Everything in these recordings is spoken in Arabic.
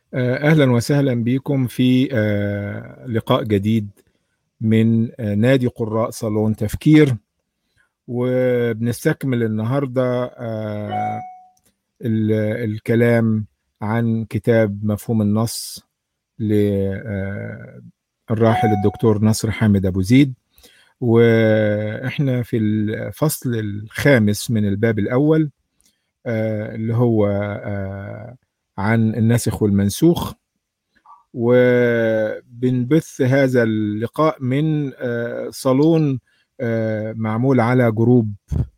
أهلا وسهلا بكم في لقاء جديد من نادي قراء صالون تفكير. وبنستكمل النهاردة الكلام عن كتاب مفهوم النص للراحل الدكتور نصر حامد أبو زيد. وإحنا في الفصل الخامس من الباب الأول اللي هو عن الناسخ والمنسوخ. وبنبث هذا اللقاء من صالون معمول على جروب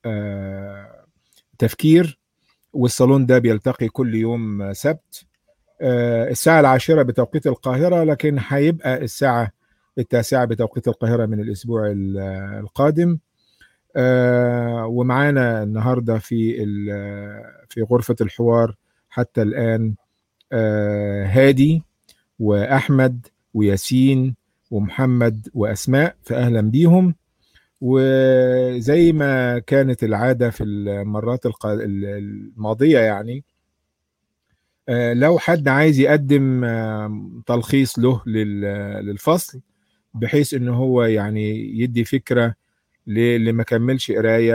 تفكير، والصالون ده بيلتقي كل يوم سبت الساعة 10 بتوقيت القاهرة، لكن هيبقى الساعة 9 بتوقيت القاهرة من الأسبوع القادم. ومعانا النهاردة في غرفة الحوار حتى الآن هادي وأحمد وياسين ومحمد وأسماء، فأهلا بيهم. وزي ما كانت العادة في المرات الماضية، يعني لو حد عايز يقدم تلخيص له للفصل، بحيث ان هو يعني يدي فكرة اللي ما كملش قراية،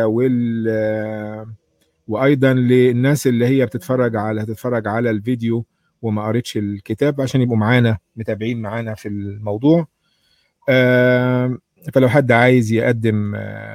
وايضا للناس اللي هي هتتفرج على الفيديو وما قريتش الكتاب، عشان يبقوا معانا متابعين معانا في الموضوع. فلو حد عايز يقدم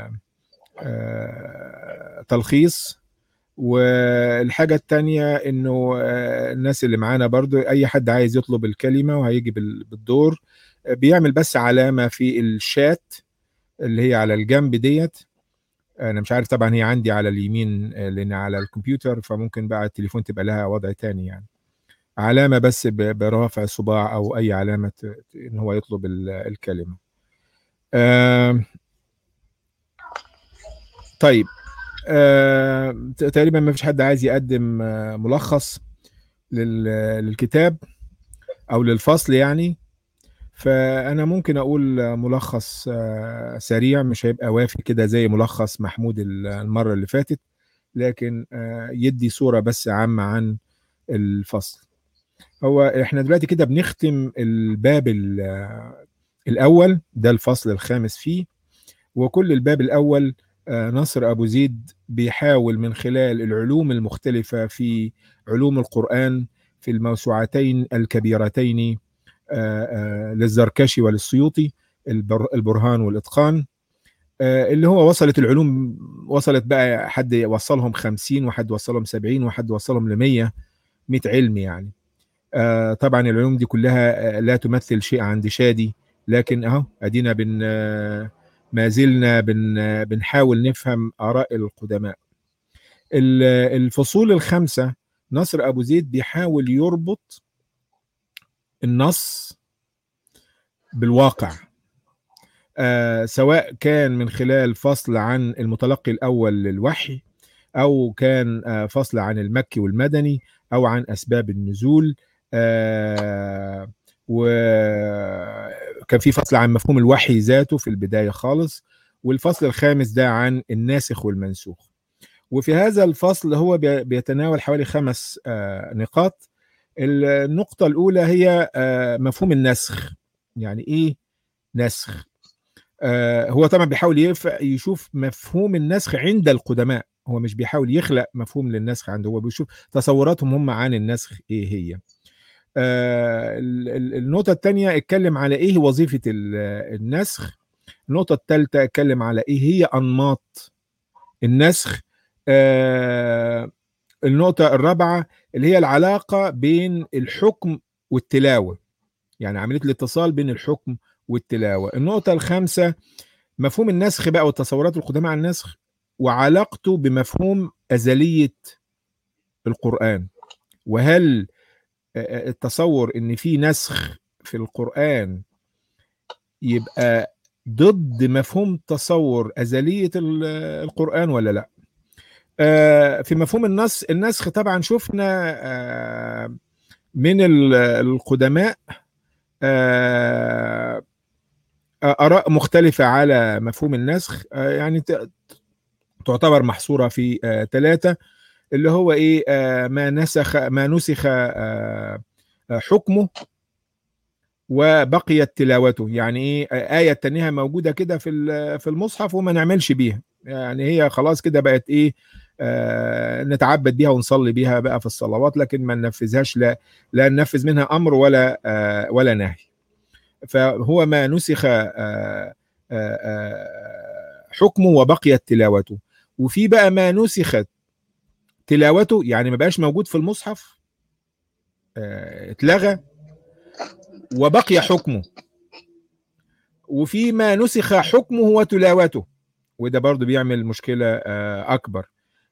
تلخيص. والحاجة التانية انه الناس اللي معانا برضو، اي حد عايز يطلب الكلمة وهيجي بالدور، بيعمل بس علامة في الشات اللي هي على الجنب ديت. انا مش عارف طبعا، هي عندي على اليمين لان على الكمبيوتر، فممكن بقى التليفون تبقى لها وضع تاني، يعني علامة بس برافع صباع او اي علامة ان هو يطلب الكلمة. طيب، تقريبا ما فيش حد عايز يقدم ملخص للكتاب او للفصل يعني. فانا ممكن اقول ملخص سريع، مش هيبقى وافي كده زي ملخص محمود المرة اللي فاتت، لكن يدي صورة بس عامة عن الفصل. هو احنا دلوقتي كده بنختم الباب الاول، ده الفصل الخامس فيه. وكل الباب الاول نصر ابو زيد بيحاول من خلال العلوم المختلفة في علوم القرآن في الموسوعتين الكبيرتين للزركشي وللسيوطي، البرهان والإتقان، اللي هو وصلت العلوم، وصلت بقى حد وصلهم 50 وحد وصلهم 70 وحد وصلهم ل 100 علم يعني. طبعا العلوم دي كلها لا تمثل شيء عند شادي، لكن اهو ادينا ما زلنا بنحاول نفهم آراء القدماء. الفصول الخمسة نصر أبو زيد بيحاول يربط النص بالواقع، سواء كان من خلال فصل عن المتلقي الأول للوحي، أو كان فصل عن المكي والمدني، أو عن أسباب النزول. وكان في فصل عن مفهوم الوحي ذاته في البداية خالص. والفصل الخامس ده عن الناسخ والمنسوخ. وفي هذا الفصل هو بيتناول حوالي 5 نقاط. النقطة الأولى هي مفهوم النسخ. يعني إيه نسخ؟ هو طبعا بيحاول يشوف مفهوم النسخ عند القدماء، هو مش بيحاول يخلق مفهوم للنسخ عنده، هو بيشوف تصوراتهم هم عن النسخ ايه هي. النقطة الثانية اتكلم على ايه وظيفة النسخ. النقطة الثالثة اتكلم على ايه هي انماط النسخ. النقطة الرابعة اللي هي العلاقة بين الحكم والتلاوة، يعني عملية الاتصال بين الحكم والتلاوة. النقطة الخامسة مفهوم النسخ بقى والتصورات القدامى عن النسخ، وعلاقته بمفهوم أزلية القرآن. وهل التصور ان في نسخ في القرآن يبقى ضد مفهوم تصور أزلية القرآن ولا لا؟ في مفهوم النسخ طبعا شفنا من القدماء آراء مختلفة على مفهوم النسخ، يعني تعتبر محصورة في 3، اللي هو ايه؟ ما نسخ حكمه وبقيت تلاوته. يعني ايه؟ آية تانية موجودة كده في المصحف وما نعملش بيها، يعني هي خلاص كده بقت ايه، نتعبد بيها ونصلي بيها بقى في الصلوات، لكن ما ننفذهاش، لا ننفذ منها امر ولا نهي. فهو ما نسخ حكمه وبقيت تلاوته. وفي بقى ما نسخت تلاوته، يعني ما بقاش موجود في المصحف، اتلغى وبقي حكمه. وفي ما نسخ حكمه وتلاوته، وده برضو بيعمل مشكلة أكبر.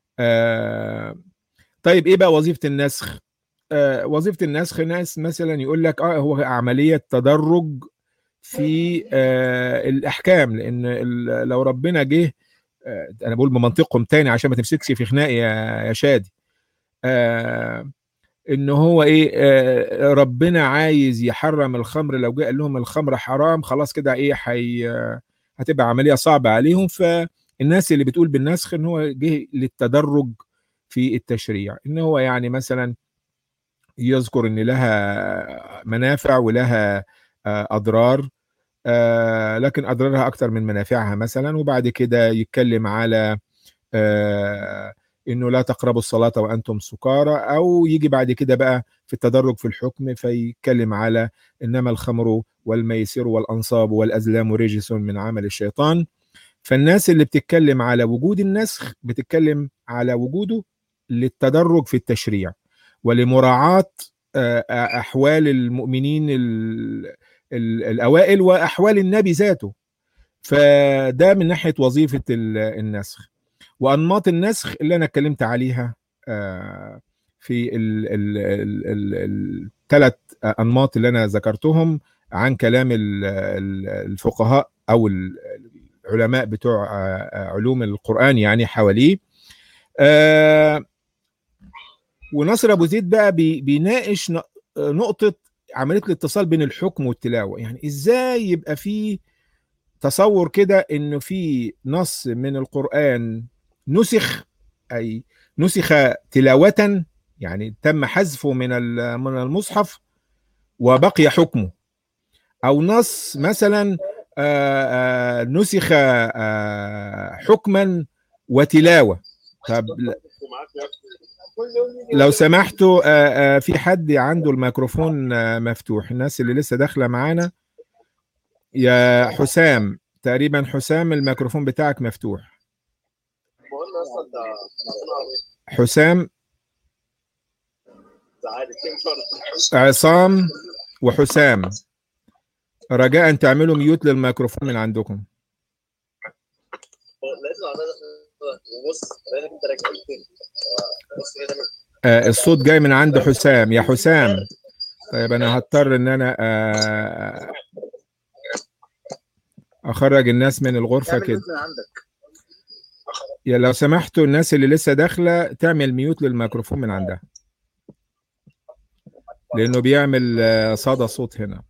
طيب إيه بقى وظيفة النسخ؟ وظيفة النسخ، ناس مثلا يقول لك هو عملية تدرج في الأحكام، لأن لو ربنا جه، أنا بقول بمنطقهم تاني عشان ما تمسكش في خناقي يا شادي، ان هو ايه، ربنا عايز يحرم الخمر، لو جه قال لهم الخمر حرام خلاص كده ايه، هتبقى عمليه صعبه عليهم. فالناس اللي بتقول بالنسخ ان هو جه للتدرج في التشريع، ان هو يعني مثلا يذكر ان لها منافع ولها اضرار، لكن اضرارها اكتر من منافعها مثلا، وبعد كده يتكلم على انه لا تقربوا الصلاة وانتم سكارى، او يجي بعد كده بقى في التدرج في الحكم فيتكلم على انما الخمر والميسر والانصاب والازلام رجس من عمل الشيطان. فالناس اللي بتتكلم على وجود النسخ بتتكلم على وجوده للتدرج في التشريع ولمراعاة احوال المؤمنين الاوائل واحوال النبي ذاته. فده من ناحية وظيفة النسخ. وانماط النسخ اللي انا اتكلمت عليها في الثلاث انماط اللي انا ذكرتهم عن كلام الفقهاء او العلماء بتوع علوم القرآن يعني حواليه. وناصر ابو زيد بقى بيناقش نقطة عملية الاتصال بين الحكم والتلاوة. يعني ازاي يبقى في تصور كده انه في نص من القرآن نسخ، اي نسخ تلاوة، يعني تم حذفه من المصحف وبقي حكمه، او نص مثلا نسخ حكما وتلاوة. طب لو سمحتوا، في حد عنده الميكروفون مفتوح، الناس اللي لسه داخلة معانا، يا حسام تقريبا، حسام الميكروفون بتاعك مفتوح. حسام، عصام وحسام، رجاء تعملوا ميوت للميكروفون من عندكم. الصوت جاي من عند حسام. يا حسام، طيب انا هضطر ان انا اخرج الناس من الغرفة كده. يا لو سمحتوا الناس اللي لسه داخلة تعمل ميوت للميكروفون من عندها، لانه بيعمل صدى صوت هنا.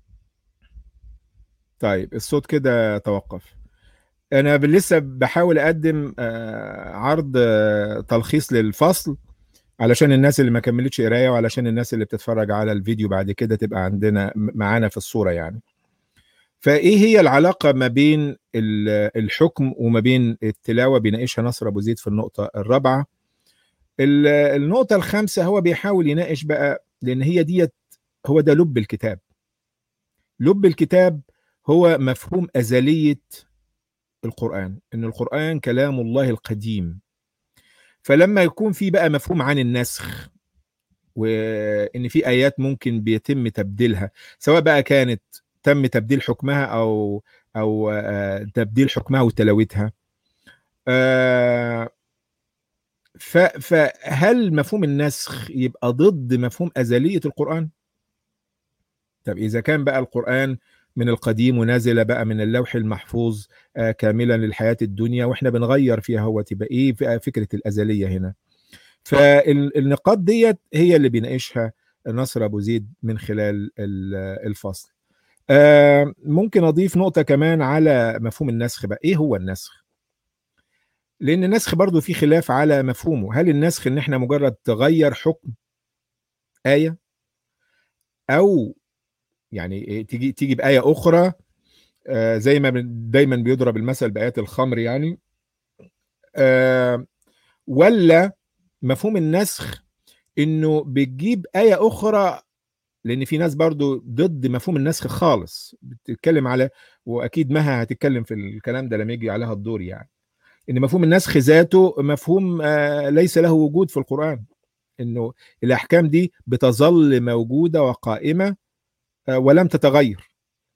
طيب الصوت كده توقف. انا لسه بحاول اقدم عرض تلخيص للفصل علشان الناس اللي ما كملتش قرايه، وعلشان الناس اللي بتتفرج على الفيديو بعد كده تبقى عندنا معانا في الصوره يعني. فايه هي العلاقه ما بين الحكم وما بين التلاوه؟ بيناقشها نصر ابو زيد في النقطه الرابعه. النقطه الخامسه هو بيحاول يناقش بقى، لان هي ديت، هو ده لب الكتاب. لب الكتاب هو مفهوم ازليه القرآن، إن القرآن كلام الله القديم. فلما يكون في بقى مفهوم عن النسخ، وإن في آيات ممكن بيتم تبديلها، سواء بقى كانت تم تبديل حكمها أو تبديل حكمها وتلاوتها، فهل مفهوم النسخ يبقى ضد مفهوم أزلية القرآن؟ طب إذا كان بقى القرآن من القديم ونازل بقى من اللوح المحفوظ كاملا للحياة الدنيا، واحنا بنغير فيها، هو تبقى ايه فكرة الأزلية هنا؟ فالنقاط ديت هي اللي بيناقشها نصر أبو زيد من خلال الفصل. ممكن أضيف نقطة كمان على مفهوم النسخ بقى. ايه هو النسخ؟ لأن النسخ برضو في خلاف على مفهومه. هل النسخ ان احنا مجرد تغير حكم آية، أو يعني تيجي بآية أخرى، زي ما دايما بيضرب المثل بآيات الخمر يعني، ولا مفهوم النسخ إنه بتجيب آية أخرى، لأن في ناس برضو ضد مفهوم النسخ خالص بتتكلم على، وأكيد مها هتتكلم في الكلام ده لما يجي عليها الدور يعني، إن مفهوم النسخ ذاته مفهوم ليس له وجود في القرآن، إنه الأحكام دي بتظل موجودة وقائمة ولم تتغير.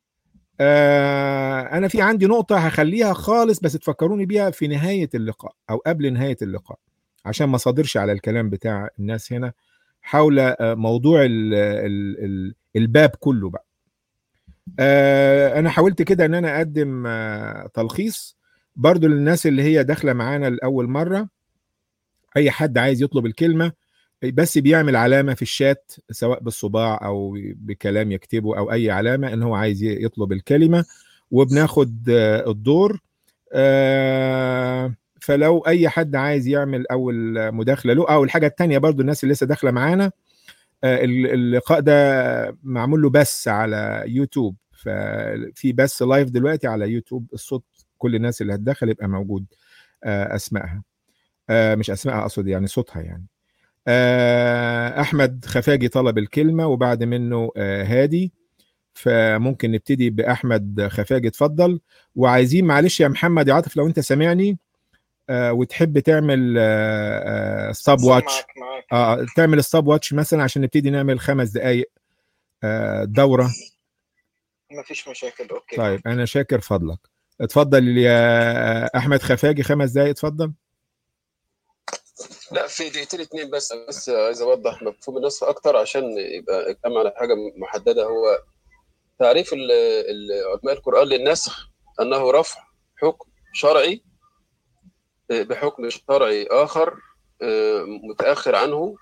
أنا في عندي نقطة هخليها خالص بس تفكروني بيها في نهاية اللقاء أو قبل نهاية اللقاء، عشان ما صادرش على الكلام بتاع الناس هنا حول موضوع الباب كله بقى. أنا حاولت كده إن أنا أقدم تلخيص برضو للناس اللي هي داخلة معانا لأول مرة. أي حد عايز يطلب الكلمة بس بيعمل علامة في الشات، سواء بالصباع أو بكلام يكتبه أو أي علامة إن هو عايز يطلب الكلمة، وبناخد الدور. فلو أي حد عايز يعمل أول مداخلة له، أو الحاجة التانية برضو الناس اللي لسه داخلة معانا، اللقاء ده معمول له بس على يوتيوب، ففي بس لايف دلوقتي على يوتيوب، الصوت كل الناس اللي هتدخل يبقى موجود أسمائها، مش أسمائها أقصد يعني صوتها يعني. أحمد خفاجي طلب الكلمة وبعد منه هادي، فممكن نبتدي بأحمد خفاجي، اتفضل. وعايزين معلش يا محمد يا عاطف لو أنت سامعني وتحب تعمل ستوب واتش، تعمل ستوب واتش مثلا عشان نبتدي نعمل 5 دقايق دورة. مفيش مشاكل، اوكي. طيب أنا شاكر فضلك، اتفضل يا أحمد خفاجي 5 دقايق، اتفضل. لا، في دقيقتين 2 بس عايز اوضح مفهوم النسخ اكتر عشان يبقى كلام على حاجه محدده. هو تعريف علماء القران للنسخ انه رفع حكم شرعي بحكم شرعي اخر متاخر عنه.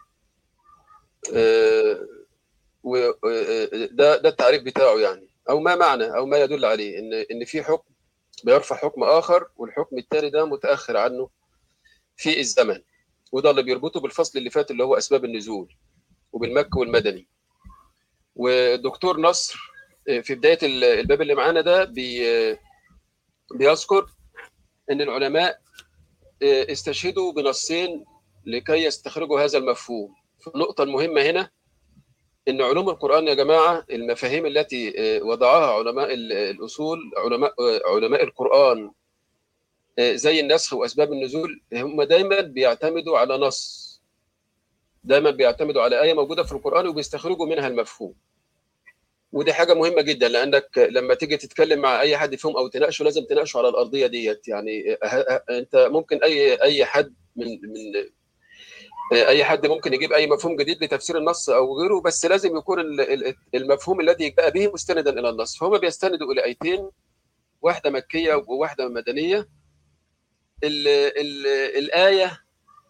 وده التعريف بتاعه يعني، او ما معنى او ما يدل عليه ان في حكم بيرفع حكم اخر، والحكم الثاني ده متاخر عنه في الزمن. وده اللي بيربطه بالفصل اللي فات اللي هو اسباب النزول وبالمكي والمدني. والدكتور نصر في بدايه الباب اللي معانا ده بيذكر ان العلماء استشهدوا بنصين لكي يستخرجوا هذا المفهوم. النقطه المهمه هنا ان علوم القران يا جماعه، المفاهيم التي وضعها علماء الاصول، علماء القران، زي النسخ واسباب النزول، هم دايما بيعتمدوا على نص، دايما بيعتمدوا على ايه موجوده في القران وبيستخرجوا منها المفهوم. ودي حاجه مهمه جدا، لانك لما تيجي تتكلم مع اي حد فيهم او تناقشه لازم تناقشه على الارضيه ديت. يعني انت ممكن اي حد من اي حد ممكن يجيب اي مفهوم جديد لتفسير النص او غيره، بس لازم يكون المفهوم الذي جاء به مستندا الى النص. فهم بيستندوا الى ايتين، واحده مكيه وواحده مدنيه. ال ال الايه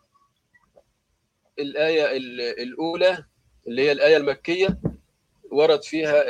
الايه الاولى اللي هي الايه المكيه ورد فيها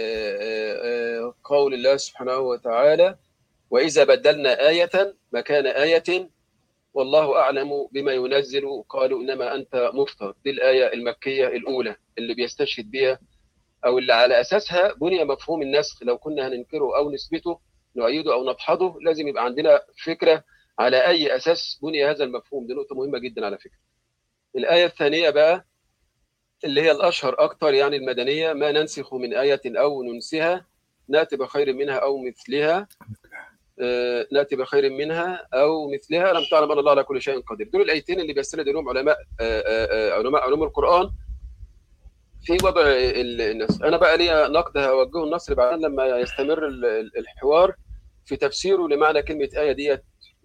قول الله سبحانه وتعالى: وإذا بدلنا آية مكان آية والله أعلم بما ينزل قالوا إنما أنت مفتر. دي الآية المكية الأولى اللي بيستشهد بها أو اللي على أساسها بني مفهوم النسخ. لو كنا هننكره أو نثبته، نؤيده أو ندحضه، لازم يبقى عندنا فكرة على أي أساس بني هذا المفهوم. دي نقطة مهمة جدا على فكرة. الآية الثانية بقى اللي هي الأشهر أكتر يعني المدنية: ما ننسخ من آية أو ننسها نأتي بخير منها أو مثلها، نأتي بخير منها أو مثلها لم تعلم أن الله على كل شيء قدير. دول الآيتين اللي بيستند لهم علماء علوم القرآن في وضع النص. أنا بقى لي نقد هوجهه النصر بعدين لما يستمر الحوار في تفسيره لمعنى كلمة آية ديت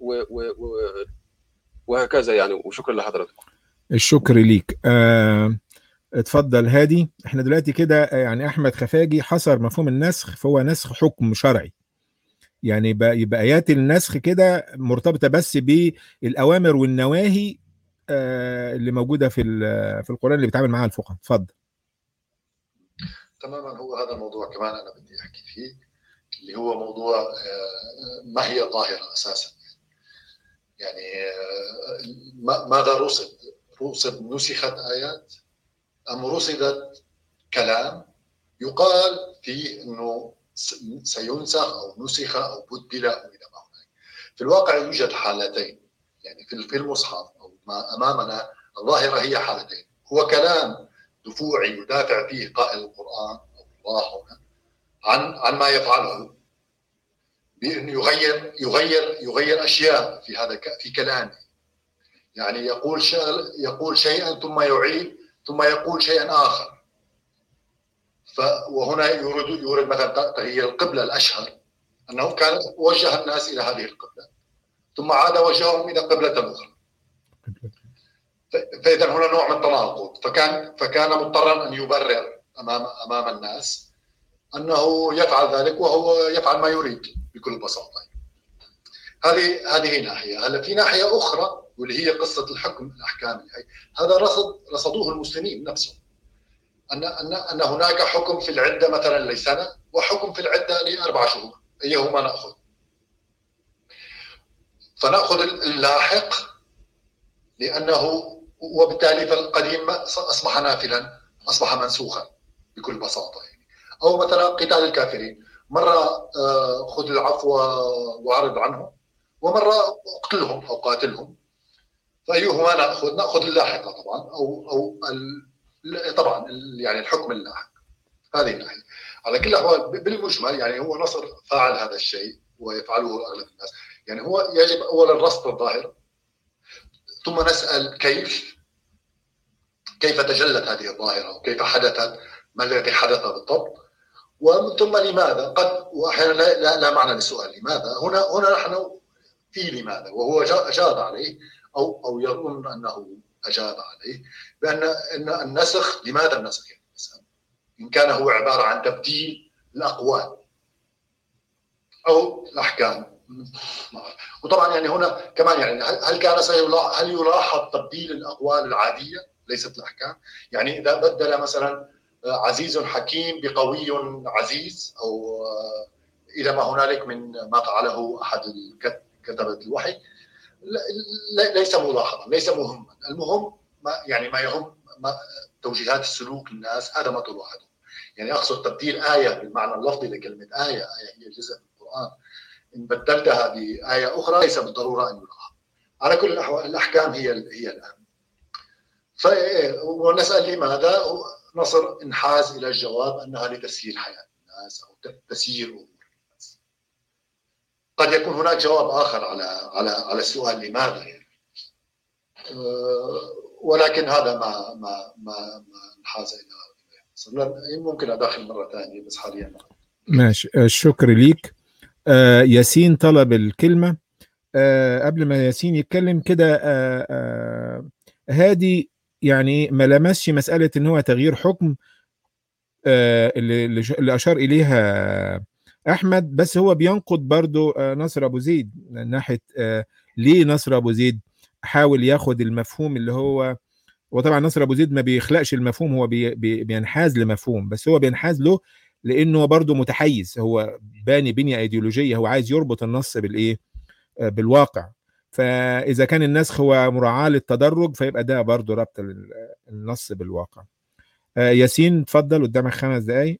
وهكذا يعني. وشكرا لحضراتكم. الشكر ليك. اتفضل هادي. احنا دلوقتي كده يعني احمد خفاجي حصر مفهوم النسخ، فهو نسخ حكم شرعي، يعني يبقى ايات النسخ كده مرتبطه بس بالاوامر والنواهي اللي موجوده في القران اللي بيتعامل معاها الفقهاء. اتفضل. تماما، هو هذا الموضوع كمان انا بدي احكي فيه، اللي هو موضوع ما هي ظاهره اساسا. يعني ماذا رصد نسخت ايات ام رصدت كلام يقال فيه انه سينسخ او نسخ او بدل او الى ما هناك. في الواقع يوجد حالتين، يعني في المصحف او ما امامنا الظاهره هي حالتين. هو كلام دفوعي يدافع فيه قائل القرآن او الله هنا عن ما يفعله، بأنه يغير أشياء في كلامه. يعني يقول شيئا ثم يعيد ثم يقول شيئا آخر. وهنا يورد مثلا تغيير القبلة الأشهر، أنه كان وجه الناس إلى هذه القبلة ثم عاد وجههم إلى قبلة أخرى. فإذا هنا نوع من التناقض، فكان مضطرا أن يبرر أمام الناس أنه يفعل ذلك وهو يفعل ما يريد بكل بساطة. هذه ناحية. هلا في ناحية أخرى واللي هي قصة الأحكام. هذا رصدوه المسلمين نفسهم، أن هناك حكم في العدة مثلا لسنة وحكم في العدة ل4 شهور، أيهما نأخذ؟ فنأخذ اللاحق لأنه وبالتالي فالقديم أصبح نافلا، أصبح منسوخا بكل بساطة. أو مثلا قتال الكافرين، مرة خذ العفو وأعرض عنهم، ومرة اقتلهم أو قاتلهم، فأيهما نأخذ اللاحقة طبعا أو طبعا يعني الحكم اللاحق. هذه الناحية. على كل الأحوال بالمجمل يعني هو نصر فاعل هذا الشيء ويفعله أغلب الناس. يعني هو يجب أولا رصد الظاهرة، ثم نسأل كيف تجلت هذه الظاهرة وكيف حدثت، ما الذي حدث بالضبط، ثم لماذا. قد واحيانا لا معنى للسؤال لماذا. هنا نحن في لماذا، وهو أجاب عليه أو يظن أنه أجاب عليه بأن النسخ. لماذا النسخ؟ يعني إن كان هو عبارة عن تبديل الأقوال أو الأحكام. وطبعا يعني هنا كمان يعني هل يلاحظ تبديل الأقوال العادية ليست الأحكام؟ يعني إذا بدل مثلا عزيز حكيم بقوي عزيز أو إلى ما هنالك من ما فعله أحد كتبة الوحي، ليس ملاحظا، ليس مهما. المهم ما يهم توجيهات السلوك الناس، هذا ما تلاحظه. يعني أقصد تبديل آية بالمعنى اللفظي لكلمة آية هي جزء من القرآن، إن بدلتها بآية أخرى ليس بالضرورة أن يلاحظ. على كل الأحوال الأحكام هي الأهم. ونسأل لماذا، نصر انحاز إلى الجواب أنها لتسهيل حياة الناس أو تسيير أمور الناس. قد يكون هناك جواب آخر على السؤال لماذا يعني. ولكن هذا ما انحاز إلى. ممكن أدخل مرة ثانية بس حاليا ماشي. الشكر ليك. ياسين طلب الكلمة. قبل ما ياسين يتكلم كده، هادي يعني ما لمسش مسألة ان هو تغيير حكم اللي أشار إليها أحمد، بس هو بينقد برضو نصر أبو زيد من ناحية ليه نصر أبو زيد حاول ياخد المفهوم اللي هو، وطبعا نصر أبو زيد ما بيخلقش المفهوم، هو بينحاز لمفهوم، بس هو بينحاز له لأنه برضو متحيز، هو باني بنية أيديولوجية، هو عايز يربط النص بالإيه، بالواقع. فإذا كان النسخ هو مراعاة للتدرج فيبقى ده برضو ربط النص بالواقع. ياسين اتفضل، قدامك 5 دقايق.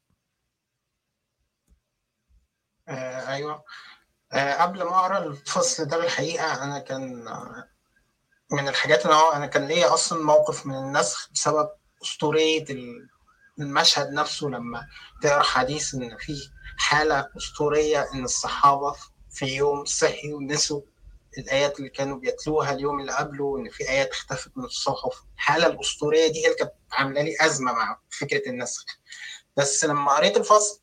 ايوه. قبل ما اقرا الفصل ده الحقيقه انا كان من الحاجات اللي انا كان ليا اصلا موقف من النسخ بسبب اسطوريه المشهد نفسه. لما تقرا حديث ان في حاله اسطوريه ان الصحابه في يوم صحيوا ونسوا الايات اللي كانوا بيتلوها اليوم اللي قبله، وان في ايات اختفت من الصحف. الحاله الاسطوريه دي هي اللي كانت عامله لي ازمه مع فكره النسخ. بس لما قريت الفصل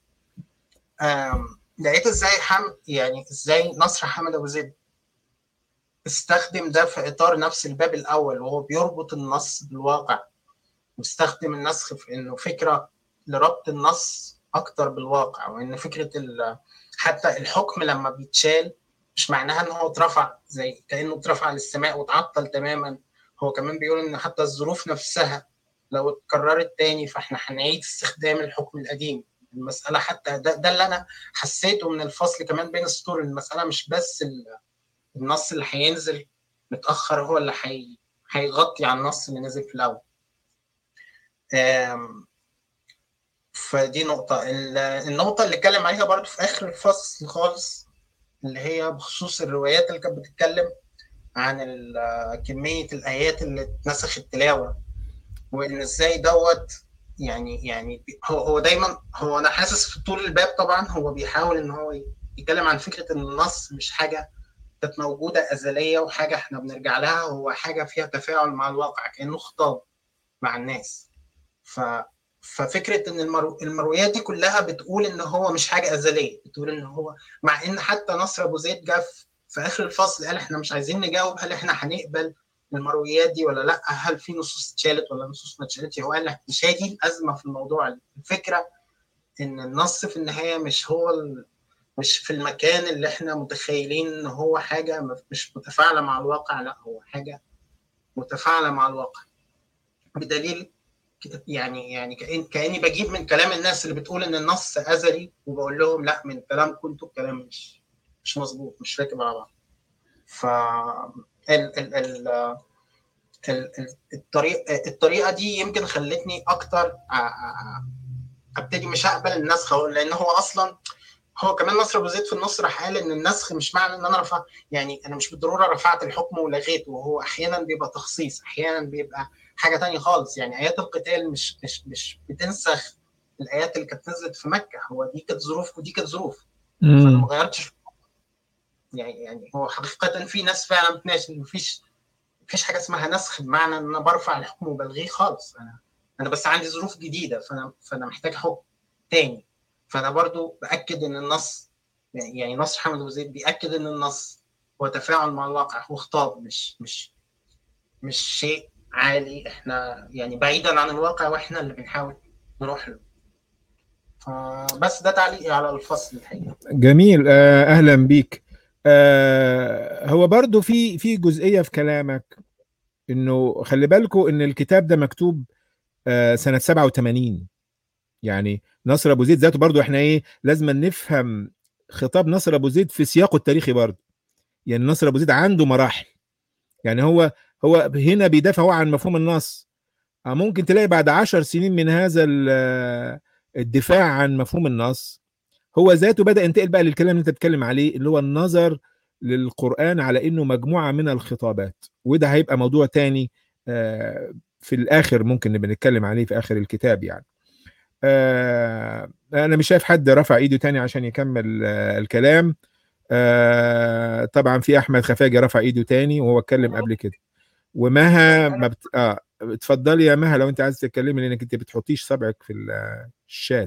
لقيت ازاي نصر حامد ابو زيد استخدم ده في اطار نفس الباب الاول، وهو بيربط النص بالواقع، واستخدم النسخ في انه فكره لربط النص اكتر بالواقع، وان فكره حتى الحكم لما بيتشال مش معناها ان هو اترفع زي كانه اترفع للسماء وتعطل تماما. هو كمان بيقول ان حتى الظروف نفسها لو اتكررت تاني فاحنا هنعيد استخدام الحكم القديم. المساله حتى ده اللي انا حسيته من الفصل كمان بين السطور. المساله مش بس النص اللي هينزل متاخر هو اللي هيغطي على النص اللي نزل في الاول. فدي نقطة. النقطة اللي اتكلم عليها برضو في آخر الفصل خالص، اللي هي بخصوص الروايات اللي كانت بتتكلم عن كمية الآيات اللي اتنسخت التلاوة، وإن إزاي دوت يعني هو دايما، هو أنا حاسس في طول الباب طبعا هو بيحاول إن هو يتكلم عن فكرة إن النص مش حاجة كانت موجودة أزلية وحاجة إحنا بنرجع لها، هو حاجة فيها تفاعل مع الواقع كأنه خطاب مع الناس. ففكرة إن المرويات دي كلها بتقول إن هو مش حاجة أزلية، بتقول إن هو، مع إن حتى نصر أبو زيد جاء في آخر الفصل قال إحنا مش عايزين نجاوب هل إحنا هنقبل المرويات دي ولا لأ، هل في نصوص اتشالت ولا نصوص ما اتشالتش. هو قال لك مش هي دي الأزمة في الموضوع. الفكرة إن النص في النهاية مش في المكان اللي إحنا متخيلين إن هو حاجة مش متفاعلة مع الواقع، لأ هو حاجة متفاعلة مع الواقع. بدليل يعني كأني بجيب من كلام الناس اللي بتقول ان النص ازلي وبقول لهم لا، من كلامكم انتوا الكلام مش مظبوط، مش راكب على بعض. ف الطريقه دي يمكن خلتني اكتر ابتدي مش هقبل النسخ، لان هو اصلا هو كمان نصر ابو زيد في النص راح قال ان النسخ مش معنى ان انا يعني انا مش بالضروره رفعت الحكم ولغيته، وهو احيانا بيبقى تخصيص، احيانا بيبقى حاجه تانية خالص. يعني ايات القتال مش بتنسخ الايات اللي كانت نزلت في مكه، هو دي كانت ظروف ودي كانت ظروف، فانا ما غيرتش. يعني هو حقيقه في ناس فعلا بتناقش ان مفيش حاجه اسمها نسخ بمعنى ان انا برفع الحكم وبلغيه خالص. انا بس عندي ظروف جديده، فانا محتاج حكم تاني. فانا برضو باكد ان النص، يعني نصر حامد أبو زيد بيأكد ان النص هو تفاعل مع الواقع، هو خطاب، مش شيء عالي احنا يعني بعيدا عن الواقع واحنا اللي بنحاول نروح له. فبس ده تعليقي على الفصل الحقيقة. جميل. اهلا بيك. هو برضو في جزئية في كلامك، انه خلي بالكم ان الكتاب ده مكتوب سنة 87. يعني نصر ابو زيد ذاته برضو احنا لازم نفهم خطاب نصر ابو زيد في سياقه التاريخي برضو. يعني نصر ابو زيد عنده مراحل، يعني هو هنا بيدافع هو عن مفهوم النص. ممكن تلاقي بعد 10 سنين من هذا الدفاع عن مفهوم النص هو ذاته بدأ ينتقل بقى للكلام اللي انت بتتكلم عليه، اللي هو النظر للقرآن على انه مجموعة من الخطابات. وده هيبقى موضوع تاني في الاخر ممكن نبقى نتكلم عليه في اخر الكتاب يعني. انا مش شايف حد رفع ايده تاني عشان يكمل الكلام. طبعا في احمد خفاجي رفع ايده تاني وهو اتكلم قبل كده. ومها اتفضلي يا مها لو انت عايز تتكلمي، لانك انت بتحطيش صبعك في الشات.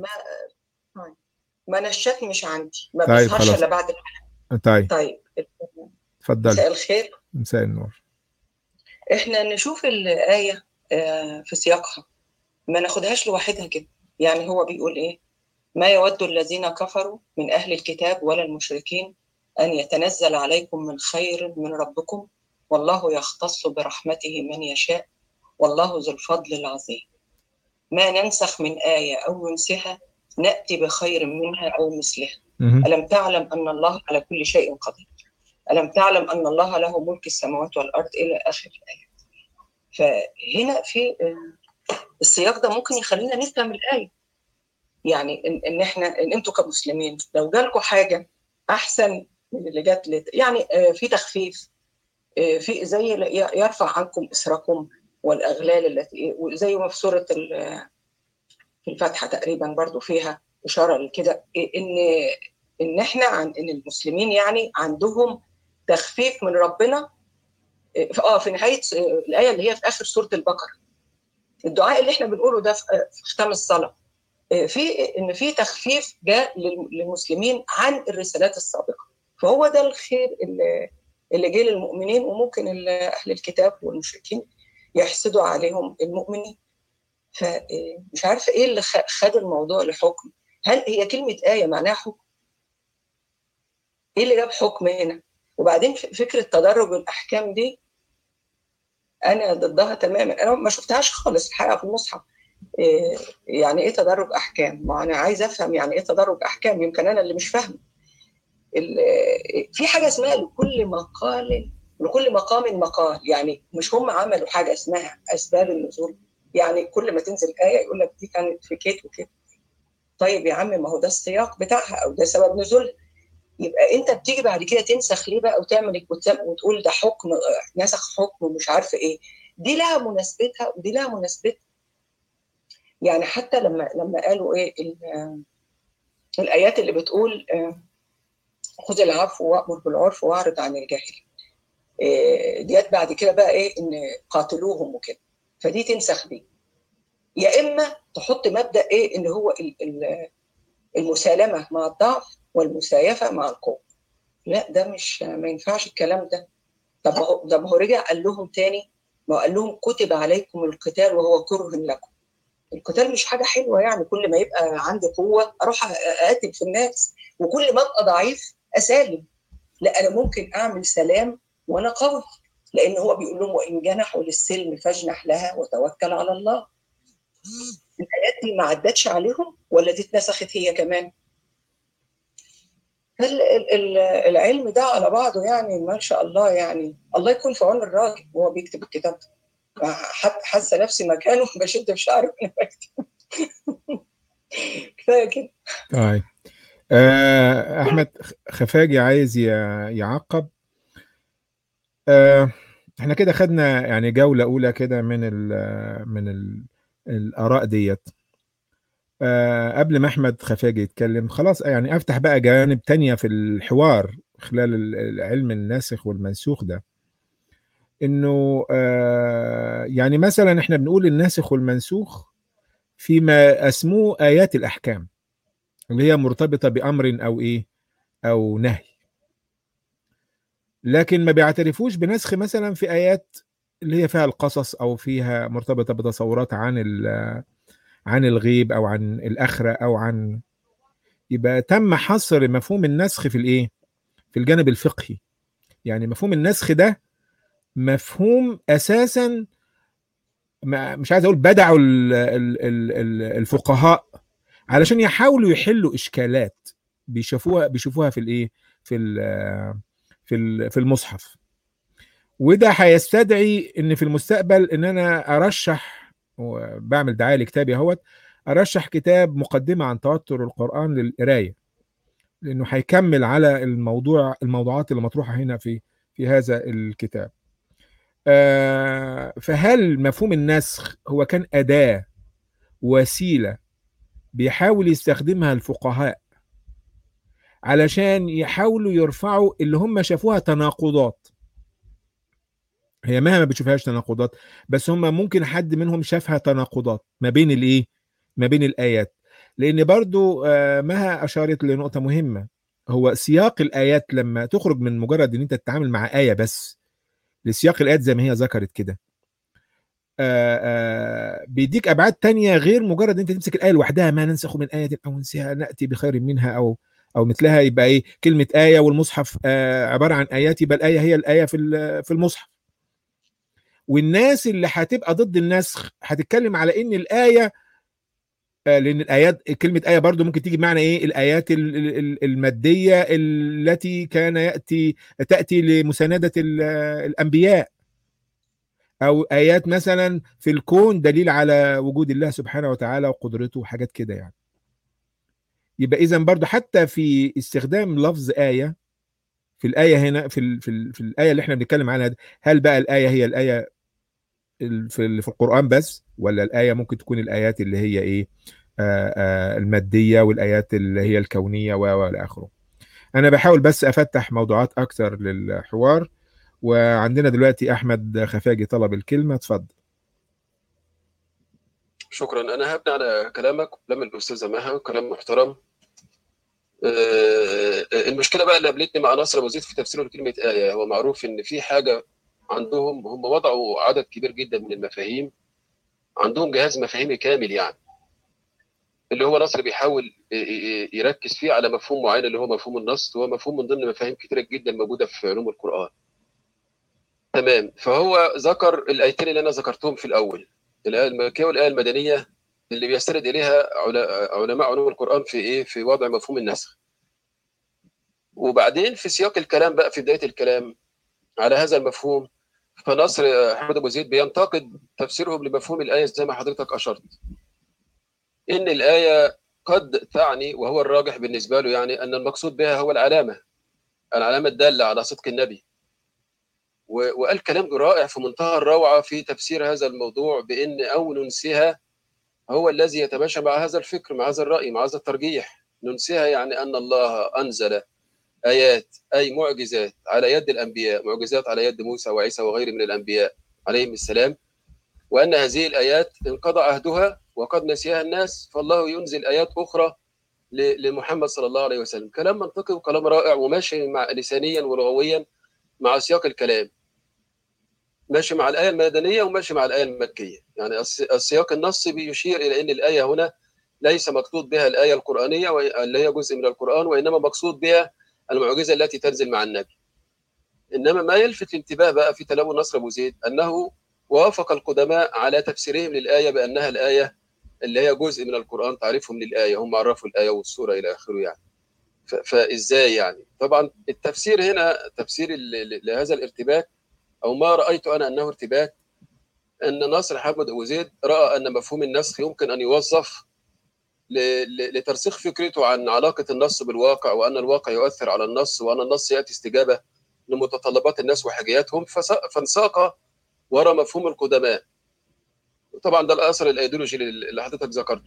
ما انا الشات مش عندي، ما طيب بيظهرش خلاص. الا بعد الحلقة. طيب اتفضلي. مساء الخير. مساء النور. احنا نشوف الآية في سياقها، ما ناخدهاش لوحدها كده. يعني هو بيقول ايه؟ ما يود الذين كفروا من أهل الكتاب ولا المشركين أن يتنزل عليكم من خير من ربكم والله يختص برحمته من يشاء والله ذو الفضل العظيم. ما ننسخ من آية أو ننسها نأتي بخير منها أو مثلها. ألم تعلم أن الله على كل شيء قدير؟ ألم تعلم أن الله له ملك السماوات والأرض إلى آخر الآية. فهنا في السياق ده ممكن يخلينا نفهم الآية. يعني إن إحنا إن أنتوا كمسلمين لو جالكوا حاجة أحسن من اللي جات يعني في تخفيف، في زي يرفع عنكم إسركم والأغلال التي زي ما في سورة في الفاتحة تقريبا برضو فيها إشارة لكده، إن إحنا إن المسلمين يعني عندهم تخفيف من ربنا. في نهاية الآية اللي هي في آخر سورة البقرة، الدعاء اللي إحنا بنقوله ده في ختام الصلاة، إن في تخفيف جاء للمسلمين عن الرسالات السابقة. فهو ده الخير اللي جه للمؤمنين، وممكن أهل الكتاب والمشركين يحسدوا عليهم المؤمنين. فمش عارفة إيه اللي خد الموضوع لحكم. هل هي كلمة آية معناها حكم؟ إيه اللي جاب حكم هنا؟ وبعدين فكرة تدرج الأحكام دي أنا ضدها تماما. أنا ما شفتهاش خالص الحقيقة في المصحف. يعني إيه تدرج أحكام؟ ما أنا عايز أفهم يعني إيه تدرج أحكام، يمكن أنا اللي مش فاهم. في حاجة اسمها لكل مقام مقال. يعني مش هم عملوا حاجة اسمها أسباب النزول؟ يعني كل ما تنزل آية يقول لك دي كانت في كيت وكيت. طيب يا عم ما هو ده السياق بتاعها او ده سبب نزولها، يبقى انت بتيجي بعد كده تنسخ ليه بقى وتعمل الكتاب وتقول ده حكم نسخ حكم ومش عارفه ايه. دي لها مناسبتها ودي لها مناسبتها. يعني حتى لما قالوا ايه الايات اللي بتقول خذ العفو وامر بالعرف واعرض عن الجاهل، ديت بعد كده بقى ايه ان قاتلوهم وكده، فدي تنسخ دي. يا اما تحط مبدا ايه ان هو المسالمه مع الضعف والمسايفه مع القوه. لا ده مش ما ينفعش الكلام ده. طب ما هو رجع قال لهم تاني، ما هو قال لهم كتب عليكم القتال وهو كره لكم. القتال مش حاجه حلوه، يعني كل ما يبقى عندي قوه اروح اقاتل في الناس، وكل ما ابقى ضعيف اسالم. لا انا ممكن اعمل سلام وانا قوي، لان هو بيقول لهم وان جنحوا للسلم فاجنح لها وتوكل على الله. الايات دي ما عدتش عليهم ولا دي اتنسخت هي كمان؟ العلم ده على بعضه يعني ما شاء الله، يعني الله يكون في عون الراجل وهو بيكتب الكتاب ده. حاسه نفسي مكانه بشد في شعري وانا بكتب. كفايه كده. طيب احمد خفاجي عايز يعقب. احنا كده خدنا يعني جولة أولى كده من الآراء ديت. قبل ما أحمد خفاجي يتكلم خلاص يعني أفتح بقى جوانب تانية في الحوار خلال العلم الناسخ والمنسوخ ده. إنه يعني مثلا إحنا بنقول الناسخ والمنسوخ فيما أسموه آيات الأحكام اللي هي مرتبطة بأمر أو إيه أو نهي، لكن ما بيعترفوش بنسخ مثلا في آيات اللي هي فيها القصص أو فيها مرتبطة بتصورات عن الغيب أو عن الآخرة أو عن. يبقى تم حصر مفهوم النسخ في الإيه؟ في الجانب الفقهي. يعني مفهوم النسخ ده مفهوم أساسا مش عايز أقول بدعوا الفقهاء علشان يحاولوا يحلوا إشكالات بيشوفوها في الإيه؟ في المصحف. وده هيستدعي ان في المستقبل ان انا ارشح، وبعمل دعايه لكتابي اهوت، ارشح كتاب مقدمه عن توتر القران للقرايه، لانه هيكمل على الموضوعات اللي مطروحه هنا في هذا الكتاب. فهل مفهوم النسخ هو كان اداه وسيله بيحاول يستخدمها الفقهاء علشان يحاولوا يرفعوا اللي هم شافوها تناقضات؟ هي ما بتشوفهاش تناقضات، بس هم ممكن حد منهم شافها تناقضات ما بين الايه، ما بين الايات. لان برضو مها اشارت لنقطه مهمه، هو سياق الايات لما تخرج من مجرد ان انت تتعامل مع ايه بس لسياق الايات زي ما هي ذكرت كده، بيديك ابعاد تانية غير مجرد انت تمسك الايه لوحدها، ما ننسخ من ايه او ننسيها ناتي بخير منها او مثلها. يبقى ايه كلمه ايه والمصحف عباره عن ايات، يبقى الايه هي الايه في المصحف. والناس اللي هتبقى ضد النسخ هتتكلم على ان الايه، لان الايات كلمه ايه برضو ممكن تيجي بمعنى ايه، الايات الماديه التي كان تاتي لمسانده الانبياء، او ايات مثلا في الكون دليل على وجود الله سبحانه وتعالى وقدرته وحاجات كده يعني. يبقى اذا برضو حتى في استخدام لفظ ايه في الايه هنا في الايه اللي احنا بنتكلم عنها، هل بقى الايه هي الايه في القرآن بس، ولا الآية ممكن تكون الآيات اللي هي إيه المادية والآيات اللي هي الكونية وإلى آخره. أنا بحاول بس أفتح موضوعات أكثر للحوار. وعندنا دلوقتي أحمد خفاجي طلب الكلمة، اتفضل. شكرا. أنا هبني على كلامك وكلام الأستاذة مها، كلام محترم. المشكلة بقى اللي قابلتني مع ناصر أبو زيد في تفسيره لكلمة آية، هو معروف إن في حاجة عندهم، هم وضعوا عدد كبير جدا من المفاهيم، عندهم جهاز مفاهيمي كامل يعني، اللي هو نصر بيحاول يركز فيه على مفهوم معين اللي هو مفهوم النص، وهو مفهوم من ضمن مفاهيم كتيرة جدا موجودة في علوم القرآن. تمام. فهو ذكر الآيتين اللي أنا ذكرتهم في الأول، الآية المكية والآية المدنية، اللي بيستند إليها علماء علوم القرآن في إيه، في وضع مفهوم النسخ. وبعدين في سياق الكلام بقى، في بداية الكلام على هذا المفهوم، فنصر أحمد أبو زيد بينتقد تفسيرهم لمفهوم الآية زي ما حضرتك أشرت، إن الآية قد تعني، وهو الراجح بالنسبة له يعني، أن المقصود بها هو العلامة الدالة على صدق النبي. وقال كلام رائع في منتهى الروعة في تفسير هذا الموضوع، بأن أو ننسها هو الذي يتماشى مع هذا الفكر، مع هذا الرأي، مع هذا الترجيح. ننسها يعني أن الله أنزل آيات، أي معجزات على يد الأنبياء، معجزات على يد موسى وعيسى وغيره من الأنبياء عليهم السلام، وأن هذه الآيات انقضى عهدها وقد نسيها الناس، فالله ينزل آيات أخرى لمحمد صلى الله عليه وسلم. كلام منطقي وكلام رائع، وماشي مع لسانيا ولغويا مع سياق الكلام، ماشي مع الآية المدنية وماشي مع الآية المكية. يعني السياق النصي بيشير إلى أن الآية هنا ليس مقصود بها الآية القرآنية اللي هي جزء من القرآن، وإنما مقصود بها المعجزة التي تنزل مع النبي. إنما ما يلفت الانتباه بقى في تلامذ نصر أبو زيد أنه وافق القدماء على تفسيرهم للآية بأنها الآية اللي هي جزء من القرآن، تعرفهم للآية، هم عرفوا الآية والسورة إلى آخره يعني. فإزاي يعني؟ طبعا التفسير هنا تفسير لهذا الارتباك، أو ما رأيت أنا أنه ارتباك، أن ناصر حامد أبو زيد رأى أن مفهوم النسخ يمكن أن يوظف لترسيخ فكرته عن علاقة النص بالواقع، وأن الواقع يؤثر على النص، وأن النص يأتي استجابة لمتطلبات الناس وحاجياتهم، فانساق وراء مفهوم القدماء. طبعا ده الأثر الأيديولوجي اللي حضرتك ذكرته،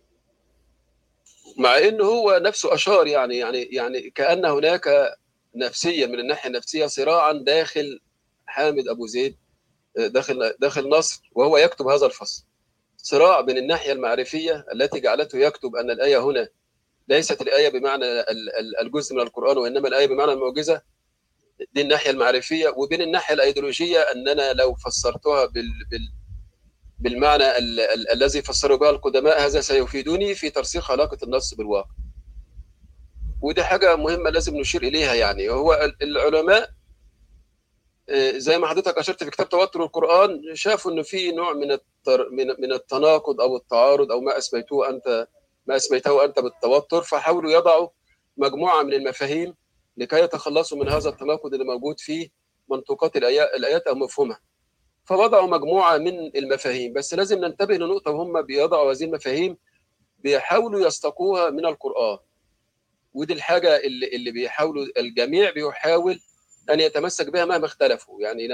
مع أنه هو نفسه أشار يعني كأن هناك نفسيا، من الناحية النفسية، صراعا داخل حامد أبو زيد، داخل نصر وهو يكتب هذا الفصل، صراع بين الناحية المعرفية التي جعلته يكتب أن الآية هنا ليست الآية بمعنى الجزء من القرآن، وإنما الآية بمعنى المعجزة، دي الناحية المعرفية، وبين الناحية الأيديولوجية أننا لو فسرتها بالمعنى الذي فسروا به القدماء هذا سيفيدني في ترسيخ علاقة النص بالواقع. ودي حاجة مهمة لازم نشير إليها. يعني هو العلماء زي ما حضرتك أشرت في كتاب توتر القرآن، شافوا إنه في نوع من التناقض أو التعارض، أو ما أسميته أنت بالتوتر، فحاولوا يضعوا مجموعة من المفاهيم لكي يتخلصوا من هذا التناقض اللي موجود في منطوقات الآيات أو مفهومها. فوضعوا مجموعة من المفاهيم، بس لازم ننتبه لنقطة، وهم بيضعوا هذه المفاهيم بيحاولوا يستقوها من القرآن. ودي الحاجة اللي بيحاولوا، الجميع بيحاول أن يتمسك بها مهما اختلفوا. يعني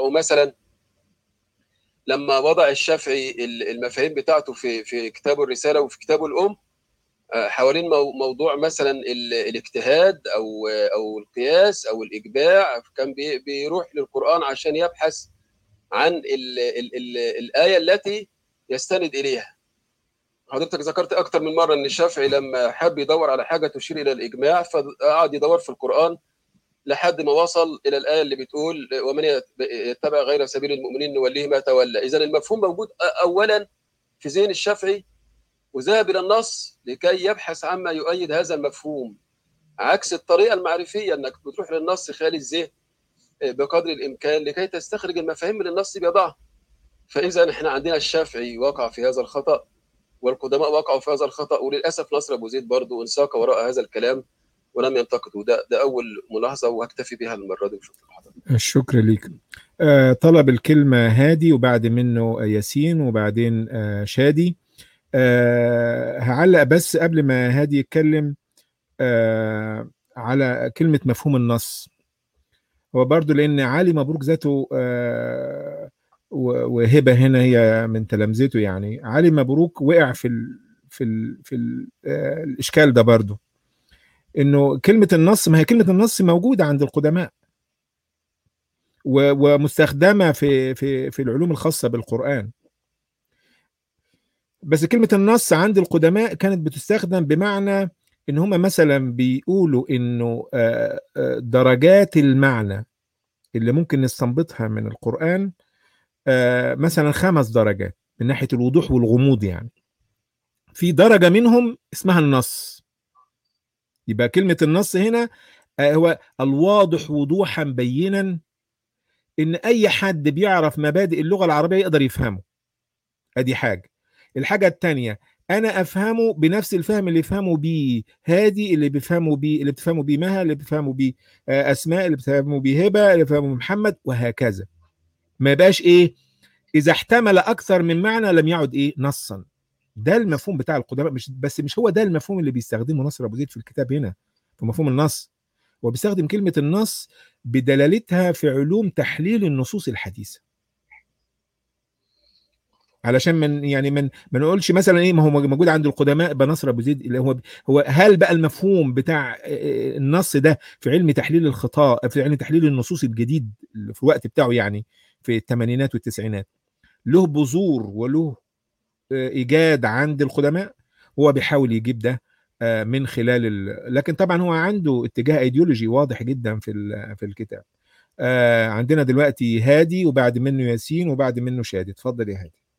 لما وضع الشافعي المفاهيم بتاعته في كتابه الرسالة وفي كتابه الأم حوالين موضوع مثلا الاجتهاد أو القياس أو الإجماع، كان بيروح للقرآن عشان يبحث عن الآية التي يستند إليها. حضرتك ذكرت أكثر من مرة أن الشافعي لما حب يدور على حاجة تشير إلى الإجماع فقعد يدور في القرآن لحد ما وصل إلى الآية اللي بتقول ومن يتبع غير سبيل المؤمنين نوليه ما تولى. إذن المفهوم موجود أولا في ذهن الشافعي، وذهب إلى النص لكي يبحث عما يؤيد هذا المفهوم، عكس الطريقة المعرفية أنك بتروح للنص خالي الذهن بقدر الإمكان لكي تستخرج المفاهيم من النص بيضعها. فإذا إحنا عندنا الشافعي وقع في هذا الخطأ، والقدماء وقعوا في هذا الخطأ، وللأسف نصر أبو زيد برضه انساق وراء هذا الكلام ولم ينتقدوا. ده أول ملاحظة وهكتفي بها المرة دي، وشكرا لحضرتك. الشكر ليك. طلب الكلمة هادي، وبعد منه ياسين، وبعدين شادي. هعلق بس قبل ما هادي يتكلم على كلمة مفهوم النص. هو برضو لأن علي مبروك ذاته وهبة هنا هي من تلامذته، يعني علي مبروك وقع في الإشكال ده برضو، إنه كلمة النص، ما هي كلمة النص موجودة عند القدماء ومستخدمة في العلوم الخاصة بالقرآن، بس كلمة النص عند القدماء كانت بتستخدم بمعنى إن هم مثلا بيقولوا إنه درجات المعنى اللي ممكن نستنبطها من القرآن مثلا 5 درجات من ناحية الوضوح والغموض. يعني في درجة منهم اسمها النص. يبقى كلمة النص هنا هو الواضح وضوحا بينا، إن أي حد بيعرف مبادئ اللغة العربية يقدر يفهمه. أدي حاجة. الحاجة التانية، أنا أفهمه بنفس الفهم اللي يفهمه بيه هادي، اللي بتفهمه بيه مها، اللي بتفهمه بيه أسماء، اللي بتفهمه بيه هبة، اللي بتفهمه محمد، وهكذا. ما يبقاش إيه إذا احتمل أكثر من معنى لم يعد إيه نصا، ده المفهوم بتاع القدماء، مش هو ده المفهوم اللي بيستخدمه ناصر ابو زيد في الكتاب هنا في مفهوم النص. هو بيستخدم كلمه النص بدلالتها في علوم تحليل النصوص الحديثه، علشان ما نقولش مثلا ايه، ما هو موجود عند القدماء بنصر ابو زيد، اللي هو هل بقى المفهوم بتاع النص ده في علم تحليل الخطاب، في علم تحليل النصوص الجديد في الوقت بتاعه، يعني في الثمانينات والتسعينات، له بذور وله ايجاد عند القدماء. هو بيحاول يجيب ده من خلال لكن طبعا هو عنده اتجاه ايديولوجي واضح جدا في الكتاب. عندنا دلوقتي هادي، وبعد منه ياسين، وبعد منه شادي. اتفضل يا هادي.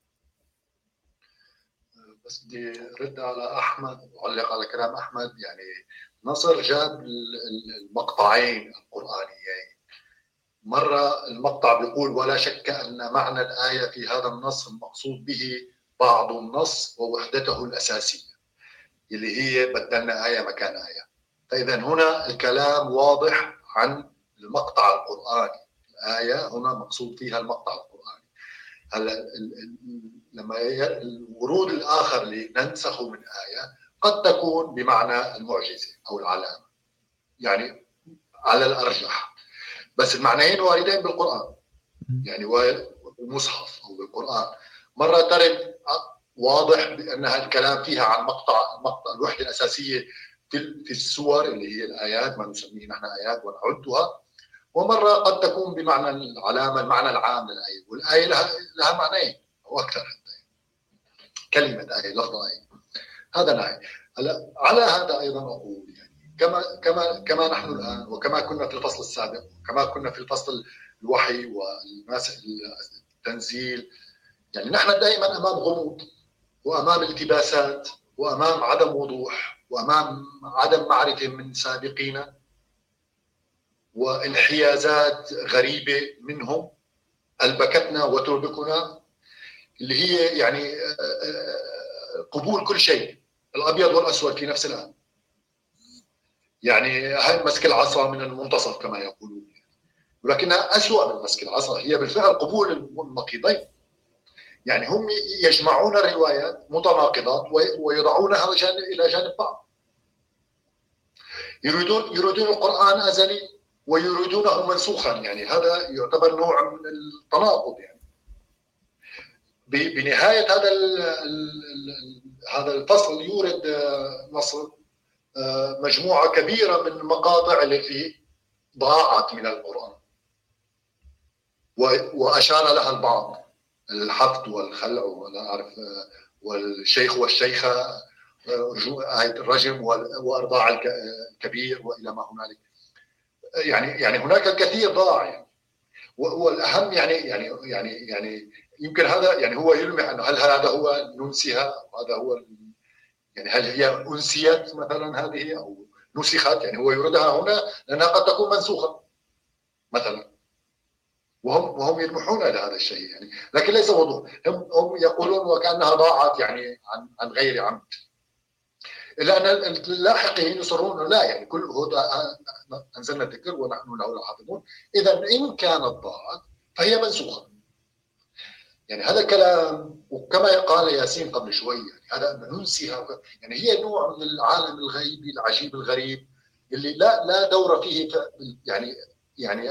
بس بدي رد على احمد وعلق على كلام احمد. يعني نصر جاب المقطعين القرانيين. مره المقطع بيقول: ولا شك ان معنى الايه في هذا النص المقصود به بعض النص ووحدته الاساسيه، اللي هي بدلنا ايه مكان ايه. فاذا هنا الكلام واضح عن المقطع القراني. الايه هنا مقصود فيها المقطع القراني. هلا لما الورود الاخر اللي ننسخه من ايه قد تكون بمعنى المعجزه او العلامه، يعني على الارجح، بس المعنيين واردين بالقران، يعني بالمصحف او بالقران. مره ترد واضح بانها الكلام فيها عن مقطع الوحده الاساسيه في السور اللي هي الايات، ما نسميه نحن ايات ونعدها. ومره قد تكون بمعنى العلامه، المعنى العام للايه. والايه لها معنيين او اكثر حتى، كلمه ايه، لفظ ايه، هذا نوع. هلا على هذا ايضا اقول يعني كما نحن الان، وكما كنا في الفصل السابق، وكما كنا في الفصل الوحي والتنزيل، يعني نحن دائما امام غموض، وامام التباسات، وامام عدم وضوح، وامام عدم معرفه من سابقينا، وانحيازات غريبه منهم البكتنا وتربكنا، اللي هي يعني قبول كل شيء، الابيض والاسود في نفس الان. يعني هاي مسك العصا من المنتصف كما يقولون، ولكنها اسوء من مسك العصا، هي بالفعل قبول النقيضين. يعني هم يجمعون الروايات متناقضات ويضعونها الى جانب بعض. يريدون القرآن أزلي ويريدونه منسوخا، يعني هذا يعتبر نوع من التناقض. يعني بنهاية هذا الفصل يورد نصر مجموعة كبيرة من المقاطع التي ضاعت من القرآن، وأشار لها البعض: الحفظ والخلع ولا أعرف، والشيخ والشيخة، آية الرجم وإرضاع الكبير وإلى ما هنالك. يعني هناك الكثير ضاع. يعني والأهم يعني يمكن هذا يعني هو يلمح أنه هل هذا هو ننسها، وهذا هو يعني هل هي أنسيت مثلا هذه أو نسخت. يعني هو يردها هنا لأنها قد تكون منسوخة مثلا، وهم يلمحون الى هذا الشيء يعني، لكن ليس وضوح. هم يقولون وكانها ضاعت يعني عن غير عمد، الا ان اللاحقين يصرون لا، يعني كل انزلنا الذكر ونحن له حافظون. اذا ان كانت ضاعت فهي منسوخه. يعني هذا كلام، وكما قال ياسين قبل شوي، يعني هذا ننسيها، يعني هي نوع من العالم الغيبي العجيب الغريب اللي لا دور فيه. يعني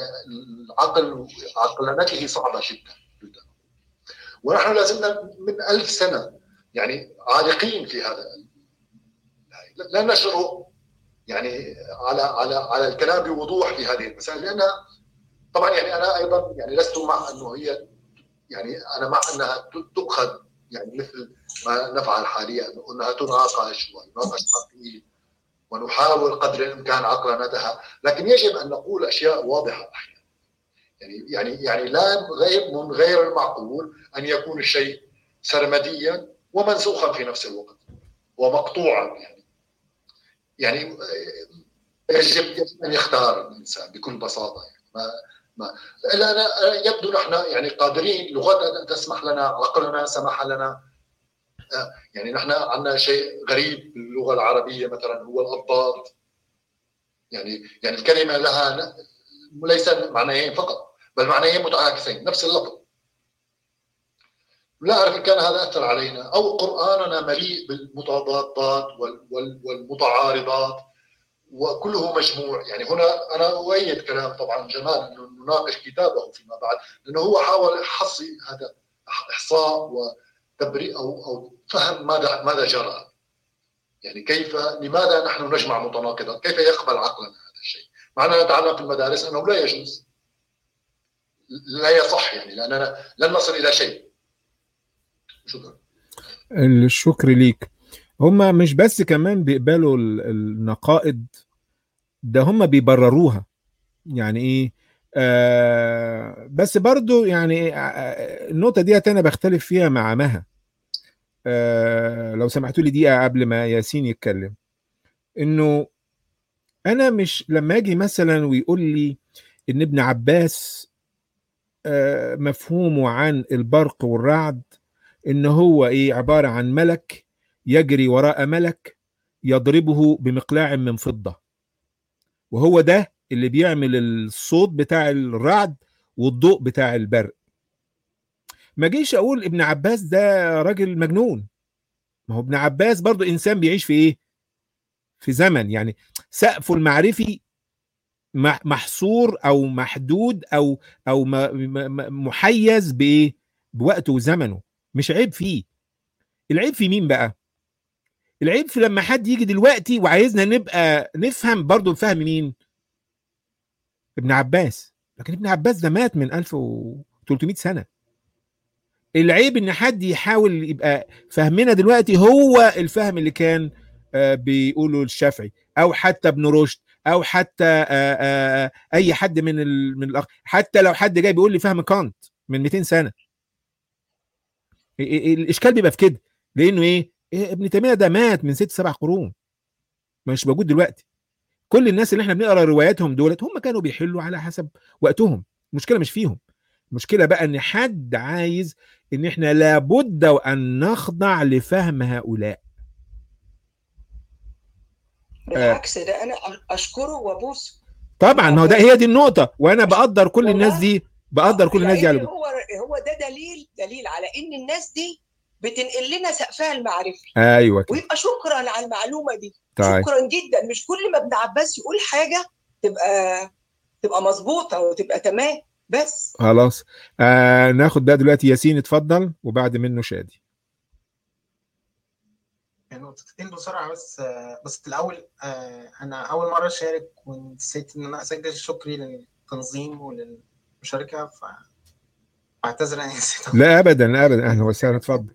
عقلنته صعبة جدا. ونحن لازلنا من 1000 سنة يعني عالقين في هذا، لا نشعر يعني على الكلام بوضوح في هذه المسائل. لأنها طبعا يعني أنا أيضا يعني لست مع أنه هي، يعني أنا مع أنها تؤخذ يعني مثل ما نفعل حاليا، أنها تناقش تقييم ونحاول قدر الإمكان عقلنتها، لكن يجب أن نقول أشياء واضحة أحيانا. يعني لا من غير المعقول أن يكون الشيء سرمديا ومنسوخا في نفس الوقت ومقطوعا. يعني يجب أن يختار الإنسان بكل بساطة. يعني ما أنا يبدو نحن يعني قادرين، لغتنا تسمح لنا، عقلنا سمح لنا. يعني نحن عندنا شيء غريب باللغة العربية مثلا هو الأضداد. يعني الكلمة لها ليس معنيين فقط، بل معنيين متعاكسين، نفس اللفظ. لا أعرف إن كان هذا أثر علينا أو قرآننا مليء بالمتضادات والمتعارضات وكله مجموع. يعني هنا أنا أؤيد كلام طبعا جمال أنه نناقش كتابه فيما بعد، لأنه هو حاول حصي هذا إحصاء وتبريء أو فهم ماذا جرى، يعني لماذا نحن نجمع متناقضات، كيف يقبل عقلنا هذا الشيء، مع أننا نتعلم في المدارس أنه لا يجوز، لا يصح، يعني لأننا لن نصل إلى شيء. شكرا. الشكر ليك. هم مش بس كمان بيقبلوا النقائض، ده هم بيبرروها. يعني ايه؟ بس برضو يعني النقطة دي أنا بختلف فيها مع مها. لو سمحتوا لي دقيقة قبل ما ياسين يتكلم، انه انا مش لما اجي مثلا ويقول لي ان ابن عباس مفهومه عن البرق والرعد ان هو ايه؟ عبارة عن ملك يجري وراء ملك يضربه بمقلاع من فضة، وهو ده اللي بيعمل الصوت بتاع الرعد والضوء بتاع البرق. ما جيش اقول ابن عباس ده راجل مجنون. ما هو ابن عباس برضو انسان بيعيش في ايه؟ في زمن، يعني سقفه المعرفي محصور او محدود او محيز بايه؟ بوقته وزمنه. مش عيب فيه. العيب في مين بقى؟ العيب في لما حد يجي دلوقتي وعايزنا نبقى نفهم برضو فهم مين؟ ابن عباس. لكن ابن عباس ده مات من 1300 سنة. العيب ان حد يحاول يبقى فهمنا دلوقتي هو الفهم اللي كان بيقوله الشافعي او حتى ابن رشد او حتى اي حد من حتى لو حد جاي بيقول لي فهم كانت من 200 سنة. الاشكال بيبقى في كده، لانه ايه؟ ابن تيمية ده مات من 6-7 قرون، مش موجود دلوقتي. كل الناس اللي احنا بنقرا رواياتهم دولت هم كانوا بيحلوا على حسب وقتهم. المشكله مش فيهم، المشكله بقى ان حد عايز ان احنا لابد وان نخضع لفهم هؤلاء. بالعكس، ده انا اشكره وابوسه. طبعا ما هو ده هي دي النقطه، وانا بقدر كل الناس دي، بقدر كل الناس دي على هو ده دليل على ان الناس دي بتنقل لنا سقفها المعرفي. ايوه كده. ويبقى شكرا على المعلومه دي. طيب. شكرا جدا. مش كل ما ابن عباس يقول حاجه تبقى مظبوطه وتبقى تمام. بس خلاص ناخد ده دلوقتي. ياسين اتفضل، وبعد منه شادي. نقطتين بسرعه بس في الاول انا اول مره اشارك ونسيت ان انا اسجل شكري للتنظيم وللمشاركه، فاعتذر اني نسيت. لا ابدا ابدا، اهلا وسهلا، اتفضل.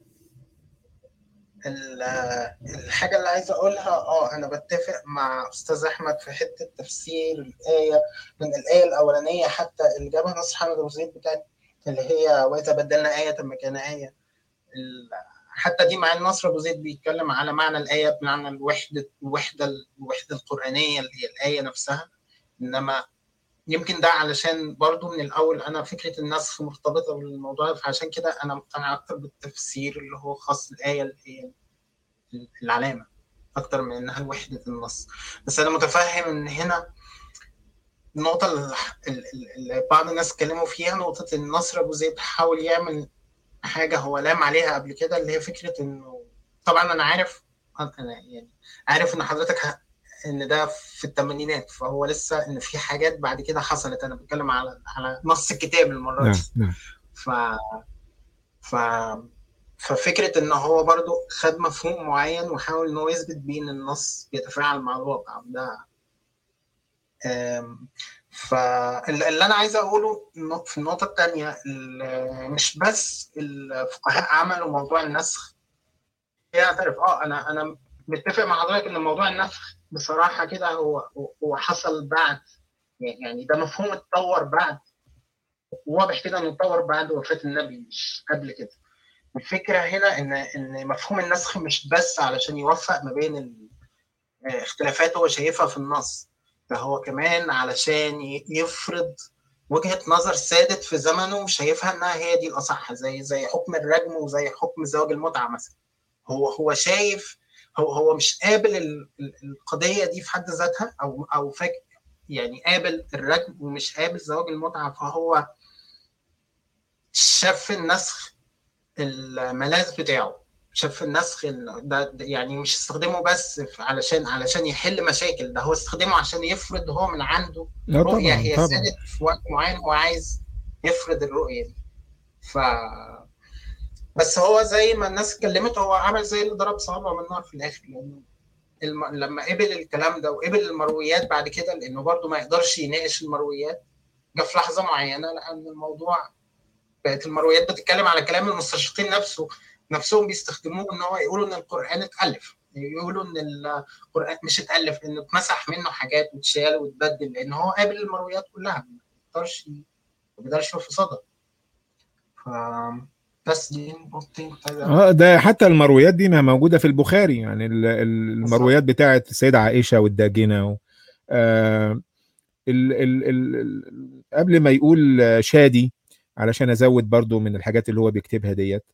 الحاجه اللي عايز اقولها انا بتفق مع استاذ احمد في حته تفسير الايه، من الايه الاولانيه حتى اللي جابها نصر حامد ابو زيد بتاعت اللي هي واذا بدلنا ايه مكان ايه، حتى دي مع نصر ابو زيد بيتكلم على معنى الايه بمعنى الوحده القرانيه اللي هي الايه نفسها. انما يمكن ده علشان برضو من الاول انا فكره النسخ مرتبطه بالموضوع، فعشان كده انا مقتنع اكتر بالتفسير اللي هو خاص الايه اللي هي العلامه اكتر من انها وحده النص. بس انا متفهم ان هنا النقطه اللي بعض الناس اتكلموا فيها، نقطه ان نصر ابو زيد حاول يعمل حاجه هو لام عليها قبل كده، اللي هي فكره انه طبعا انا عارف ان حضرتك ان ده في الثمانينات، فهو لسه ان في حاجات بعد كده حصلت. انا بتكلم على نص الكتاب المره دي. نعم. ففكره ان هو برضو خد مفهوم معين وحاول ان هو يثبت بيه ان النص بيتفاعل مع الواقع ده. فاللي انا عايز اقوله في النقطه الثانيه، مش بس الفقهاء عملوا موضوع النسخ. اعترف انا متفق مع حضرتك ان موضوع النسخ بصراحه كده هو حصل بعد، يعني ده مفهوم اتطور بعد، واضح كده انه اتطور بعد وفاه النبي مش قبل كده. الفكره هنا ان مفهوم النسخ مش بس علشان يوفق ما بين الاختلافات هو شايفها في النص، فهو كمان علشان يفرض وجهه نظر سادت في زمنه شايفها انها هي دي الاصح، زي حكم الرجم وزي حكم زواج المتعه مثلا. هو شايف، هو مش قابل القضيه دي في حد ذاتها، او فاكر يعني قابل الرجم ومش قابل زواج المتعه، فهو شاف النسخ الملاذ بتاعه، شاف النسخ ده يعني مش استخدمه بس علشان يحل مشاكل، ده هو استخدمه عشان يفرض هو من عنده رؤية هي سادت في وقت معين وعايز يفرض الرؤية دي. بس هو زي ما الناس اتكلمت، هو عمل زي اللي ضرب صوابعه من النار في الاخر، لانه لما قبل الكلام ده وقبل المرويات بعد كده، لانه برضو ما يقدرش يناقش المرويات، جه في لحظه معينه لان الموضوع بقت المرويات بتتكلم على كلام المستشرقين نفسهم بيستخدموه، ان هو يقولوا ان القران اتالف، يقولوا ان القران مش اتالف، انه اتمسح منه حاجات واتشال واتبدل، لان هو قابل المرويات كلها، ما بيقدرش يشوف في صدى. بس دي نقطتين. ده حتى المرويات دي ما موجوده في البخاري، يعني المرويات بتاعه السيده عائشه والداجنه قبل ما يقول شادي، علشان ازود برضو من الحاجات اللي هو بيكتبها ديت،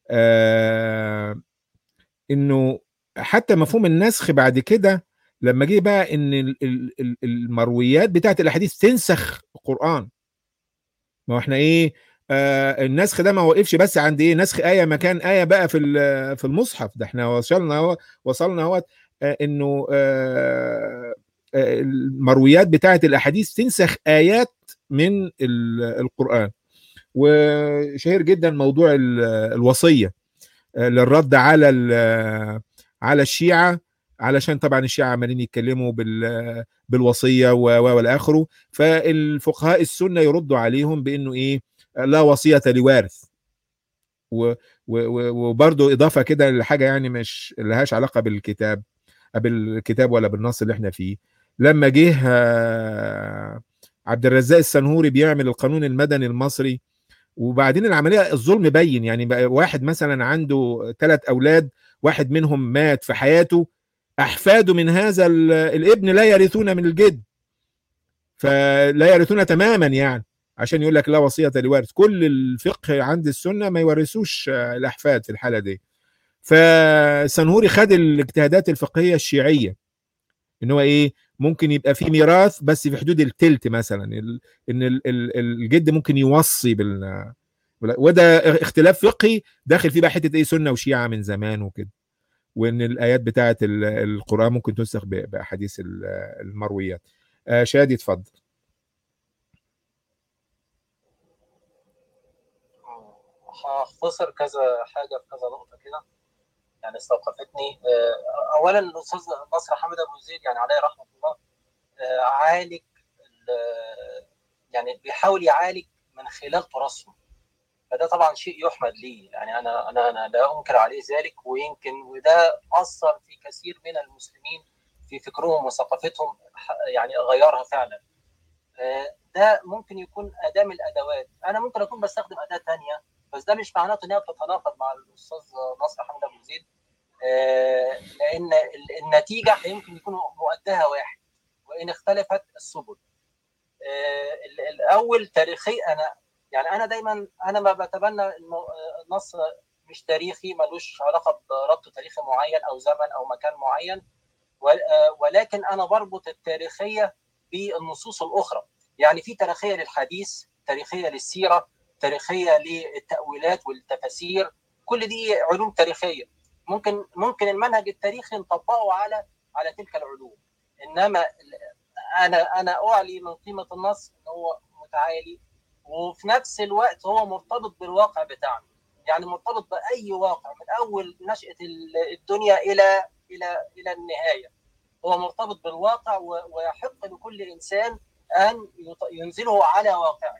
انه حتى مفهوم النسخ بعد كده لما جه بقى ان المرويات بتاعت الاحاديث تنسخ القرآن. ما هو احنا ايه، النسخ ده ما وقفش بس عند ايه، نسخ آية مكان آية بقى في المصحف ده، احنا وصلنا هو انه المرويات بتاعت الاحاديث تنسخ آيات من القرآن. وشهير جدا موضوع الوصية للرد على الشيعة، علشان طبعا الشيعة عمالين يتكلموا بالوصية والى اخره، فالفقهاء السنة يردوا عليهم بانه ايه، لا وصية لوارث. وبرضه اضافة كده لحاجة يعني مش لهاش علاقة بالكتاب ولا بالنص اللي احنا فيه. لما جه عبد الرزاق السنهوري بيعمل القانون المدني المصري، وبعدين العمليه الظلم بين، يعني بقى واحد مثلا عنده 3 اولاد، واحد منهم مات في حياته، احفاده من هذا الابن لا يرثون من الجد، فلا يرثون تماما، يعني عشان يقول لك لا وصيه لوارث. كل الفقه عند السنه ما يورثوش الاحفاد في الحاله دي. فسنهوري خد الاجتهادات الفقهيه الشيعيه، ان هو ايه، ممكن يبقى في ميراث بس في حدود التلت مثلا، ان الجد ممكن يوصي وده اختلاف فقهي داخل فيه بقى حته ايه، سنه وشيعه من زمان وكده، وان الايات بتاعه القران ممكن تنسخ باحاديث المرويات. شادي اتفضل. هختصر كذا حاجه في كذا نقطه كده يعني استوقفتني. اولا الاستاذ نصر حامد ابو زيد يعني عليه رحمه الله عالج، يعني بيحاول يعالج من خلال تراثهم، فده طبعا شيء يحمد ليه، يعني انا لا انكر عليه ذلك، وده اثر في كثير من المسلمين في فكرهم وثقافتهم، يعني غيرها فعلا. ده ممكن يكون اداه من الادوات، انا ممكن اكون بستخدم اداه ثانيه، بس ده مش معناته انها بتتناقض مع الاستاذ نصر حامد ابو زيد، لان النتيجه يمكن يكون مؤداها واحد وان اختلفت السبل. الاول تاريخي، انا دايما ما بتبنى النص مش تاريخي، ملوش علاقه بربط تاريخي معين او زمن او مكان معين، ولكن انا بربط التاريخيه بالنصوص الاخرى. يعني في تاريخيه للحديث، تاريخيه للسيره، تاريخيه للتاويلات والتفاسير، كل دي علوم تاريخيه ممكن المنهج التاريخي نطبقه على تلك العلوم. انما انا اعلي من قيمه النص ان هو متعالي، وفي نفس الوقت هو مرتبط بالواقع بتاعنا، يعني مرتبط باي واقع من اول نشأة الدنيا الى النهايه، هو مرتبط بالواقع، ويحق لكل انسان ان ينزله على واقعه.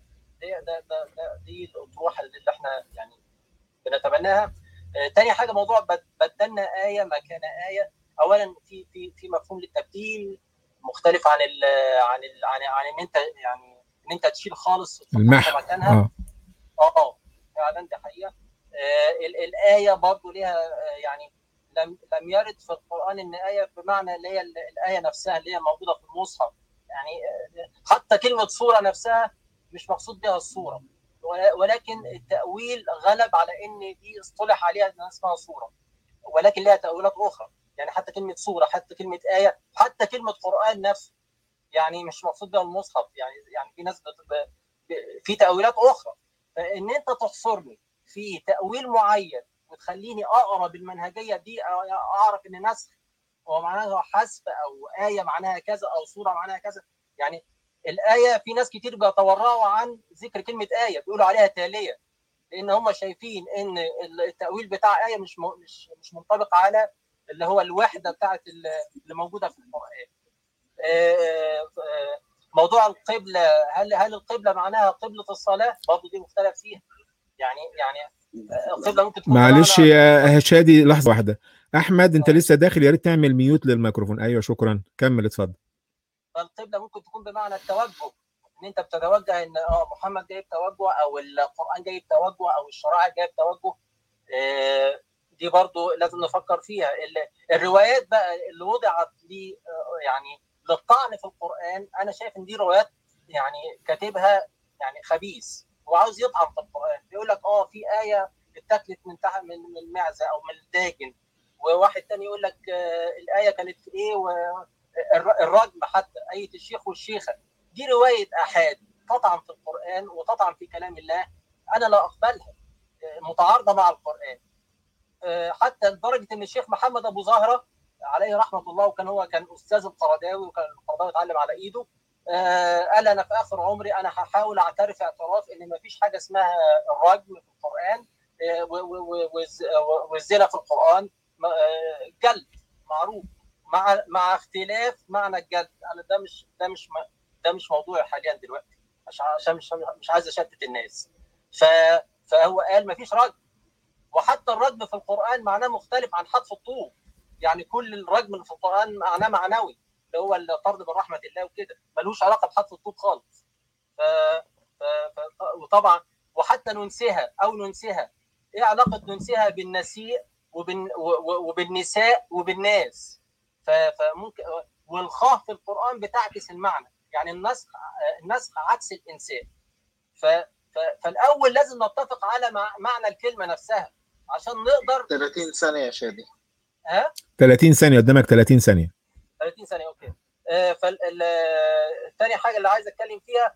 دي الاطروحه اللي احنا يعني بنتبناها. تاني حاجه، موضوع بدلنا ايه مكان ايه. اولا في مفهوم للتبديل مختلف عن ان انت يعني ان انت تشيل خالص المحو مكانها. فعلا دي حقيقه. الايه برضو ليها يعني لم يرد في القران ان ايه بمعنى اللي هي الايه نفسها اللي هي موجوده في المصحف، يعني حتى كلمه سوره نفسها مش مقصود بها السوره، ولكن التاويل غلب على ان دي اصطلح عليها انها اسمها سوره، ولكن لها تاويلات اخرى. يعني حتى كلمه سوره، حتى كلمه ايه، حتى كلمه قران نفسه يعني مش مقصود بها المصحف، يعني في ناس في تاويلات اخرى. فان انت تحصرني في تأويل معين وتخليني اقرا بالمنهجيه دي، اعرف ان نسخ هو معناها حذف، او ايه معناها كذا، او سوره معناها كذا. يعني الايه في ناس كتير بيتورعوا عن ذكر كلمه ايه، بيقولوا عليها تاليه، لان هم شايفين ان التاويل بتاع ايه مش منطبق على اللي هو الوحده بتاعت اللي موجوده في القران. موضوع القبله، هل القبله معناها قبله الصلاه؟ برضه دي مختلف فيها. يعني القبله ممكن تكون معلش يا هشادي لحظه واحده. احمد انت لسه داخل، يا ريت تعمل ميوت للميكروفون. ايوه شكرا، كمل اتفضل. القبله ممكن تكون بمعنى التوجه، ان انت بتتوجه ان محمد جاي بتوجه، او القران جاي بتوجه، او الشرائع جايه بتوجه. دي برضو لازم نفكر فيها. الروايات بقى اللي وضعت لي يعني للطعن في القران، انا شايف ان دي روايات يعني كاتبها يعني خبيث، هو عاوز يطعن في القران. بيقول لك في ايه اتاكلت من تحت من المعزه او من الداجن، وواحد تاني يقول لك الايه كانت في ايه، الرجم حتى ايه الشيخ والشيخه. دي روايه احاد تطعن في القران وتطعن في كلام الله، انا لا اقبلها، متعارضه مع القران. حتى لدرجه ان الشيخ محمد ابو زهره عليه رحمه الله، كان استاذ القرضاوي، وكان القرضاوي اتعلم على ايده، قال انا في اخر عمري انا هحاول اعترف اعتراف ان ما فيش حاجه اسمها الرجم في القران، والزنا في القران جلد معروف، مع اختلاف معنى الجلد. انا ده مش موضوعي حاليا دلوقتي، عشان مش عايز اشتت الناس. فهو قال ما فيش رجم، وحتى الرجم في القرآن معناه مختلف عن حتف الطوب. يعني كل الرجم اللي في القرآن معناه معنوي، اللي هو الطرد من رحمة الله وكده، ملوش علاقة بحتف الطوب خالص. وطبعا وحتى ننسها ايه علاقة ننسها بالنسيء وبالنساء وبالناس؟ فممكن والخاء في القرآن بتعكس المعنى، يعني النسخ عكس الإنسان. فالأول لازم نتفق على معنى الكلمة نفسها عشان نقدر. 30 ثانية يا شادي. 30 ثانية قدامك، 30 ثانية. 30 ثانية أوكي. ثاني حاجة اللي عايز أتكلم فيها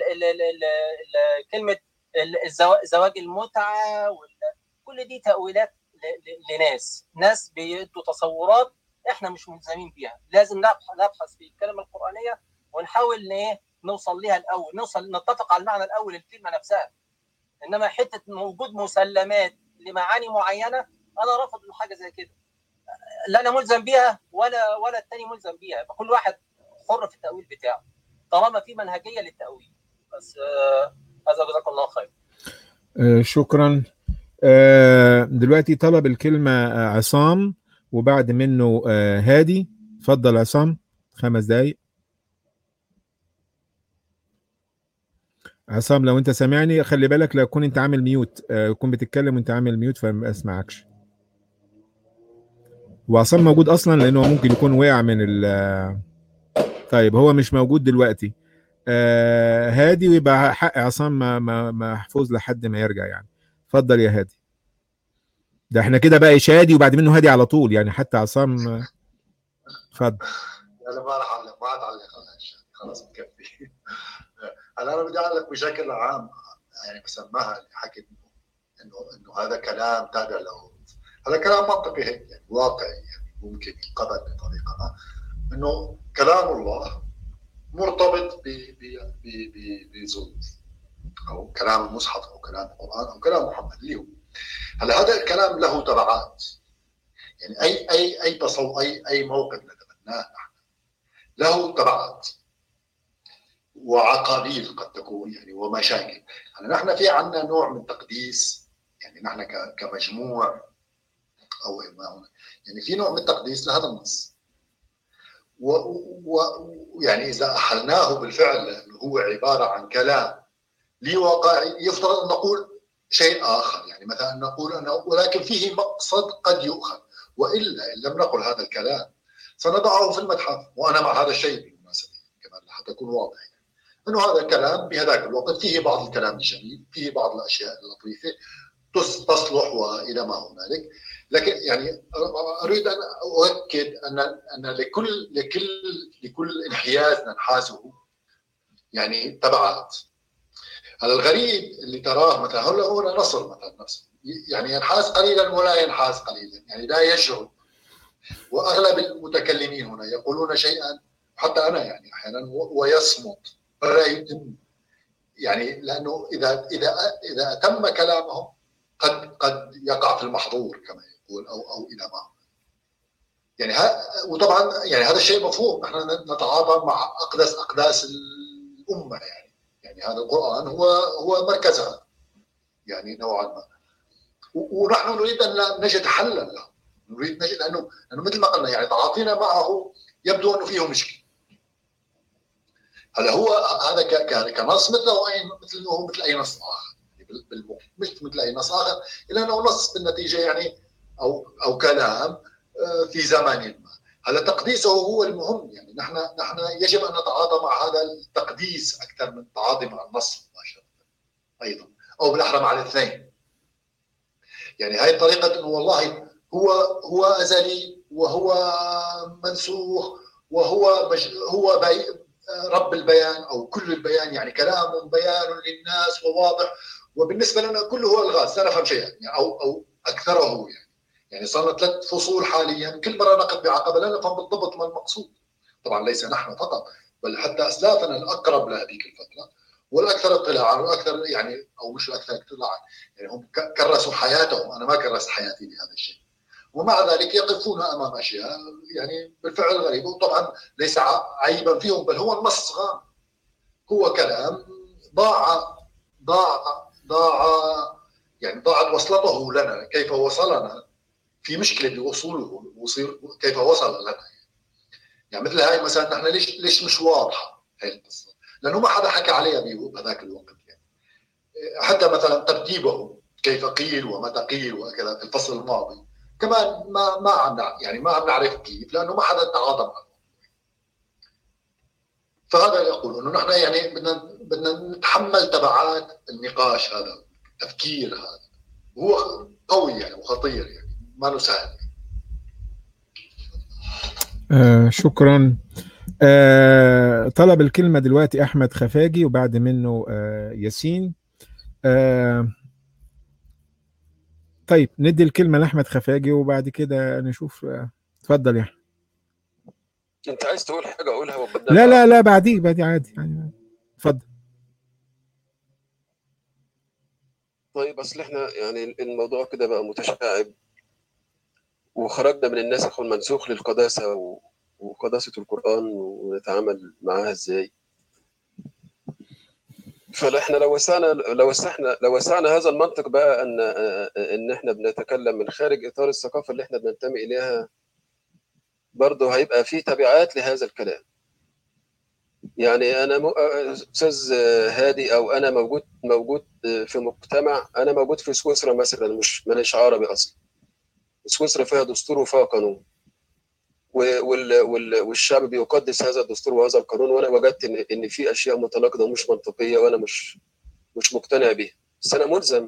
كلمة زواج المتعة، كل دي تأويلات لناس بيدوا تصورات احنا مش ملزمين بيها. لازم نبحث في الكلمة القرآنية ونحاول نوصل ليها الأول، نتفق على المعنى الأول للكلمة نفسها. إنما حتة وجود مسلمات لمعاني معينة، أنا رافض حاجة زي كده. لا أنا ملزم بيها ولا التاني ملزم بيها، كل واحد حر في التأويل بتاعه طالما في منهجية للتأويل. بس هذا جزاك الله خير. شكرا. دلوقتي طلب الكلمة عصام، وبعد منه هادي. اتفضل عصام، 5 دقايق. عصام لو انت سامعني خلي بالك، لو كنت انت عامل ميوت، كنت بتتكلم وانت عامل ميوت فما اسمعكش. وعصام موجود اصلا لانه ممكن يكون وقع من طيب هو مش موجود دلوقتي. هادي، ويبقى حق عصام محفوظ لحد ما يرجع يعني. اتفضل يا هادي. ده احنا كده بقى شادي وبعد منه هادي على طول يعني، حتى عصام. اتفضل. انا ما راح اعلق، ما اعلق خلاص مكفي. انا بدي اعلق بشكل عام، يعني بسماها اللي حكيت انه هذا كلام تابع له، هذا كلام منطقي هيك يعني واقعي، يعني ممكن ينقبل بطريقه ما، انه كلام الله مرتبط بظروف، او كلام المصحف او كلام القران او كلام محمد اللي هو هلا هذا الكلام له تبعات. يعني اي موقف نتبناه نحن له تبعات وعقابيل قد تكون يعني ومشاكل. يعني نحن في عندنا نوع من تقديس، يعني نحن كمجموع او يعني في نوع من التقديس لهذا النص، ويعني اذا احلناه بالفعل لانه هو عباره عن كلام لي واقعي، يفترض ان نقول شيء اخر، يعني مثلا نقول انه ولكن فيه مقصد قد يؤخذ، والا ان لم نقل هذا الكلام سنضعه في المتحف. وانا مع هذا الشيء بالمناسبه كمان حتى يكون واضح، يعني انه هذا الكلام بهذاك الوقت فيه بعض الكلام الجميل، فيه بعض الاشياء اللطيفه تصلح والى ما هنالك، لكن يعني اريد ان اؤكد ان لكل انحياز ننحازه يعني تبعات. هذا الغريب اللي تراه مثلا هو نصر مثلا نفسه، يعني ينحاز قليلا ولا ينحاز قليلا، يعني لا يشعر. واغلب المتكلمين هنا يقولون شيئا، حتى انا يعني احيانا، ويصمت فلا يتم، يعني لانه اذا اتم كلامهم قد يقع في المحظور كما يقول او الى ما، يعني وطبعا يعني هذا الشيء مفهوم، نحن نتعاطى مع اقداس الامه، يعني هذا القران هو مركزها يعني نوعا ما، ونحن نريد ان نجد حلا له، نريد نجد لانه مثل ما قلنا يعني تعاطينا معه يبدو انه فيه مشكله. هلا هذا كنص مثل اي نص اخر، مش مثل اي نص اخر الا انه نص بالنتيجه يعني او كلام في زمان ما. هذا تقديسه هو المهم، يعني نحن يجب ان نتعاطى مع هذا التقديس اكثر من التعاطي مع النص مباشره ايضا، او بالاحرى مع الاثنين. يعني هاي طريقه انه والله هو ازلي وهو منسوخ وهو رب البيان او كل البيان، يعني كلام بيان للناس وواضح، وبالنسبه لنا كله هو الغاز، لا نفهم شيئا يعني او اكثره. يعني صار لنا 3 فصول حاليا، كل مره نقف بعقبه لا نفهم بالضبط ما المقصود. طبعا ليس نحن فقط، بل حتى اسلافنا الاقرب لهذيك الفتره والاكثر اطلاعا والاكثر يعني، او مش الاكثر اطلاعا، يعني هم كرسوا حياتهم، انا ما كرست حياتي بهذا الشيء، ومع ذلك يقفون امام اشياء يعني بالفعل غريبه، وطبعا ليس عيبا فيهم، بل هو النص غام، هو كلام ضاع يعني ضاعت وصلته لنا، كيف وصلنا في مشكله بوصوله، كيف وصل لنا. يعني مثل هاي مثلا نحن ليش مش واضحه هاي القصه؟ لانه ما حدا حكى عليها بهذاك الوقت، يعني حتى مثلا ترتيبه كيف قيل ومتى قيل وكذا في الفصل الماضي كمان ما عم يعني ما عم نعرف كيف، لانه ما حدا تعاطى معه. فهذا يقول انه نحن يعني بدنا نتحمل تبعات النقاش هذا، التفكير هذا هو قوي يعني وخطير، يعني ما له سهل. شكرا. طلب الكلمة دلوقتي أحمد خفاجي، وبعد منه ياسين. طيب ندي الكلمة لأحمد خفاجي وبعد كده نشوف. اتفضل يا أحمد. انت عايز تقول حاجة اقولها لا بعديه عادي يعني، اتفضل. طيب اصل احنا يعني الموضوع كده بقى متشعب، وخرجنا من الناسخ والمنسوخ للقداسة وقداسة القرآن ونتعامل معاها ازاي. فاحنا لو وسعنا هذا المنطق بقى ان احنا بنتكلم من خارج اطار الثقافة اللي احنا بننتمي اليها، برضه هيبقى في تبعات لهذا الكلام. يعني انا استاذ هادي، او انا موجود في مجتمع، انا موجود في سويسرا مثلا، مانيش عربي اصلا. سويسرا فيها دستور وفيها قانون، والشعب بيقدس هذا الدستور وهذا القانون، وانا وجدت ان في اشياء متناقضه ومش منطقيه، وانا مش مقتنع بيها، بس انا ملزم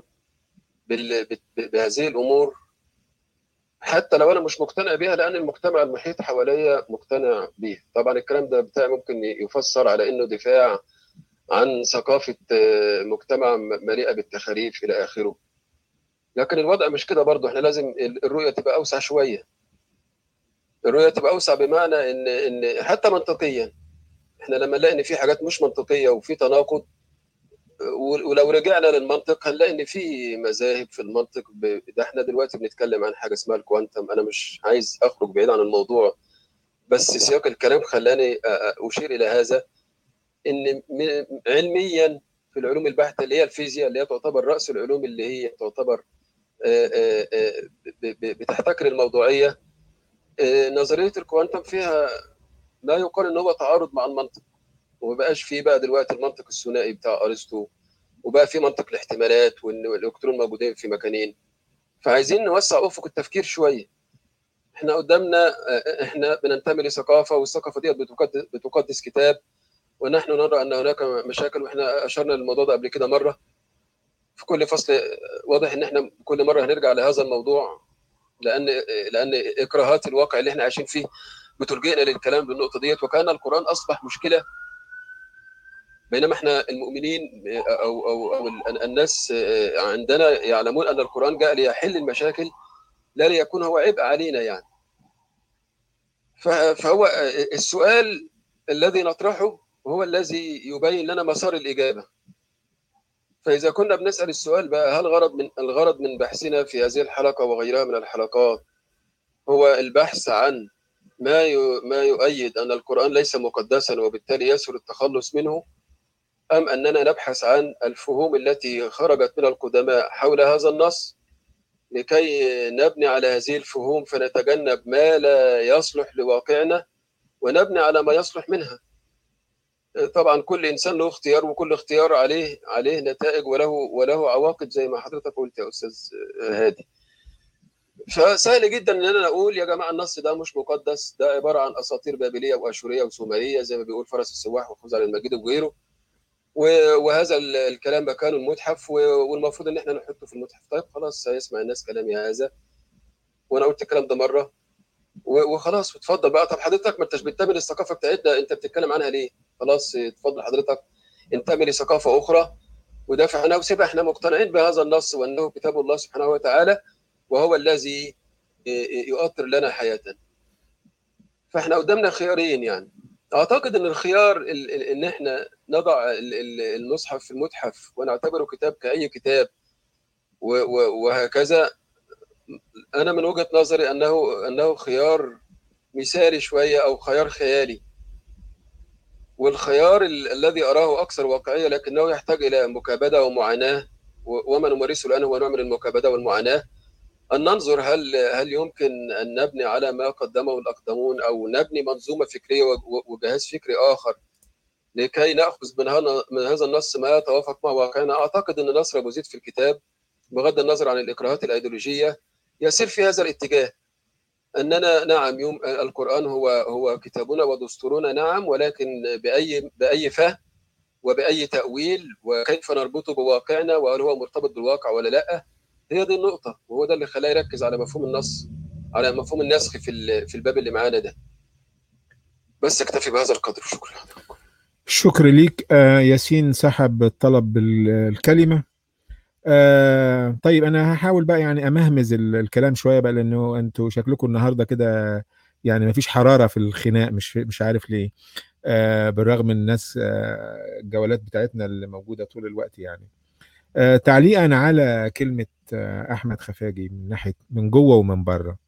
بهذه الامور حتى لو انا مش مقتنع بيها، لان المجتمع المحيط حواليا مقتنع بيها. طبعا الكلام ده بتاعي ممكن يفسر على انه دفاع عن ثقافه مجتمع مليئه بالتخاريف الى اخره، لكن الوضع مش كده برضه. احنا لازم الرؤيه تبقى اوسع شويه، الرؤيه تبقى اوسع بمعنى ان حتى منطقيا احنا لما نلاقي ان في حاجات مش منطقيه وفي تناقض، ولو رجعنا للمنطق هنلاقي ان في مذاهب في المنطق. ده احنا دلوقتي بنتكلم عن حاجه اسمها الكوانتم. انا مش عايز اخرج بعيد عن الموضوع، بس سياق الكلام خلاني اشير الى هذا، ان علميا في العلوم البحته اللي هي الفيزياء، اللي هي تعتبر راس العلوم، اللي هي تعتبر بتحتكر الموضوعيه، نظريه الكوانتم فيها ما يقال ان هو تعارض مع المنطق، وما بقاش فيه بقى دلوقتي المنطق الثنائي بتاع ارسطو، وبقى في منطق الاحتمالات وان الالكترون موجودين في مكانين. فعايزين نوسع افق التفكير شويه. احنا قدامنا، احنا بننتمي لثقافه، والثقافه دي بتقدس كتاب، ونحن نرى ان هناك مشاكل، واحنا اشرنا للموضوع ده قبل كده مره في كل فصل. واضح ان احنا كل مره هنرجع لهذا الموضوع، لان اكراهات الواقع اللي احنا عايشين فيه بتلجئنا للكلام بالنقطه ديت، وكان القران اصبح مشكله بينما احنا المؤمنين او الناس عندنا يعلمون ان القرآن جاء ليحل المشاكل لا ليكون هو عبء علينا يعني. فهو السؤال الذي نطرحه هو الذي يبين لنا مسار الإجابة. فإذا كنا بنسأل السؤال بقى، هل الغرض من بحثنا في هذه الحلقة وغيرها من الحلقات هو البحث عن ما يؤيد أن القرآن ليس مقدسا وبالتالي يسهل التخلص منه، أم أننا نبحث عن الفهوم التي خرجت من القدماء حول هذا النص لكي نبني على هذه الفهوم فنتجنب ما لا يصلح لواقعنا ونبني على ما يصلح منها؟ طبعا كل إنسان له اختيار، وكل اختيار عليه نتائج وله عواقب زي ما حضرتك قلت يا أستاذ هادي. فسهل جدا ان انا اقول يا جماعه النص ده مش مقدس، ده عباره عن اساطير بابليه واشوريه وسومريه زي ما بيقول فرس السواح وخزعل المجيد وغيره، وهذا الكلام مكانه المتحف والمفروض ان احنا نحطه في المتحف. طيب خلاص، هيسمع الناس كلامي هذا وانا قلت الكلام ده مره وخلاص، وتفضل بقى. طب حضرتك ما انتش بتتابع الثقافه بتاعتنا، انت بتتكلم عنها ليه؟ خلاص اتفضل حضرتك انتمي لثقافه اخرى ودافع عنها وسيبها. احنا مقتنعين بهذا النص وانه كتاب الله سبحانه وتعالى وهو الذي يؤطر لنا حياتنا. فاحنا قدامنا خيارين يعني. اعتقد ان الخيار ان احنا نضع المصحف في المتحف ونعتبره كتاب كأي كتاب وهكذا، انا من وجهة نظري انه خيار مثالي شوية او خيار خيالي. والخيار الذي اراه اكثر واقعية لكنه يحتاج الى مكابدة ومعاناة، وما نمارسه الان هو نوع من المكابدة والمعاناة. أن ننظر هل يمكن أن نبني على ما قدمه الأقدمون أو نبني منظومة فكرية وجهاز فكري آخر لكي نأخذ من هذا النص ما يتوافق مع واقعنا. أعتقد أن نصر أبو زيد في الكتاب بغض النظر عن الإكراهات الأيديولوجية يسير في هذا الاتجاه، أننا نعم القرآن هو كتابنا ودستورنا نعم، ولكن بأي فهم وبأي تأويل وكيف نربطه بواقعنا وهل هو مرتبط بالواقع ولا لأ. هي دي النقطة، وهو ده اللي خلاه يركز على مفهوم النص، على مفهوم النسخ في الباب اللي معانا ده. بس اكتفي بهذا القدر. شكرا. شكر ليك. ياسين سحب طلب الكلمة. طيب أنا هحاول بقى يعني أمهمز الكلام شوية بقى، لأنه أنتوا شكلكم النهاردة كده يعني مفيش حرارة في الخناق، مش عارف ليه. بالرغم من الناس الجولات بتاعتنا اللي موجودة طول الوقت يعني. تعليقا على كلمة أحمد خفاجي من جوه ومن بره.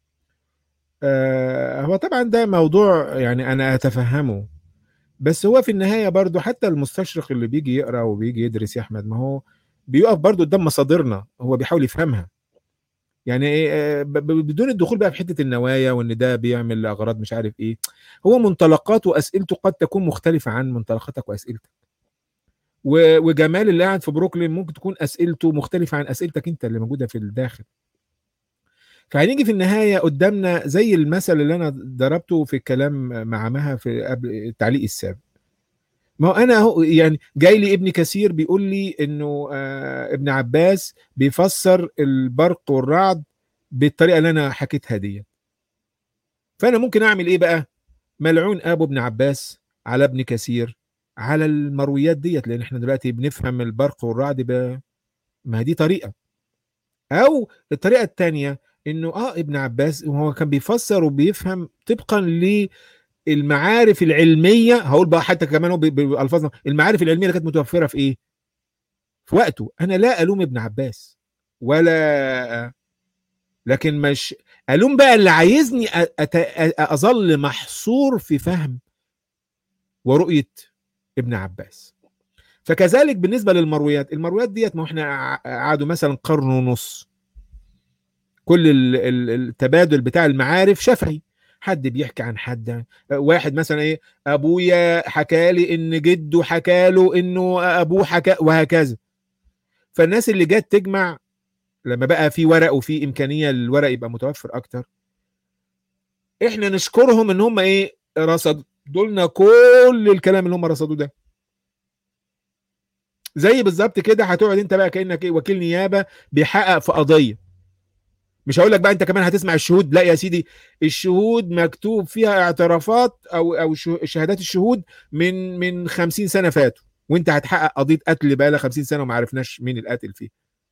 هو طبعا ده موضوع يعني أنا أتفهمه، بس هو في النهاية برضو حتى المستشرق اللي بيجي يقرأ وبيجي يدرس يا أحمد، ما هو بيقف برضو قدام مصادرنا، هو بيحاول يفهمها يعني بدون الدخول بقى في حتة النوايا وإن ده بيعمل أغراض مش عارف إيه. هو منطلقات وأسئلته قد تكون مختلفة عن منطلقاتك وأسئلتك، وجمال اللي قاعد في بروكلين ممكن تكون اسئلته مختلفه عن اسئلتك انت اللي موجوده في الداخل. فهنيجي في النهايه قدامنا زي المثل اللي انا ضربته في الكلام مع مها في قبل التعليق السابق. ما هو انا هو يعني جاي لي ابن كثير بيقول لي انه ابن عباس بيفسر البرق والرعد بالطريقه اللي انا حكيتها دي. فانا ممكن اعمل ايه بقى؟ ملعون ابو ابن عباس على ابن كثير على المرويات ديت، لان احنا دلوقتي بنفهم البرق والرعد ما دي طريقه. او الطريقه الثانيه انه ابن عباس وهو كان بيفسر وبيفهم طبقا للمعارف العلميه. هقول بقى حتى كمان هو بالفاظنا المعارف العلميه اللي كانت متوفره في ايه في وقته. انا لا الوم ابن عباس ولا، لكن مش الوم بقى اللي عايزني اظل محصور في فهم ورؤيه ابن عباس. فكذلك بالنسبه للمرويات، المرويات ديت ما احنا قعدوا مثلا قرن ونص كل التبادل بتاع المعارف شفهي. حد بيحكي عن حد، واحد مثلا ايه ابويا حكى لي ان جده حكى له انه ابوه حكى وهكذا. فالناس اللي جت تجمع لما بقى في ورق وفي امكانيه الورق يبقى متوفر اكتر، احنا نشكرهم ان هم ايه رصدوا لنا كل الكلام اللي هم رصدوه ده. زي بالظبط كده هتقعد انت بقى كانك ايه وكيل نيابه بيحقق في قضيه. مش هقول لك بقى انت كمان هتسمع الشهود، لا يا سيدي، الشهود مكتوب فيها اعترافات او شهادات الشهود من 50 سنه فاتوا، وانت هتحقق قضيه قتل بقى لها 50 سنه وما عرفناش مين القاتل فيه.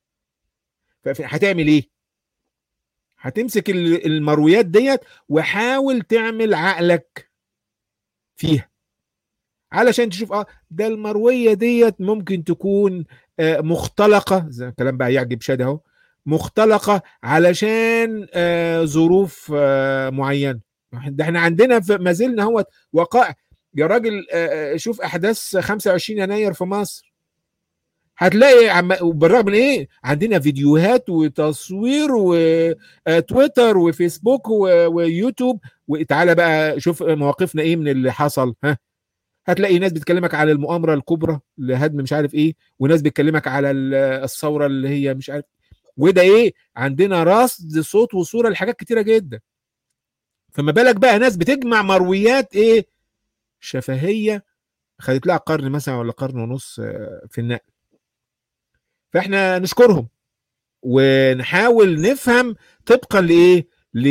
هتعمل ايه؟ هتمسك المرويات ديت وحاول تعمل عقلك فيها علشان تشوف ده المرويه ديت ممكن تكون مختلقه، زي الكلام بقى يعجب شادي اهو، مختلقه علشان ظروف معينه. ده احنا عندنا ما زلنا هو وقائع يا راجل. شوف احداث 25 يناير في مصر، هتلاقي بالرغم من ايه عندنا فيديوهات وتصوير وتويتر وفيسبوك ويوتيوب، وتعالى بقى شوف مواقفنا ايه من اللي حصل. هتلاقي ناس بتكلمك على المؤامرة الكبرى لهدم مش عارف ايه، وناس بتكلمك على الثورة اللي هي مش عارف، وده ايه عندنا رصد صوت وصورة لحاجات كتيرة جدا. فما بالك بقى ناس بتجمع مرويات ايه شفهية خدت لها قرن مثلا ولا قرن ونص في النقل. فاحنا نشكرهم ونحاول نفهم طبقا لايه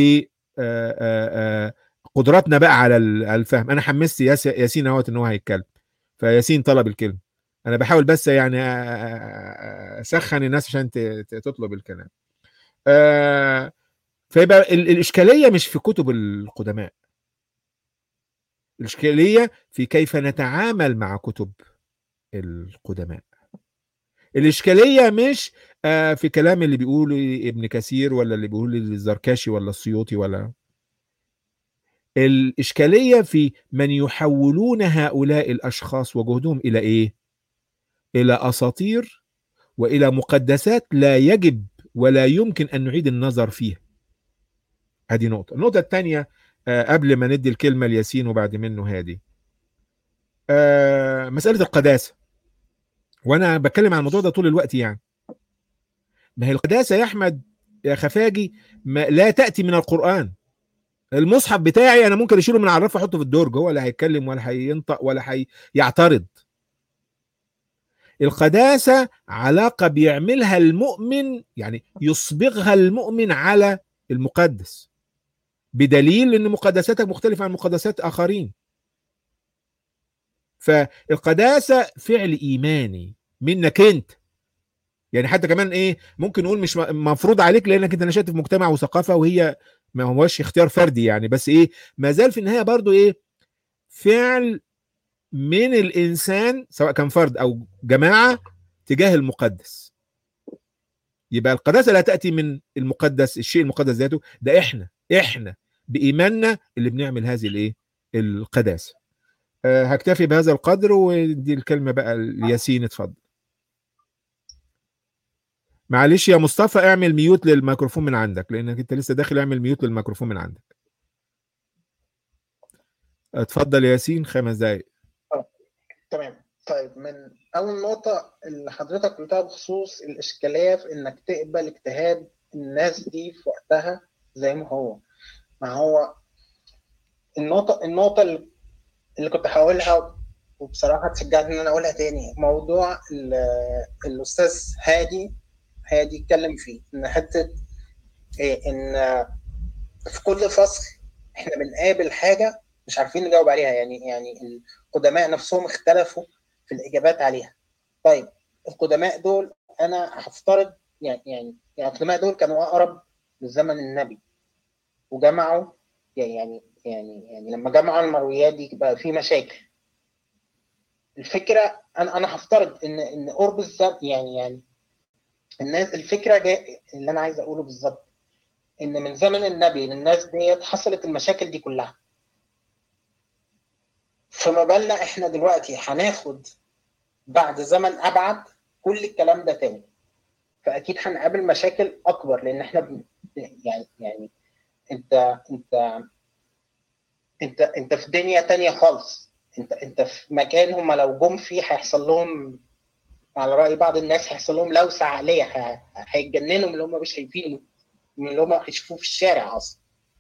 قدراتنا بقى على الفهم. انا حمست ياسين اهوت ان هو هيتكلم، فياسين طلب الكلمه. انا بحاول بس يعني اسخن الناس عشان تطلب الكلام. فيبقى الاشكاليه مش في كتب القدماء، الاشكاليه في كيف نتعامل مع كتب القدماء. الإشكالية مش في كلام اللي بيقوله ابن كثير ولا اللي بيقوله الزركشي ولا السيوطي، ولا الإشكالية في من يحولون هؤلاء الأشخاص وجهدهم إلى إيه؟ إلى أساطير وإلى مقدسات لا يجب ولا يمكن أن نعيد النظر فيها. هذه نقطة. النقطة الثانية قبل ما ندي الكلمة لياسين وبعد منه هادي، مسألة القداسة، وأنا بتكلم عن الموضوع ده طول الوقت. يعني ما هي القداسة يا أحمد يا خفاجي لا تأتي من القرآن. المصحف بتاعي أنا ممكن أشيله من على الرف وأحطه في الدرج، هو لا هيتكلم ولا هينطق ولا هيعترض. القداسة علاقة بيعملها المؤمن، يعني يصبغها المؤمن على المقدس، بدليل أن مقدساتك مختلفة عن مقدسات آخرين. فالقداسة فعل إيماني منك أنت، يعني حتى كمان ايه ممكن نقول مش مفروض عليك لانك انت نشأت في مجتمع وثقافه، وهي ما هوش اختيار فردي يعني، بس ايه ما زال في النهايه برضو ايه فعل من الانسان سواء كان فرد او جماعه تجاه المقدس. يبقى القداسه لا تاتي من المقدس، الشيء المقدس ذاته، ده احنا بايماننا اللي بنعمل هذه الايه القداسه. هكتفي بهذا القدر ودي الكلمه بقى لياسين. اتفضل. معلش يا مصطفى اعمل ميوت للميكروفون من عندك لانك انت لسه داخل، اعمل ميوت للميكروفون من عندك. اتفضل يا ياسين 5 دقايق. تمام. طيب، من اول نقطه اللي حضرتك قلتها بخصوص الاشكاليه في انك تقبل اجتهاد الناس دي في وقتها زي ما هو، ما هو النقطه اللي كنت هقولها وبصراحه اتشجعت ان انا اقولها تاني، موضوع الاستاذ هادي اتكلم فيه، ان حته ان في كل فصل احنا بنقابل حاجه مش عارفين نجاوب عليها، يعني القدماء نفسهم اختلفوا في الاجابات عليها. طيب القدماء دول انا هفترض يعني القدماء دول كانوا اقرب لزمن النبي وجمعوا يعني لما جمعوا المرويات دي بقى في مشاكل. الفكره انا هفترض ان قرب الزمن يعني الناس، الفكره اللي انا عايز اقوله بالظبط ان من زمن النبي للناس ديت حصلت المشاكل دي كلها، فما بالنا احنا دلوقتي هناخد بعد زمن ابعد كل الكلام ده تاني، فاكيد هنقابل مشاكل اكبر، لان احنا يعني انت في دنيا تانية خالص، انت في مكان هم لو جم فيه هيحصل لهم على رأي بعض الناس هيحصل لهم لوسة عقلية، هيتجننوا من اللي هم مش شايفينه، من اللي هم هيشوفوه في الشارع اصلا.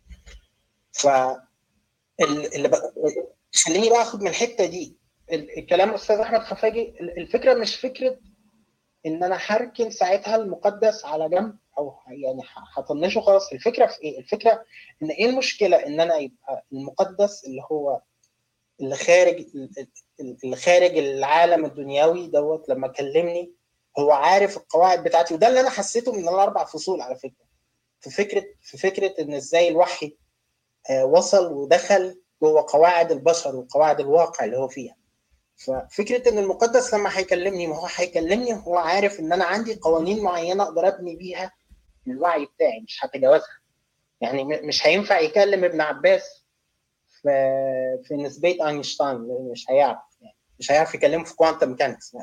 خليني بقى اخد من الحته دي الكلام الاستاذ احمد خفاجي. الفكره مش فكره ان انا هركن ساعتها المقدس على جنب او يعني هطنشه خلاص. الفكره في ايه؟ الفكره ان ايه المشكله ان انا يبقى المقدس اللي هو اللي خارج العالم الدنيوي دوت لما كلمني هو عارف القواعد بتاعتي. وده اللي انا حسيته من الاربع فصول على فكره، في فكره ان ازاي الوحي وصل ودخل جوه قواعد البشر وقواعد الواقع اللي هو فيها. ففكره ان المقدس لما هيكلمني، ما هو هيكلمني هو عارف ان انا عندي قوانين معينه اقدر ابني بيها الوعي بتاعي، مش هتجاوزها. يعني مش هينفع يكلم ابن عباس في نسبيه اينشتاين، مش هيعرف يكلمه في كوانتم ميكانكس،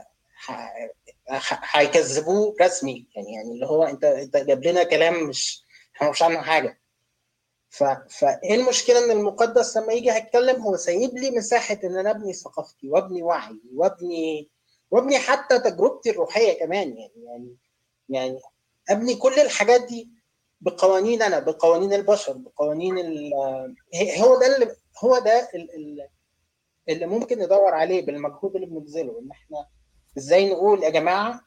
هيكذبوه رسمي. يعني اللي هو انت جاب لنا كلام مش عنه حاجه. فايه المشكله ان المقدس لما يجي هيتكلم هو سايب لي مساحه ان انا ابني ثقافتي وابني وعي وابني حتى تجربتي الروحيه كمان. يعني ابني كل الحاجات دي بقوانين انا، بقوانين البشر، بقوانين هو ده اللي ممكن ندور عليه بالمجهود اللي بنبذله. ان احنا ازاي نقول يا جماعه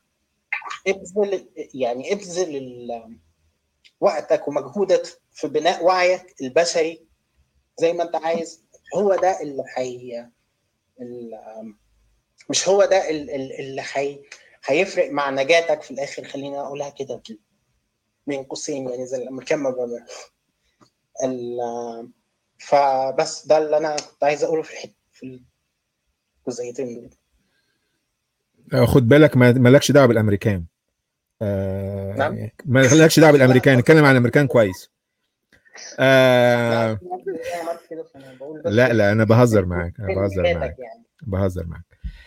ابذل وقتك ومجهودك في بناء وعيك البشري زي ما انت عايز. هو ده اللي مش هو ده اللي هيفرق مع نجاتك في الاخر. خلينا اقولها كده بين قوسين، يعني زي الامريكان ما بيعملوا. فبس ده اللي انا كنت عايز اقوله في الجزئيتين دول. خد بالك مالكش دعوه بالامريكان. نعم؟ مالكش دعوه بالامريكان، نتكلم عن الامريكان كويس. لا انا بهزر معاك، بهزر معاك.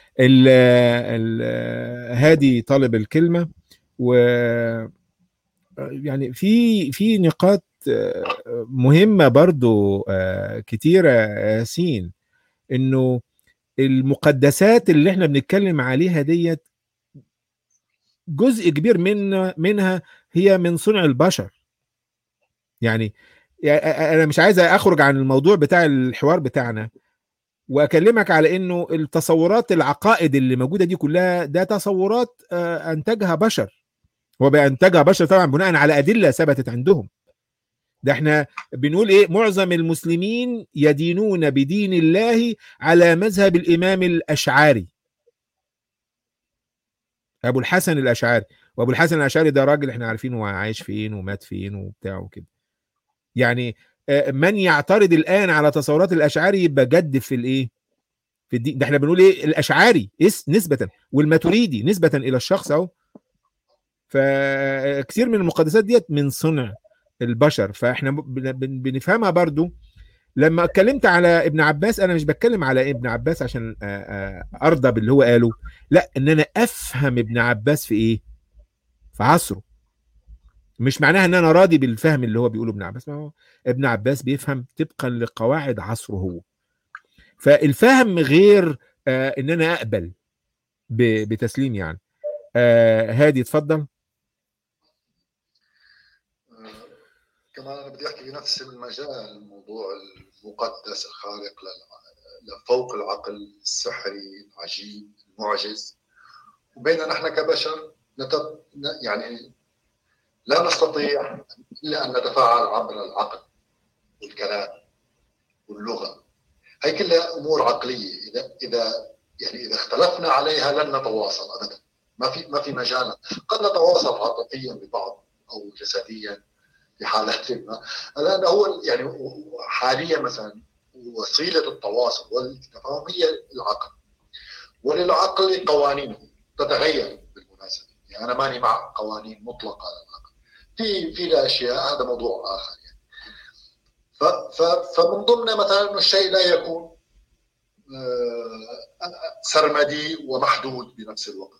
هادي طالب الكلمه، و يعني في نقاط مهمه برضو كتيره ياسين، انه المقدسات اللي احنا بنتكلم عليها ديت جزء كبير منها هي من صنع البشر. يعني انا مش عايز اخرج عن الموضوع بتاع الحوار بتاعنا واكلمك على انه التصورات العقائد اللي موجوده دي كلها ده تصورات انتجها بشر، وبانتجها بشر طبعا بناء على ادله ثبتت عندهم. ده احنا بنقول ايه؟ معظم المسلمين يدينون بدين الله على مذهب الامام الاشعري، ابو الحسن الاشعري. وابو الحسن الاشعري ده راجل احنا عارفين هو عايش فين ومات فين وبتاع وكده. يعني من يعترض الان على تصورات الاشعري يبقى جد في الايه؟ في الدين. ده احنا بنقول ايه؟ الاشعري نسبه، والماتريدي نسبه الى الشخص اهو. فكثير من المقدسات ديت من صنع البشر، فاحنا بنفهمها برضو. لما اتكلمت على ابن عباس انا مش بتكلم على ابن عباس عشان ارضى باللي هو قاله، لا، ان انا افهم ابن عباس في ايه؟ في عصره. مش معناها ان انا راضي بالفهم اللي هو بيقوله ابن عباس، ما هو ابن عباس بيفهم طبقا لقواعد عصره هو. فالفهم غير ان انا اقبل بتسليم يعني. هادي اتفضل. كمان انا بدي احكي في نفس المجال، موضوع المقدس الخارق لفوق العقل، السحري العجيب المعجز. وبيننا نحن كبشر يعني لا نستطيع الا ان نتفاعل عبر العقل والكلام واللغه. هي كلها امور عقليه، اذا اختلفنا عليها لن نتواصل ابدا. ما في مجال. قد نتواصل عاطفيا ببعض او جسديا في حالات ما، لان هو يعني حاليا مثلا وسيله التواصل والتفاهم هي العقل، وللعقل قوانينه تتغير بالمناسبه. يعني انا ماني مع قوانين مطلقه للعقل في اشياء، هذا موضوع اخر يعني. فمن ضمنها مثلا انه الشيء لا يكون سرمدي ومحدود بنفس الوقت.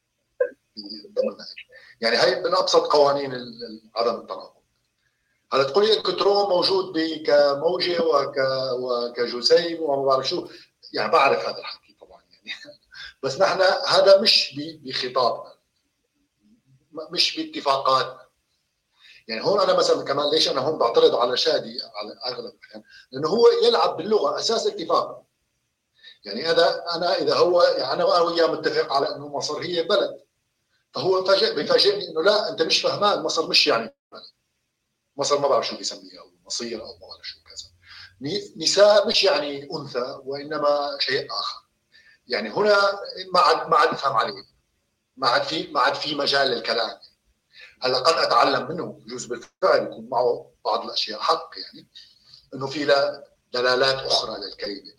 يعني هي من ابسط قوانين عدم التناقض. هلا تقول لي الكترون موجود كموجه وكجسيم وما بعرف شو، يعني بعرف هذا الحكي طبعا يعني بس نحن هذا مش بخطابنا، مش باتفاقاتنا. يعني هون انا مثلا كمان ليش انا هون بعترض على شادي على اغلب الاحيان؟ لانه هو يلعب باللغه اساس اتفاق. يعني اذا هو يعني انا وياه متفق على انه مصر هي بلد، فهو بيفاجئني انه لا انت مش فهمان، مصر مش يعني بلد. مصر ما بعرف شو بيسميها، او مصير او ما بعرف شو كذا. نساء مش يعني أنثى، وإنما شيء آخر. يعني هنا ما عاد نفهم عليه، ما عاد في مجال للكلام. هلا قد أتعلم منه، يجوز بالفعل يكون معه بعض الأشياء حق، يعني إنه في دلالات أخرى للكلمة.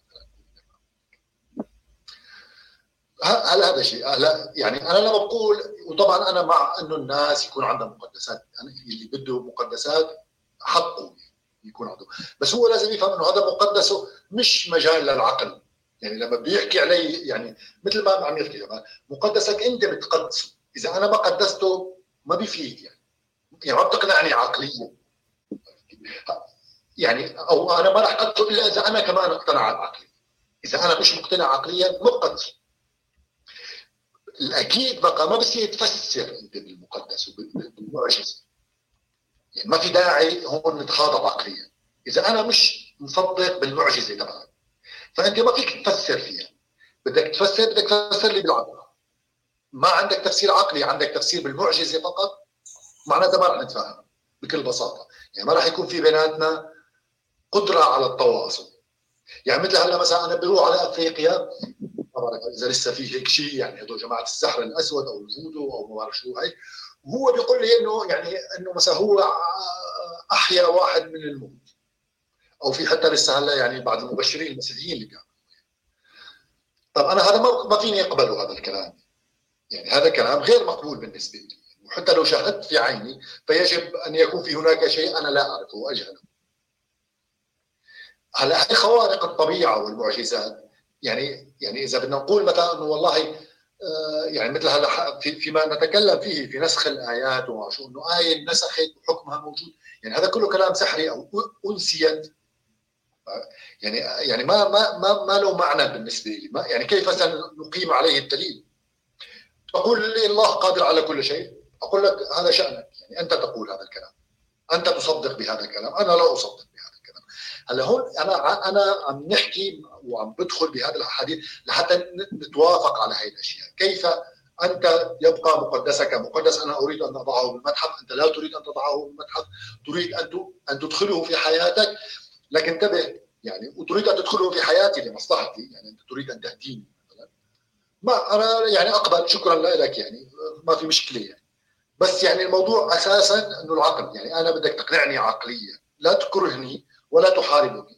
هذا شيء. هلا يعني أنا لما بقول، وطبعا أنا مع إنه الناس يكون عندها مقدسات، يعني اللي بده مقدسات حقه يكون عنده، بس هو لازم يفهم إنه هذا مقدسه مش مجال للعقل. يعني لما بده يحكي علي، يعني مثل ما عم يحكي مقدسك أنت بتقدسه، إذا أنا ما قدسته ما بيفيد، يعني ما بتقنعني عقليا، يعني او انا ما راح اقدسه الا اذا انا كمان اقتنع عقليا. اذا انا مش مقتنع عقليا ما بقدسه. الاكيد بقى ما بصير تفسر انت بالمقدس وبالمعجزه، يعني ما في داعي هون نتخاطب عقليا. اذا انا مش مصدق بالمعجزه تبعك، فانت ما فيك تفسر فيها. بدك تفسر لي بالعقل. ما عندك تفسير عقلي، عندك تفسير بالمعجزه فقط، معناتها ما راح نتفاهم بكل بساطه. يعني ما راح يكون في بيناتنا قدره على التواصل. يعني مثل هلا مثلا انا بروح على افريقيا، طبعا اذا لسه في هيك شيء، يعني هدول جماعه السحر الاسود او الفودو او ما بعرف شو هي، وهو بيقول لي انه يعني انه مثلا هو احيا واحد من الموت، او في حتى لسه هلا يعني بعض المبشرين المسيحيين اللي بيعملوا. طب انا هذا ما فيني اقبله هذا الكلام، يعني هذا كلام غير مقبول بالنسبه لي، وحتى لو شاهدت في عيني فيجب ان يكون في هناك شيء انا لا اعرفه واجهله. هلا هي خوارق الطبيعه والمعجزات، يعني اذا بدنا نقول مثلا انه والله يعني مثل هلا فيما نتكلم فيه في نسخ الايات وشو انه ايه نسخت وحكمها موجود، يعني هذا كله كلام سحري او انسيت، يعني ما له معنى بالنسبه لي. يعني كيف سنقيم عليه الدليل؟ تقول لي الله قادر على كل شيء، اقول لك هذا شأنك، يعني انت تقول هذا الكلام، انت تصدق بهذا الكلام، انا لا اصدق بهذا الكلام. هلا هون انا عم نحكي وعم بدخل بهذه الاحاديث لحتى نتوافق على هذه الاشياء. كيف انت يبقى مقدسك مقدس، انا اريد ان اضعه بالمتحف، انت لا تريد ان تضعه بالمتحف، تريد ان تدخله في حياتك، لكن انتبه يعني، وتريد ان تدخله في حياتي لمصلحتي، يعني انت تريد ان تهديني مثلا، ما انا يعني اقبل، شكرا لك، يعني ما في مشكله يعني. بس يعني الموضوع اساسا انه العقل، يعني انا بدك تقنعني عقليا، لا تكرهني ولا تحاربني،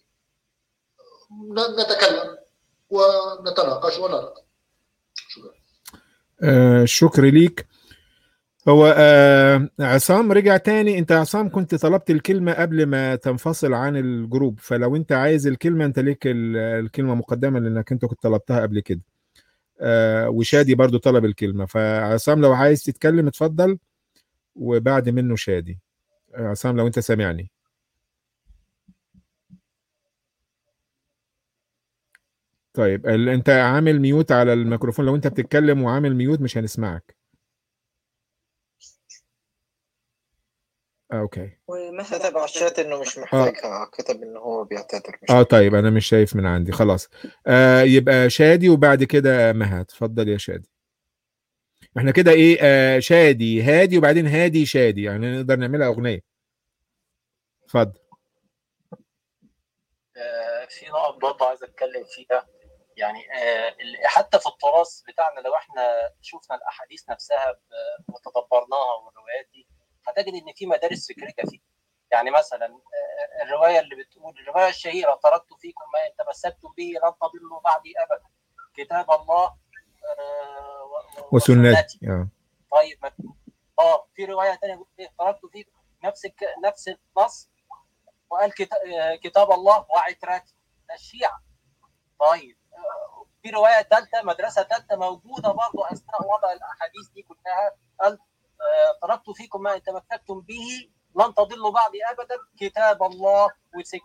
نتكلم ونتناقش ونرى. شكرا. شكر ليك. هو عصام رجع تاني. انت عصام كنت طلبت الكلمة قبل ما تنفصل عن الجروب، فلو انت عايز الكلمة انت ليك الكلمة مقدمة لانك انت كنت طلبتها قبل كده. وشادي برضو طلب الكلمة، فعصام لو عايز تتكلم اتفضل، وبعد منه شادي. عصام لو انت سامعني. طيب انت عامل ميوت على الميكروفون، لو انت بتتكلم وعامل ميوت مش هنسمعك. اوكي. كتب على الشات انه مش محتاجها، كتب انه هو بيعتذر. طيب انا مش شايف من عندي، خلاص. يبقى شادي وبعد كده مها. اتفضل يا شادي. احنا كده ايه، شادي هادي وبعدين هادي شادي، يعني نقدر نعملها اغنيه. اتفضل. في نقط برضه عايز اتكلم فيها، يعني حتى في التراث بتاعنا لو احنا شفنا الاحاديث نفسها وتدبرناها والروايات دي، هتجد ان في مدارس فكريه فيه. يعني مثلا الروايه اللي بتقول، الروايه الشهيره تركت فيكم ما ان تمسكتم به لن تضلوا بعدي ابدا، كتاب الله وسنتي. طيب في روايه ثانيه بتقول تركت فيكم نفس النص وقال كتاب الله وعترتي، الشيعة. طيب في روايه ثالثه، مدرسه ثالثه موجوده برضه اثناء وضع الاحاديث دي كلها، قال تركت فيكم ما ان تمسكتم به لن تضلوا بعدي ابدا، كتاب الله وسكت.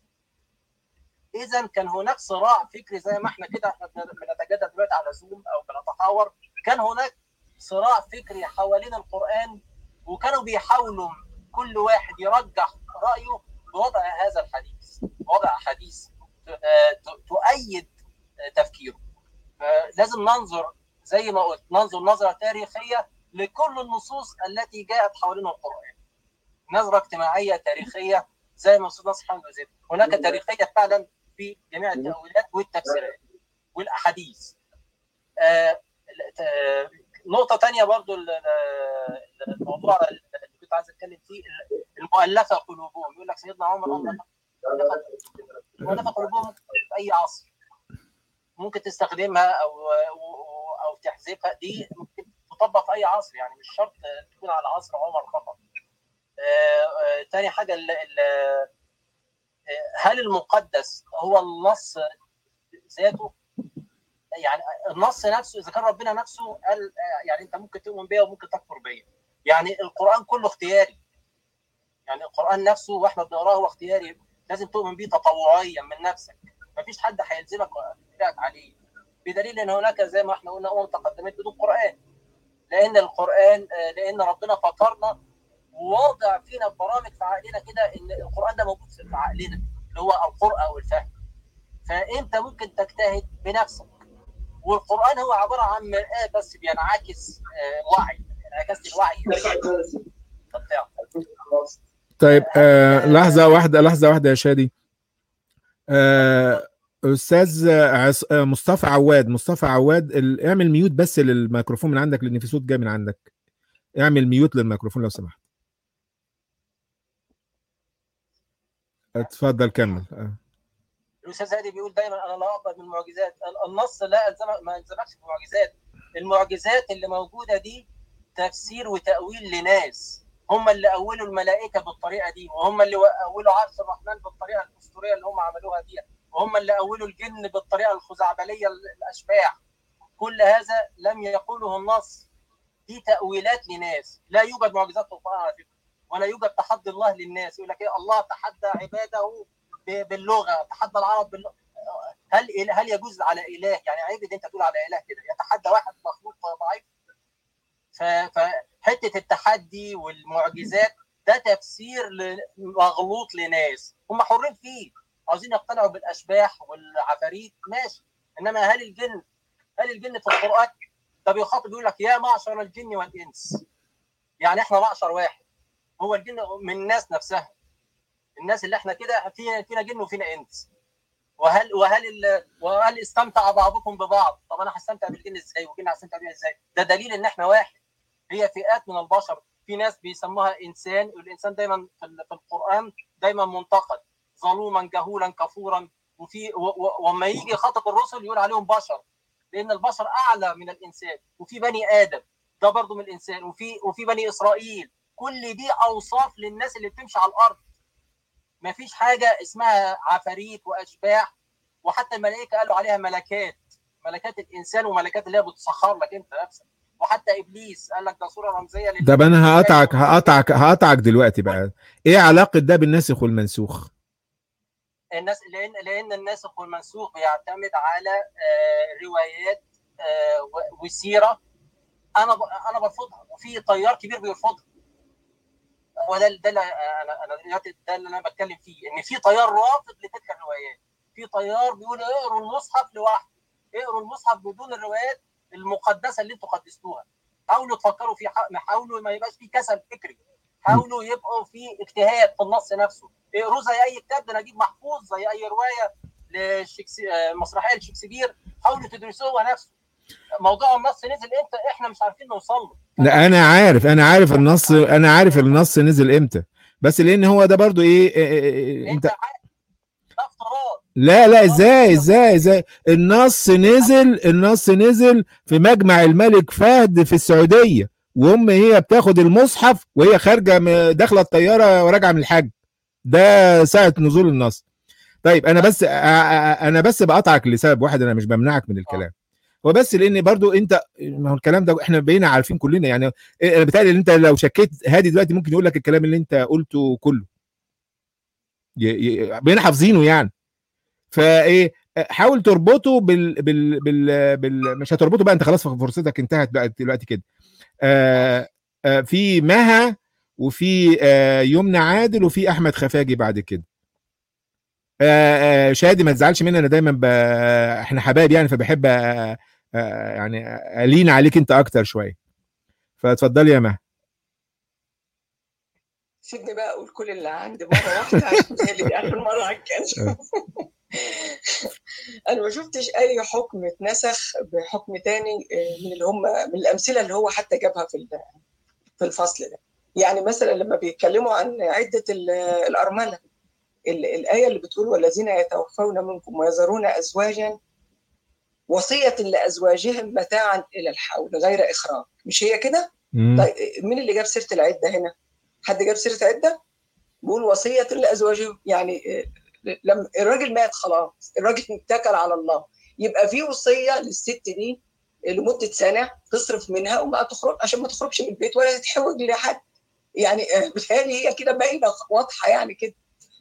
اذا كان هناك صراع فكري، زي ما احنا كده احنا بنتجادل دلوقتي على زوم او بنتحاور، كان هناك صراع فكري حوالين القران، وكانوا بيحاولوا كل واحد يرجح رايه بوضع هذا الحديث، وضع حديث تؤيد تفكيره. لازم ننظر زي ما قلت، ننظر نظرة تاريخية لكل النصوص التي جاءت حوالين القرآن، نظرة اجتماعية تاريخية زي ما استاذ ناصر حمد وزيد. هناك تاريخيه فعلا في جميع التاويلات والتفسيرات والاحاديث. نقطه ثانيه برضو الموضوع اللي كنت عايز اتكلم فيه، المؤلفه قلوبهم. يقول لك سيدنا عمر مؤلفه قلوبهم في اي عصر ممكن تستخدمها او تحذفها، دي ممكن تطبق في اي عصر، يعني مش شرط تكون على عصر عمر فقط. تاني حاجه هل المقدس هو النص ذاته؟ يعني النص نفسه اذا كان ربنا نفسه قال يعني انت ممكن تؤمن بيا وممكن تكفر بيا. يعني القران كله اختياري، يعني القران نفسه واحنا بنقراه هو اختياري، لازم تؤمن بيه تطوعيا من نفسك، مفيش حد هيلزمك عليه، بدليل ان هناك زي ما احنا قلنا تقدمت بدون قران، لان ربنا فطرنا ووضع فينا برامج في عقلنا كده ان القران ده موجود في عقلنا اللي هو القرأ والفهم. فانت ممكن تجتهد بنفسك، والقران هو عباره عن مرآة بس بينعكس وعي، انعكاس الوعي. طيب لحظه واحده يا شادي. استاذ مصطفى عواد اعمل ميوت بس للميكروفون من عندك، لان في صوت جاي من عندك. اعمل ميوت للميكروفون لو سمحت. اتفضل كمل. الاستاذ هادي بيقول دايما انا لا اقبل من المعجزات. النص لا ما يلزمكش بالمعجزات. المعجزات اللي موجوده دي تفسير وتاويل لناس هم اللي اولوا الملائكه بالطريقه دي، وهم اللي اولوا عرش الرحمن بالطريقه الاسطوريه اللي هم عملوها دي، وهم اللي اولوا الجن بالطريقه الخزعبليه الاشباح. كل هذا لم يقوله النص، دي تاويلات لناس. لا يوجد معجزات في القران على فكره، ولا يوجد تحدي الله للناس. يقول لك ايه؟ الله تحدى عباده باللغه، تحدى العرب باللغه. هل يجوز على اله؟ يعني عيب انت تقول على اله كده يتحدى واحد مخلوق ضعيف؟ فحته التحدي والمعجزات ده تفسير مغلوط لناس هم حرين فيه، عاوزين يقتنعوا بالاشباح والعفاريت ماشي. انما هل الجن في القران ده بيخاطب يقول لك يا معشر الجن والانس، يعني احنا معشر واحد، هو الجن من الناس نفسها، الناس اللي احنا كده فينا جن وفينا انس. وهل استمتع بعضكم ببعض؟ طب انا هستمتع بالجن ازاي والجن هستمتع بيه ازاي؟ ده دليل ان احنا واحد. هي فئات من البشر، في ناس بيسموها انسان، والانسان دايما في القران دايما منتقد، ظلوما جهولا كفورا. وما يجي يخاطب الرسل يقول عليهم بشر، لان البشر اعلى من الانسان. وفي بني ادم ده برضه من الانسان، وفي بني اسرائيل. كل دي اوصاف للناس اللي بتمشي على الارض. ما فيش حاجه اسمها عفاريت واشباح. وحتى الملائكه قالوا عليها ملكات الانسان، وملكات اللي هي بتسخر لك انت نفسك. وحتى ابليس قال لك ده صوره رمزيه طب انا هقطعك دلوقتي بقى. ايه علاقه ده بالناسخ والمنسوخ؟ الناس لان الناسخ والمنسوخ بيعتمد على روايات وسيره انا برفضها، وفي تيار كبير بيرفضها. وده ده اللي انا بتكلم فيه، ان في تيار رافض لتلك الروايات. في تيار بيقول اقروا المصحف لوحده، اقروا المصحف بدون الروايات المقدسه اللي انتوا قدستوها. حاولوا تفكروا في حاولوا ما يبقاش في كسل فكري، حاولوا يبقوا في اجتهاد في النص نفسه. اقروا زي اي كتاب ده نجيب محفوظ، زي اي روايه مسرحيه لشكسبير، حاولوا تدرسوها نفسه. موضوع النص نزل امتى احنا مش عارفين نوصل له. لا انا عارف النص نزل امتى، بس لان هو ده برضو انت لا ازاي النص نزل في مجمع الملك فهد في السعوديه، هي بتاخد المصحف وهي خارجه داخله الطياره وراجعه من الحج. ده ساعه نزول النص. طيب انا بس بقطعك لسبب واحد، انا مش بمنعك من الكلام، هو بس لان برضو انت، ما هو الكلام ده احنا بقينا عارفين كلنا. يعني انا بتهيألي ان انت لو شكيت هادي دلوقتي ممكن يقول لك الكلام اللي انت قلته كله، بقينا حافظينه يعني. فايه، حاول تربطه مش هتربطه بقى، انت خلاص فرصتك انتهت بقى دلوقتي كده. في مها، وفي يمنى عادل، وفي احمد خفاجي بعد كده. شادي ما تزعلش مني، انا دايما احنا حبايب يعني، فبحب يعني الين عليك انت اكتر شويه. فاتفضلي يا مها. سيبني بقى اقول كل اللي عندي مره واحده عشان هي دي اخر مره هتكلم. انا ما شفتش اي حكم اتنسخ بحكم تاني من اللي هم من الامثله اللي هو حتى جابها في الفصل ده. يعني مثلا لما بيتكلموا عن عده الارمله، الايه اللي بتقول والذين يتوفون منكم ويذرون ازواجا وصيه لازواجهم متاعا الى الحول غير اخراج، مش هي كده؟ طيب مين اللي جاب سيره العده هنا؟ حد جاب سيره عده؟ بيقول وصيه لازواجهم، يعني لما الراجل مات خلاص، الراجل اتكل على الله، يبقى في وصيه للست دي لمده سنه تصرف منها وما تخرج عشان ما تخرجش من البيت ولا تتحوج لحد. يعني بالتالي هي كده باينه واضحه، يعني كده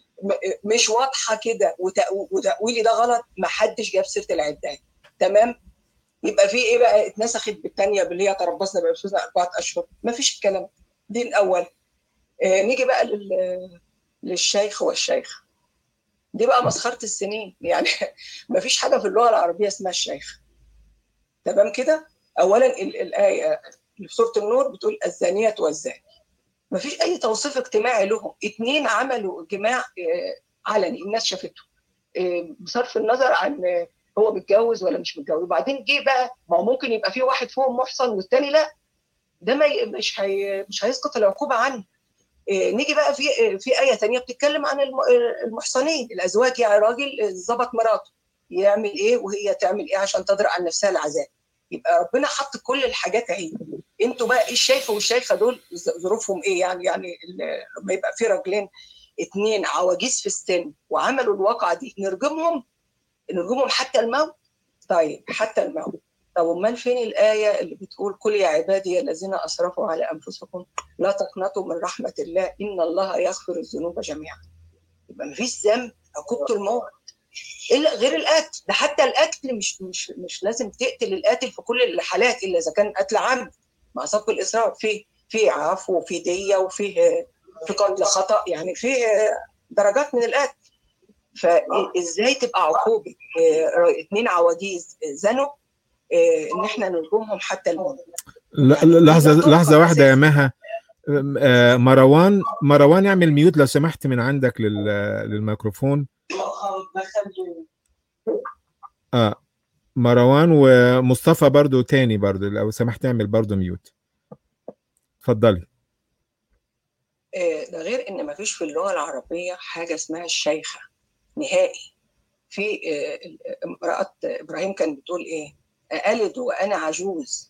مش واضحه كده وتأويلي ده غلط. ما حدش جاب سيره العده، تمام؟ يبقى في ايه بقى اتنسخت بالثانيه باللي هي تربصنا بانفسنا 4 اشهر؟ ما فيش الكلام. دي الاول. نيجي بقى للشيخ والشيخ. دي بقى مسخره السنين، يعني ما فيش حاجه في اللغه العربيه اسمها الشيخ، تمام كده؟ اولا الايه في سوره النور بتقول الزانيه والزاني، ما فيش اي توصيف اجتماعي لهم. 2 عملوا اجتماع علني الناس شافته بصرف النظر عن هو متجوز ولا مش متجوز. وبعدين جه بقى ما هو ممكن يبقى في واحد فيهم محصن والتاني لا، ده مش هيسقط العقوبه عنه. نيجي بقى في آية تانية بتتكلم عن المحصنين الأزواج، يعني راجل ظبط مراته يعمل إيه وهي تعمل إيه عشان تدرأ عن نفسها العذاب. يبقى ربنا حط كل الحاجات اهي. انتوا بقى إيه الشيخ والشيخة دول ظروفهم إيه؟ يعني لما يبقى في راجلين 2 عواجيز في السن وعملوا الواقعة دي نرجمهم حتى الموت؟ طيب حتى الموت. طب امال فين الايه اللي بتقول قل يا عبادي الذين اسرفوا على انفسكم لا تقنطوا من رحمه الله ان الله يغفر الذنوب جميعا؟ يبقى مفيش ذنب عقوبته الموت الا غير القتل. ده حتى القتل مش لازم تقتل القاتل في كل الحالات الا اذا كان قتل عمد مع سبق الاصرار، في عفو وفي ديه وفي قتل خطا، يعني في درجات من القتل. فازاي تبقى عقوبه 2 عواجيز زنوا ان احنا نرجمهم حتى الموت؟ لحظه واحده يا مها. مروان اعمل ميوت لو سمحت من عندك للميكروفون. مروان ومصطفى برضو تاني برضو لو سمحت اعمل برضو ميوت. اتفضلي. ده غير ان ما فيش في اللغه العربيه حاجه اسمها الشيخه نهائي. في امراه ابراهيم كانت بتقول ايه؟ ألد وانا عجوز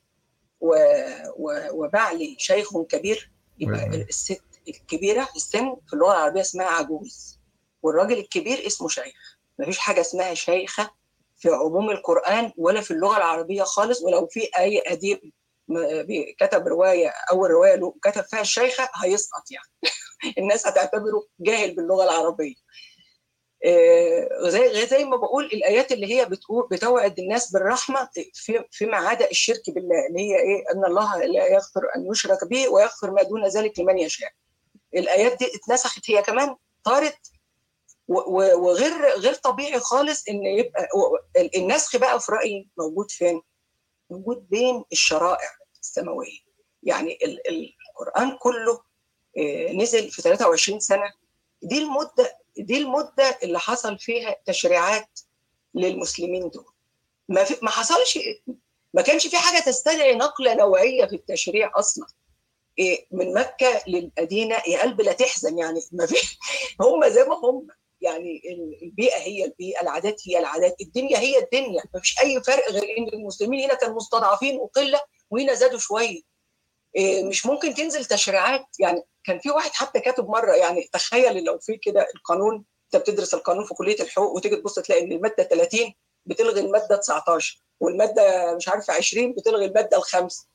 وبعلي شيخ كبير. يبقى الست الكبيره في السن في اللغه العربيه اسمها عجوز، والراجل الكبير اسمه شيخ. مفيش حاجه اسمها شيخه في عموم القران ولا في اللغه العربيه خالص. ولو في اي اديب كتب روايه اول روايه له كتب فيها الشيخه هيسقط، يعني الناس هتعتبره جاهل باللغه العربيه. زي ما بقول الايات اللي هي بتوعد الناس بالرحمه فيما عدا الشرك بالله، اللي هي ايه؟ ان الله لا يغفر ان يشرك به ويغفر ما دون ذلك لمن يشاء. الايات دي اتنسخت هي كمان، طارت. وغير طبيعي خالص ان يبقى النسخ بقى في رايي موجود فين؟ موجود بين الشرائع السماويه. يعني القران كله نزل في 23 سنه. دي المده اللي حصل فيها تشريعات للمسلمين دول. ما حصلش، ما كانش في حاجه تستدعي نقله نوعيه في التشريع اصلا. من مكه للمدينه يا قلب لا تحزن، يعني ما في هم زي ما هم، يعني البيئه هي البيئه، العادات هي العادات، الدنيا هي الدنيا. ما فيش اي فرق غير ان المسلمين هنا كانوا مستضعفين وقله وهنا زادوا شويه. مش ممكن تنزل تشريعات. يعني كان في واحد حتى كاتب مره، يعني تخيل لو في كده القانون، انت بتدرس القانون في كليه الحقوق وتيجي تبص تلاقي ان الماده 30 بتلغي الماده 19 والماده مش عارفه 20 بتلغي الماده الخامسه.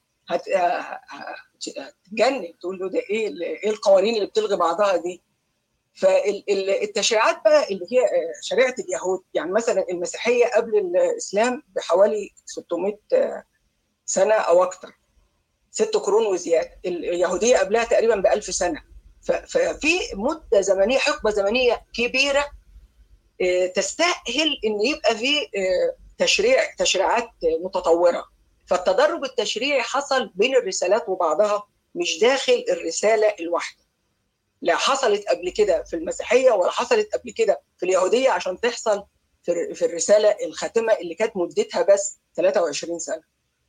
هتتجنن تقول له ده ايه القوانين اللي بتلغي بعضها دي؟ فالتشريعات بقى اللي هي شريعه اليهود، يعني مثلا المسيحيه قبل الاسلام بحوالي 600 سنه او اكثر، 6 قرون وزياده. اليهوديه قبلها تقريبا ب1000 سنه. ففي مده زمنيه، حقبه زمنيه كبيره تستاهل ان يبقى في تشريعات متطوره. فالتدرج التشريعي حصل بين الرسالات وبعضها، مش داخل الرساله الواحده. لا حصلت قبل كده في المسيحيه ولا حصلت قبل كده في اليهوديه عشان تحصل في الرساله الخاتمه اللي كانت مدتها بس 23 سنه.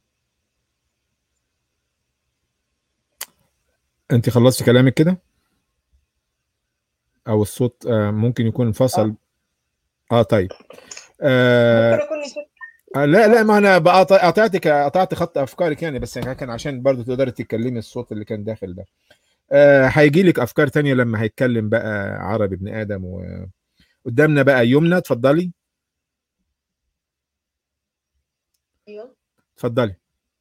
انت خلصتي كلامك كده او الصوت ممكن يكون انفصل؟ طيب. ممكن اكون نسيت. لا ما انا بقى قطعت خط افكارك يعني، بس كان عشان برضو تقدري تتكلمي الصوت اللي كان داخل ده. هيجي لك افكار تانية لما هيتكلم بقى عربي ابن ادم. وقدامنا بقى يمنى، اتفضلي. ايوه اتفضلي.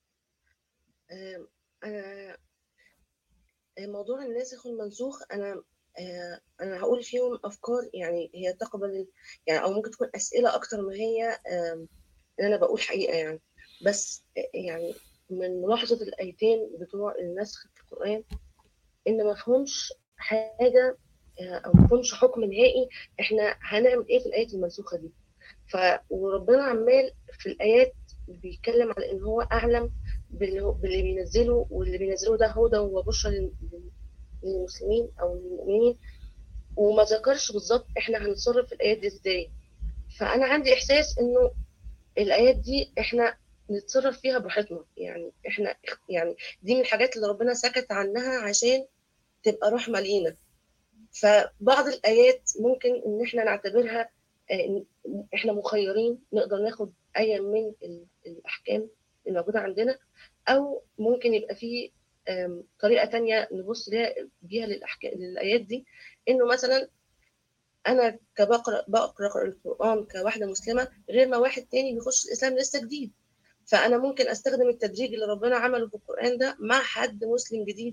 انا موضوع الناسخ والمنسوخ انا هقول فيهم افكار يعني هي تقبل يعني، او ممكن تكون اسئله اكتر ما هي ان انا بقول حقيقه يعني. بس يعني من ملاحظه الايتين بتوع النسخ في القران ان ما فيهمش حاجه او ما فيهمش حكم نهائي احنا هنعمل ايه في الايات المنسوخه دي. وربنا عمال في الايات بيتكلم على ان هو اعلم باللي بينزله، واللي بينزله ده هدى وبشرى للمسلمين او للمؤمنين، وما ذكرش بالظبط احنا هنتصرف في الايات دي ازاي. فانا عندي احساس انه الايات دي احنا نتصرف فيها براحتنا، يعني احنا يعني دي من الحاجات اللي ربنا سكت عنها عشان تبقى رحمه لينا. فبعض الايات ممكن ان احنا نعتبرها احنا مخيرين نقدر ناخد اي من الاحكام الموجوده عندنا، او ممكن يبقى في طريقه تانية نبص بيها للايات دي، انه مثلا انا بقرا القران كواحده مسلمه غير ما واحد تاني بيخش الاسلام لسه جديد. فانا ممكن استخدم التدريج اللي ربنا عمله في القران ده مع حد مسلم جديد،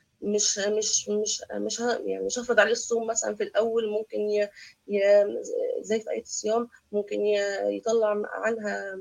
يعني مش هفرض عليه الصوم مثلا في الاول. ممكن زي في ايه الصيام ممكن يطلع عنها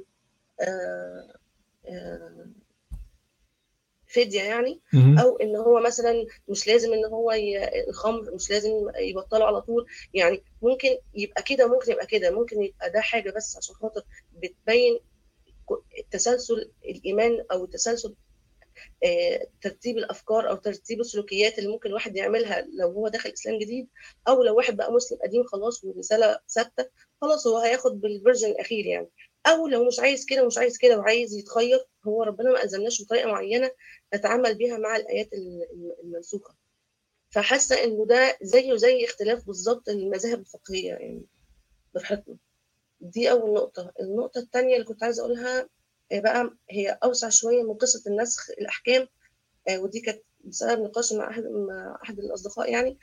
فديه يعني. او ان هو مثلا مش لازم ان هو الخمر مش لازم يبطله على طول، يعني ممكن يبقى كده ممكن يبقى كده، ممكن يبقى ده حاجه بس عشان خاطر بتبين تسلسل الايمان او تسلسل ترتيب الافكار او ترتيب السلوكيات اللي ممكن الواحد يعملها لو هو داخل اسلام جديد، او لو واحد بقى مسلم قديم خلاص والرساله ثابته خلاص هو هياخد بالفيرجن الاخير يعني. او لو مش عايز كده ومش عايز كده وعايز يتخير، هو ربنا ما ألزمناش بطريقه معينه نتعامل بيها مع الايات المنسوخه. فحاسه انه ده زيه زي اختلاف بالظبط المذاهب الفقهيه يعني براحتنا. دي اول نقطه. النقطه الثانيه اللي كنت عايزه اقولها بقى هي اوسع شويه من قصه النسخ الاحكام، ودي كانت بسبب نقاش مع احد الاصدقاء يعني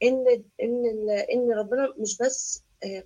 ان ربنا مش بس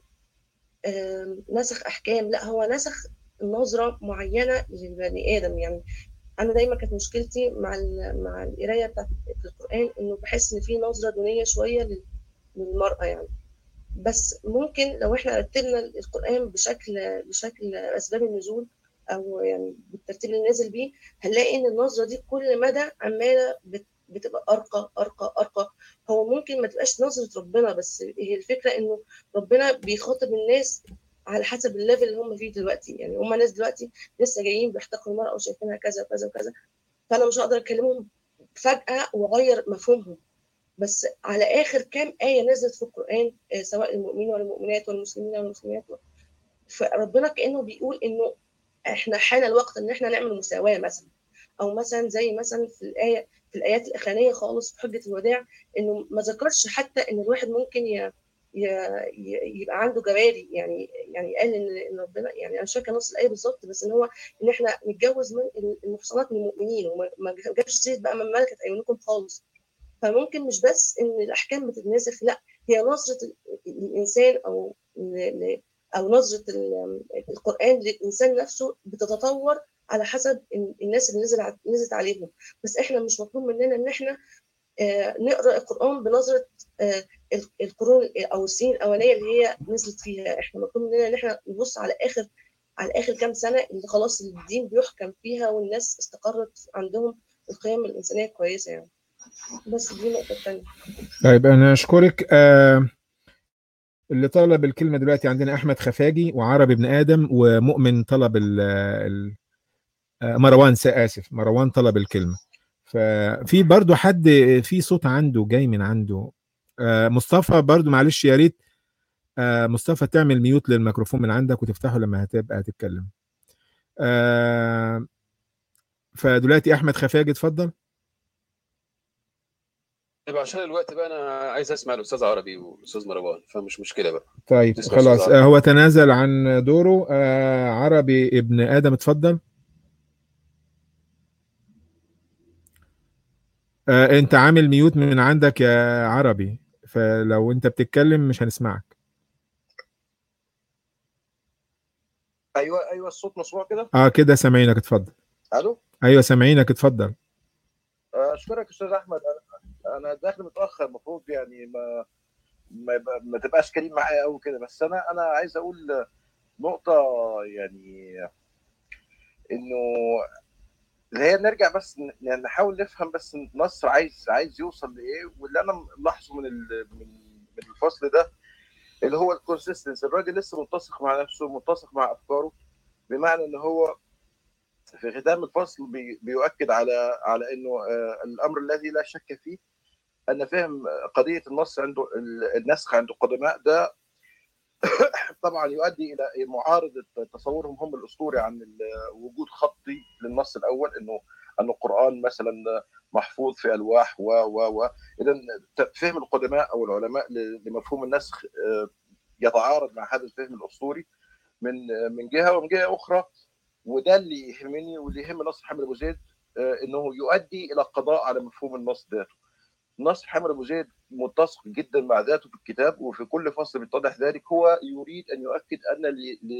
نسخ احكام، لا هو نسخ نظره معينه للبني ادم. يعني انا دايما كانت مشكلتي مع القرايه بتاعت القران انه بحس ان في نظره دونيه شويه للمراه يعني. بس ممكن لو احنا رتبنا القرآن بشكل أسباب النزول أو يعني بالترتيب اللي نازل بيه، هنلاقي إن النظرة دي كل مدى عمالة بتبقى أرقى أرقى أرقى. هو ممكن ما تبقاش نظرة ربنا، بس هي الفكرة إنه ربنا بيخاطب الناس على حسب الليفل اللي هم فيه دلوقتي. يعني هم ناس دلوقتي لسه جايين بيحتقروا المرأة وشايفينها كذا وكذا وكذا، فأنا مش هقدر أكلمهم فجأة وأغير مفهومهم. بس على آخر كام آية نزلت في القرآن سواء المؤمنين والمؤمنات والمسلمين والمسلمات، فربنا كأنه بيقول إنه إحنا حان الوقت إن إحنا نعمل مساواة مثلا. أو مثلا زي مثلا في الآيات الأخرانية خالص في حجة الوداع، إنه ما ذكرش حتى إن الواحد ممكن يبقى عنده جواري. يعني قال إن ربنا، يعني أنا مش فاكرة نص الآية بالظبط، بس إن إحنا نتجوز من المحصنات من المؤمنين، وما جابش سيرة بقى من ملكت أيمانكم خالص. فممكن مش بس ان الاحكام بتتناسخ، لا هي نظره الانسان او نظره القران للانسان نفسه بتتطور على حسب الناس اللي نزلت عليهم. بس احنا مش مطلوب مننا ان احنا نقرا القران بنظره القرون او السنين الاوليه اللي هي نزلت فيها. احنا مطلوب مننا ان احنا نبص على اخر كام سنه اللي خلاص الدين بيحكم فيها والناس استقرت عندهم القيم الانسانيه كويسه يعني. بس دي نقطة تانية. طيب أنا أشكرك. اللي طلب الكلمة دلوقتي عندنا أحمد خفاجي وعربي ابن آدم ومؤمن طلب مروان طلب الكلمة. ففي برضو حد في صوت عنده جاي من عنده، مصطفى برضو معلش يا ريت مصطفى تعمل ميوت للميكروفون من عندك وتفتحه لما هتبقى تتكلم. فدلوقتي احمد خفاجي اتفضل. يبقى عشان الوقت بقى انا عايز اسمع الاستاذ عربي والاستاذ مروان، فمش مشكله بقى. طيب تسمع أستاذ خلاص عربي. هو تنازل عن دوره. عربي ابن ادم اتفضل. انت عامل ميوت من عندك يا عربي، فلو انت بتتكلم مش هنسمعك. ايوه الصوت مسموع كده. كده سامعينك اتفضل. الو. ايوه سامعينك اتفضل. اشكرك استاذ احمد. انا داخل متاخر، المفروض يعني ما تبقاش كريم معايا قوي كده، بس انا عايز اقول نقطه، يعني انه اللي هي نرجع بس يعني نحاول نفهم بس نصر عايز يوصل لايه. واللي انا ملاحظه من الفصل ده اللي هو الكونسيستنس. الراجل لسه متسق مع نفسه، متسق مع افكاره، بمعنى ان هو في ختام الفصل بيؤكد على انه الامر الذي لا شك فيه ان فهم قضيه النص عنده النسخ عند القدماء ده طبعا يؤدي الى معارضه تصورهم هم الاسطوري عن وجود خطي للنص الاول، انه القران مثلا محفوظ في الواح و اذا فهم القدماء او العلماء لمفهوم النسخ يتعارض مع هذا الفهم الاسطوري من جهه، ومن جهه اخرى وده اللي يهمني واللي يهم نصر حامد ابو زيد انه يؤدي الى القضاء على مفهوم النص ذاته. نصر حامد ابو زيد متسق جدا مع ذاته في الكتاب، وفي كل فصل بيتضح ذلك. هو يريد ان يؤكد ان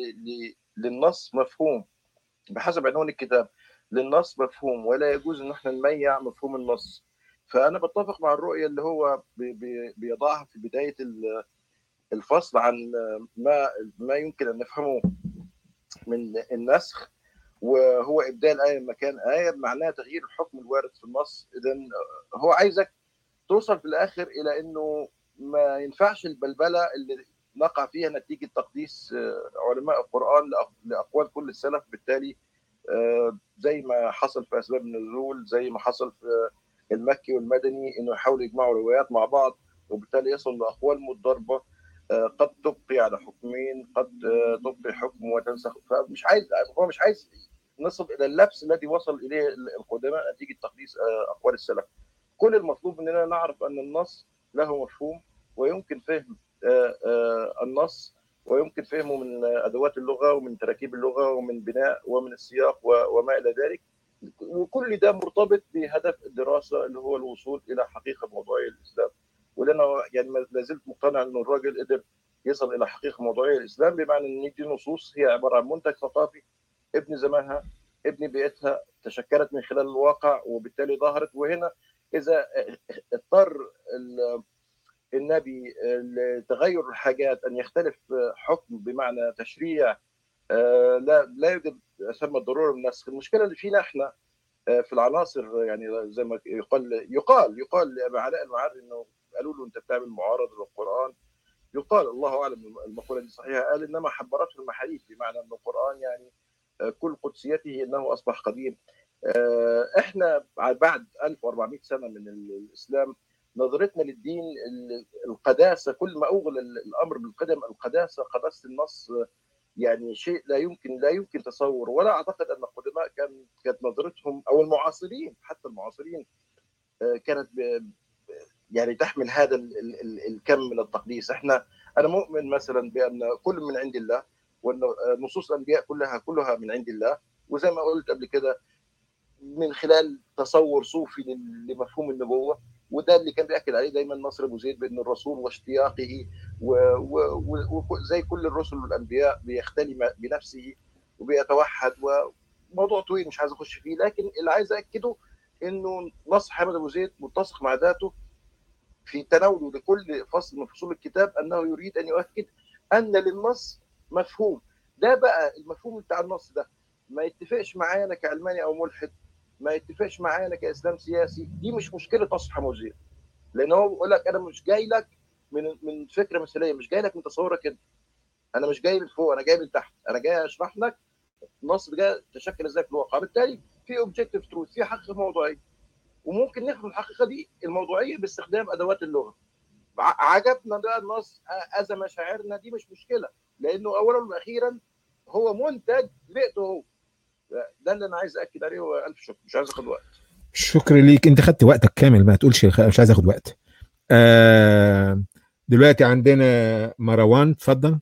للنص مفهوم بحسب عنوان الكتاب، للنص مفهوم ولا يجوز ان احنا نميع مفهوم النص. فانا بتفق مع الرؤيه اللي هو بيضعها في بدايه الفصل عن ما يمكن ان نفهمه من النسخ، وهو ابدال ايه مكان ايه بمعناها تغيير الحكم الوارد في النص. اذا هو عايزك توصل في الاخر الى انه ما ينفعش البلبله اللي نقع فيها نتيجه تقديس علماء القران لاقوال كل السلف، بالتالي زي ما حصل في اسباب النزول، زي ما حصل في المكي والمدني، انه يحاولوا يجمعوا روايات مع بعض وبالتالي يصلوا لاقوال متضاربه قد تبقي على حكمين، قد تبقي حكم وتنسخ. هو مش عايز نصل الى اللبس الذي وصل اليه القدماء نتيجه تقديس اقوال السلف. كل المطلوب مننا نعرف ان النص له مفهوم، ويمكن فهم النص ويمكن فهمه من ادوات اللغه ومن تراكيب اللغه ومن بناء ومن السياق وما الى ذلك. وكل ده مرتبط بهدف الدراسه اللي هو الوصول الى حقيقه موضوعيه الاسلام. ولأنا يعني ما زلت مقتنع انه الراجل قدر يصل الى حقيقه موضوعيه الاسلام، بمعنى ان دي نصوص هي عباره عن منتج ثقافي ابن زمانها ابن بيئتها، تشكلت من خلال الواقع وبالتالي ظهرت. وهنا اذا اضطر النبي لتغير الحاجات ان يختلف حكم بمعنى تشريع، لا يوجد ثم الضروره من النسخ. المشكله اللي فينا احنا في العناصر، يعني زي ما يقال لابي علاء المعري انه قالوا له انت بتعمل معارضه للقران. يقال الله اعلم المقوله دي صحيحه، قال انما حبرته المحاريف، بمعنى ان القران يعني كل قدسيته انه اصبح قديم. احنا بعد 1400 سنه من الاسلام نظرتنا للدين القداسه، كل ما اوغل الامر بالقدم القداسه، قداسه النص يعني شيء لا يمكن تصور. ولا اعتقد ان القدماء كانت نظرتهم او المعاصرين، حتى المعاصرين كانت يعني تحمل هذا الكم من التقديس. انا مؤمن مثلا بان كل من عند الله، وان نصوص الانبياء كلها من عند الله، وزي ما قلت قبل كده من خلال تصور صوفي لمفهوم النبوه. وده اللي كان بياكد عليه دايما نصر ابو زيد، بان الرسول واشتياقه وزي كل الرسل والانبياء بيختلي بنفسه وبيتوحد. وموضوع طويل مش عايز اخش فيه، لكن اللي عايز اكده انه نصر حامد ابو زيد متسق مع ذاته في تناوله لكل فصل من فصول الكتاب، انه يريد ان يؤكد ان للنص مفهوم. ده بقى المفهوم بتاع النص ده ما يتفقش معايا انا كعلماني او ملحد، ما يتفقش معايا انا كاسلام سياسي، دي مش مشكله نصر حامد ابو زيد. لان هو بيقول لك انا مش جاي لك من فكره مثاليه، مش جاي لك من تصورك انت، انا مش جاي من فوق، انا جاي من تحت، انا جاي اشرح لك النص ده تشكل ازاي في الواقع. بالتالي في اوبجيكتيف تروث، في حقيقه موضوعيه، وممكن نفهم الحقيقه دي الموضوعيه باستخدام ادوات اللغه. عجبنا ده النص اذى مشاعرنا، دي مش مشكله، لانه اولا واخيرا هو منتج بيئته هو. ده اللي انا عايز اكد عليه، والف شكر، مش عايز اخد وقت. شكرا ليك، انت خدت وقتك كامل، ما تقولش مش عايز اخد وقت. دلوقتي عندنا مروان، اتفضل.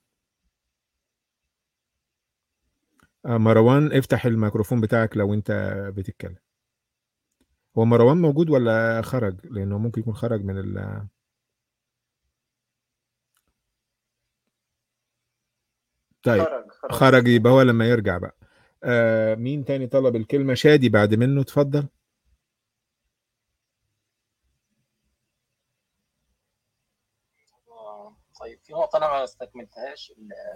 مروان افتح الميكروفون بتاعك لو انت بتتكلم. هو مروان موجود ولا خرج؟ لانه ممكن يكون خرج من طيب خرج، يبقى هو لما يرجع بقى. مين تاني طلب الكلمة؟ شادي بعد منه، اتفضل. طيب في نقطة أنا ما استكملتهاش،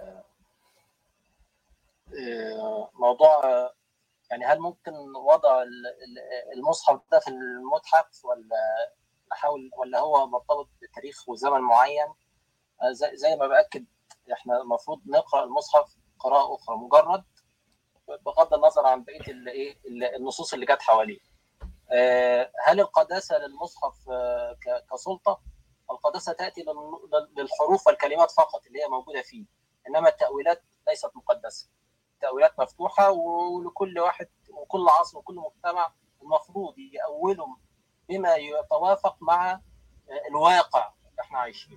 موضوع يعني هل ممكن وضع المصحف ده في المتحف، ولا نحاول، ولا هو مرتبط بتاريخ وزمن معين؟ زي ما بأكد احنا المفروض نقرأ المصحف قراءة أخرى مجرد، بغض النظر عن بقية النصوص اللي جت حواليه. هل القداسة للمصحف كسلطة؟ القداسة تأتي للحروف والكلمات فقط اللي هي موجودة فيه، إنما التأويلات ليست مقدسة. التأويلات مفتوحة، ولكل واحد وكل عصر وكل مجتمع المفروض يأولهم بما يتوافق مع الواقع اللي احنا عايشينه.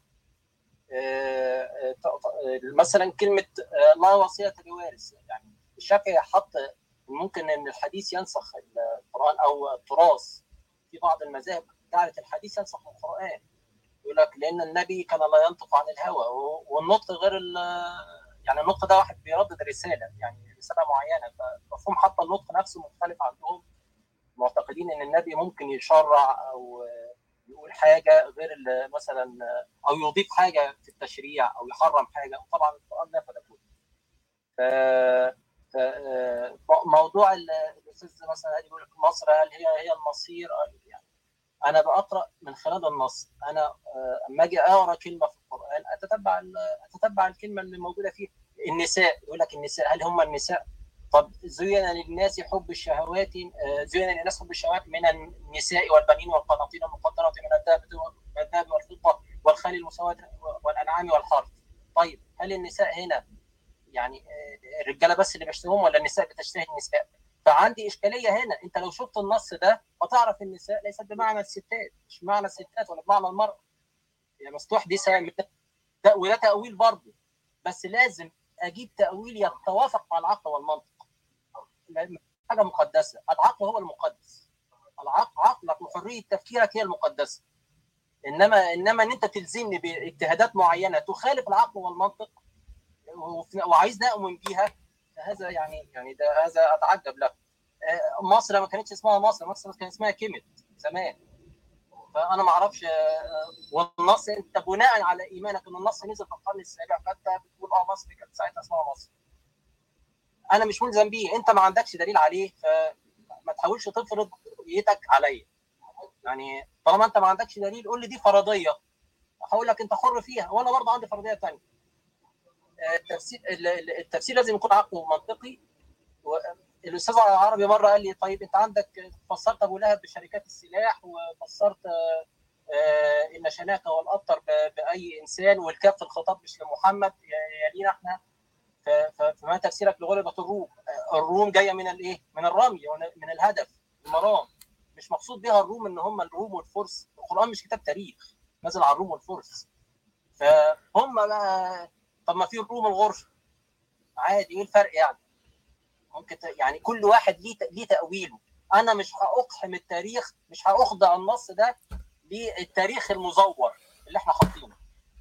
مثلا كلمة لا وصية لوارث، يعني الشافعي حط ممكن ان الحديث ينسخ القرآن او التراث. في بعض المذاهب جعلت الحديث ينسخ القرآن، يقول لك لان النبي كان لا ينطق عن الهوى، والنطق غير يعني النطق ده واحد بيردد رسالة، يعني رسالة معينة، فمفهوم حتى النطق نفسه مختلف عندهم. معتقدين ان النبي ممكن يشرع او يقول حاجه غير مثلا، او يضيف حاجه في التشريع او يحرم حاجه، وطبعا القران نفى ده كله. موضوع الاستاذ مثلا يقول لك مصر هل هي المصير؟ يعني انا بقرا من خلال النص، انا اما اجي اقرا كلمه في القران اتتبع الكلمه اللي موجوده فيه. النساء، يقول لك النساء هل هم النساء؟ طب زين للناس حب الشهوات، زين للناس حب الشهوات من النساء والبنين والقناطير المقنطرة من الذهب والفضة والخيل المسومة والأنعام والحرث. طيب هل النساء هنا يعني الرجالة بس اللي بيشتهون، ولا النساء بتشتهي النساء؟ فعندي إشكالية هنا. أنت لو شفت النص ده هتعرف النساء ليست بمعنى الستات، مش بمعنى الستات ولا بمعنى المرأة. يعني مفتوح دي وده تأويل برضه، بس لازم أجيب تأويل يتوافق مع العقل والمنطق. حاجه مقدسه، العقل هو المقدس، عقلك وحريه تفكيرك هي المقدسه. انما ان انت تلزمني باجتهادات معينه تخالف العقل والمنطق وعايز اؤمن بيها، هذا يعني ده هذا اتعجب له. مصر ما كانتش اسمها مصر كان اسمها كيمت زمان. فانا ما اعرفش، والنص انت بناء على ايمانك ان النص نزل في القرن السابع، فانت بتقول مصر كانت ساعتها اسمها مصر. انا مش ملزم بيه، انت ما عندكش دليل عليه، فما تحاولش تفرض رؤيتك عليا. يعني طالما انت ما عندكش دليل قول لي دي فرضيه، هقول لك انت حر فيها، وانا برضه عندي فرضيه ثانيه. التفسير لازم يكون عقلي ومنطقي. الاستاذ العربي مره قال لي طيب انت عندك فسرت ابو لهب بشركات السلاح، وفسرت ان شناك والابتر باي انسان، والكاف في الخطاب مش لمحمد يلينا احنا. فما تفسيرك لغلبة الروم؟ الروم جايه من الايه؟ من الرمي، من الهدف، المرام. مش مقصود بها الروم ان هم الروم والفرس. القران مش كتاب تاريخ نزل على الروم والفرس. فهم بقى طب ما في الروم الغرف عادي، ايه الفرق يعني؟ ممكن يعني كل واحد ليه تاويله. انا مش هاقحم التاريخ، مش هاخضع النص ده للتاريخ المزور اللي احنا حاطينه.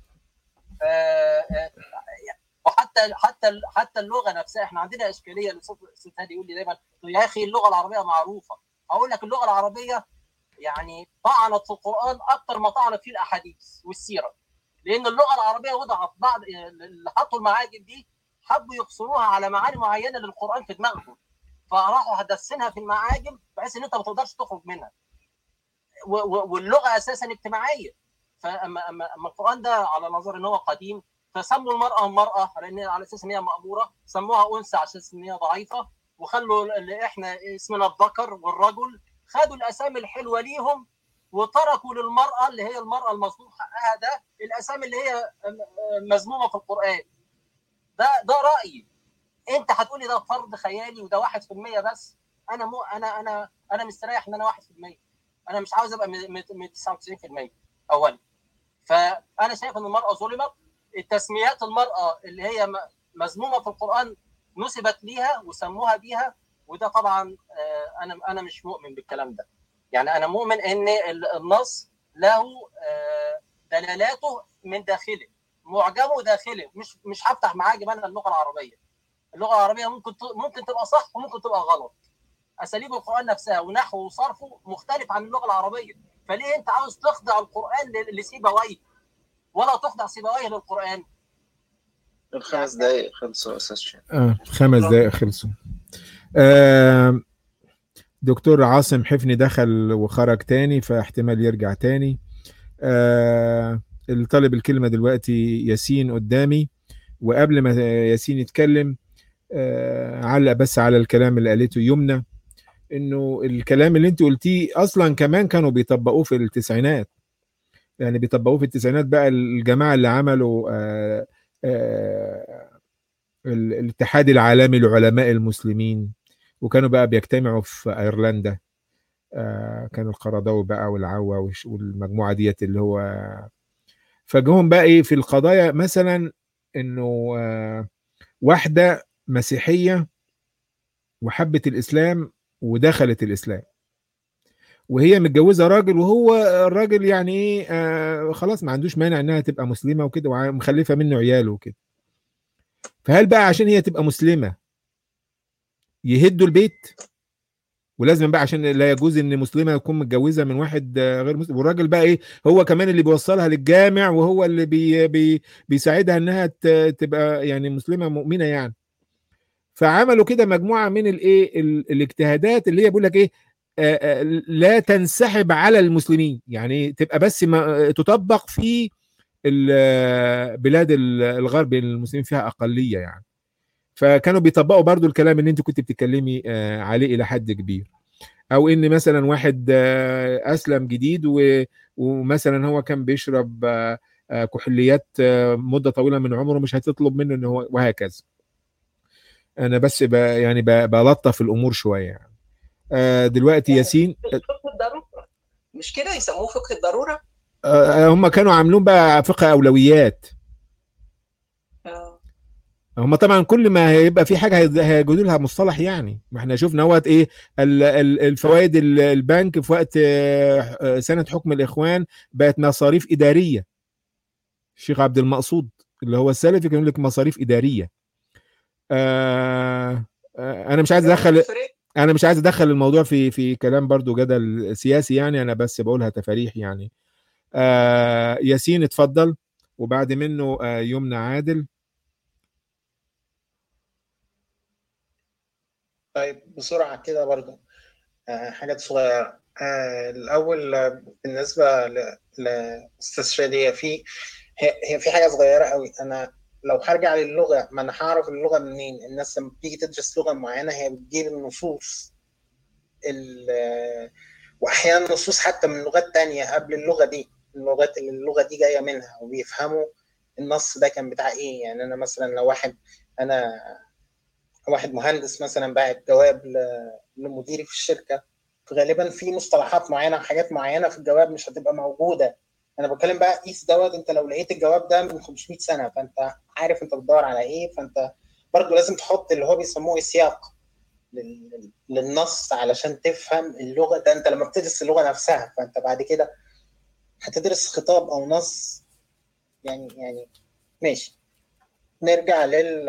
وحتى اللغه نفسها احنا عندنا اشكاليه. الاستاذ هادي يقول لي دايما يا اخي اللغه العربيه معروفه. اقول لك اللغه العربيه يعني طعنت في القران اكثر ما طعنت فيه الاحاديث والسيره، لان اللغه العربيه وضعت بعض اللي حطوا المعاجم دي حبوا يقصروها على معاني معينه للقران في دماغهم، فراحوا هدسنها في المعاجم بحيث ان انت ما تقدرش تخرج منها. واللغه اساسا اجتماعيه. فاما القران ده على نظر ان هو قديم، فسموا المرأة على اساس ان هي مأمورة، سموها انثى على اساس ان هي ضعيفة، وخلوا اللي احنا اسمنا الذكر والرجل، خدوا الاسامي الحلوة ليهم وتركوا للمرأة اللي هي المرأة المظلوم حقها ده الأسامي اللي هي مذمومة في القرآن. ده رأيي. أنت هتقولي ده فرض خيالي وده 1% بس. أنا مستريح إن أنا 1%. أنا مش عاوز أبقى 99% أولا. فأنا شايف إن المرأة ظلمت. التسميات المرأة اللي هي مذمومة في القرآن نسبت ليها وسموها بيها، وده طبعا أنا مش مؤمن بالكلام ده. يعني أنا مؤمن إن النص له دلالاته من داخله، معجمه داخله. مش هفتح معاجم أنا اللغة العربية. اللغة العربية ممكن تبقى صح وممكن تبقى غلط. أساليب القرآن نفسها ونحوه وصرفه مختلف عن اللغة العربية. فليه أنت عاوز تخضع القرآن لسيبويه ولا تخضع سيبويه للقرآن؟ ال5 دقايق خلصوا أساسا. 5 دقايق خلصوا. دكتور عاصم حفني دخل وخرج تاني، فاحتمال يرجع تاني. الطالب الكلمة دلوقتي ياسين قدامي، وقبل ما ياسين يتكلم علق بس على الكلام اللي قالته يمنى، انه الكلام اللي انت قلتيه اصلا كمان كانوا بيطبقوه في التسعينات. يعني بيطبقوه في التسعينات بقى الجماعة اللي عملوا الاتحاد العالمي لعلماء المسلمين، وكانوا بقى بيجتمعوا في ايرلندا. كان القرضاوي بقى والعوا والمجموعة ديت اللي هو، فجهم بقى ايه في القضايا، مثلا انه واحدة مسيحية وحبت الاسلام ودخلت الاسلام، وهي متجوزة راجل، وهو الراجل يعني ايه خلاص ما عندوش مانع انها تبقى مسلمة وكده، ومخلفة منه عياله وكده. فهل بقى عشان هي تبقى مسلمة يهدوا البيت؟ ولازم بقى عشان لا يجوز ان مسلمه تكون متجوزه من واحد غير مسلم، والراجل بقى ايه هو كمان اللي بيوصلها للجامع، وهو اللي بيساعدها انها تبقى يعني مسلمه مؤمنه يعني. فعملوا كده مجموعه من الايه الاجتهادات اللي هي بيقول لك ايه لا تنسحب على المسلمين، يعني تبقى بس ما تطبق في بلاد الغرب المسلمين فيها اقليه يعني. فكانوا بيطبقوا برضو الكلام اللي انت كنت بتتكلمي عليه الى حد كبير. او ان مثلا واحد اسلم جديد ومثلا هو كان بيشرب كحوليات مده طويله من عمره، مش هتطلب منه ان هو، وهكذا. انا بس يعني بلطف الامور شويه يعني. دلوقتي ياسين، فقه الضروره مش كده يسموه فقه الضروره؟ هم كانوا عاملين بقى فقه اولويات. هم طبعا كل ما هيبقى في حاجه هيجدوا لها مصطلح يعني. ما احنا شفنا وقت ايه الفوائد البنك في وقت سنه حكم الاخوان بقت مصاريف اداريه. الشيخ عبد المقصود اللي هو السلفي كان يقول لك مصاريف اداريه. انا مش عايز ادخل الموضوع في كلام برضو جدل سياسي يعني، انا بس بقولها تفاريح يعني. ياسين اتفضل، وبعد منه يمنى عادل. طيب بسرعة كده برضو حاجات صغيرة. الأول بالنسبة لأستاذ شادية، هي في حاجة صغيرة قوي. أنا لو هرجع للغة، ما أنا هعرف اللغة منين؟ الناس لما بتيجي تدرس لغة معينة هي بتجيب النصوص وأحيانا نصوص حتى من لغات تانية قبل اللغة دي، اللغات اللي اللغة دي جاية منها، وبيفهموا النص ده كان بتاع إيه. يعني أنا مثلا لو واحد مهندس مثلا باعت جواب لمديري في الشركه، غالبا في مصطلحات معينه وحاجات معينه في الجواب مش هتبقى موجوده. انا بتكلم بقى قيس دوت، انت لو لقيت الجواب ده من 500 سنه فانت عارف انت بتدور على ايه، فانت برضو لازم تحط اللي هو بيسموه سياق للنص علشان تفهم اللغه. ده انت لما بتدرس اللغه نفسها، فانت بعد كده هتدرس خطاب او نص يعني ماشي. نرجع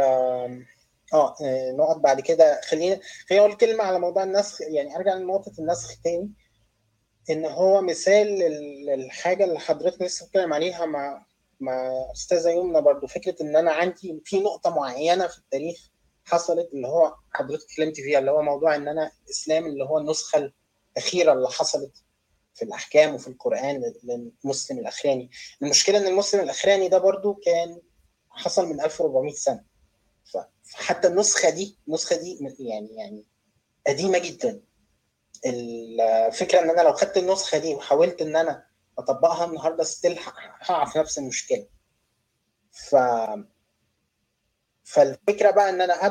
نقعد بعد كده. خلينا اقول كلمه على موضوع النسخ، يعني ارجع لنقطه النسخ تاني، ان هو مثال للحاجه اللي حضرتك لسه بتتكلم عليها مع استاذه يمنى برضو. فكره ان انا عندي في نقطه معينه في التاريخ حصلت، اللي هو حضرتك اتكلمت فيها، اللي هو موضوع ان انا الاسلام اللي هو النسخه الاخيره اللي حصلت في الاحكام وفي القران للمسلم الاخراني. المشكله ان المسلم الاخراني ده برضو كان حصل من 1400 سنه، فحتى النسخه دي يعني قديمه جدا. الفكره ان انا لو خدت النسخه دي وحاولت ان انا اطبقها النهارده ستيل هقع في نفس المشكله. فالفكره بقى ان انا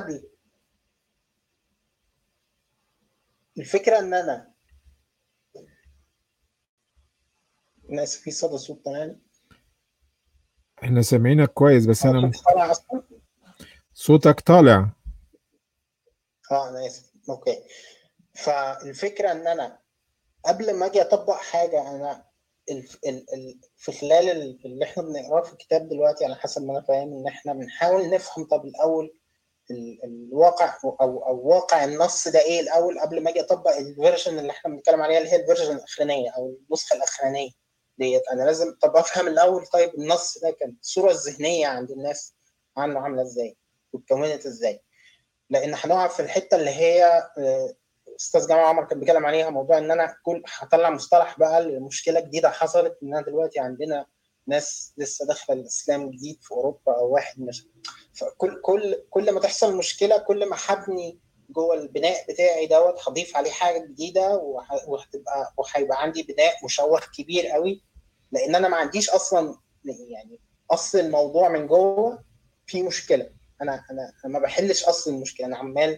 اسف في صدى صوت تمام. احنا سامعينك كويس بس انا طالع اصلا صوتك طالع. انا اسف. اوكي. فالفكره ان انا قبل ما اجي اطبق حاجه، انا في خلال اللي احنا بنقراه في الكتاب دلوقتي على حسب ما انا فاهم ان احنا بنحاول نفهم طب الاول الواقع او واقع النص ده ايه الاول قبل ما اجي اطبق الفيرجن اللي احنا بنتكلم عليها اللي هي الفيرجن الاخرانيه او النسخه الاخرانيه ديت. انا لازم طب افهم الاول طيب النص ده كان الصوره الذهنيه عند الناس عنه عامله ازاي واتكونت ازاي، لان هنقع في الحته اللي هي استاذ جمال عمر كان بيتكلم عليها، موضوع ان انا هطلع مصطلح بقى لمشكله جديده حصلت، ان انا دلوقتي عندنا ناس لسه داخله الاسلام جديد في اوروبا او واحد مش. فكل ما تحصل مشكله كل ما هبني جوه البناء بتاعي دوت هضيف عليه حاجه جديده وهيبقى عندي بناء مشوه كبير قوي، لان انا ما عنديش اصلا يعني اصل الموضوع من جوه في مشكله. انا ما بحلش اصل المشكله، انا عمال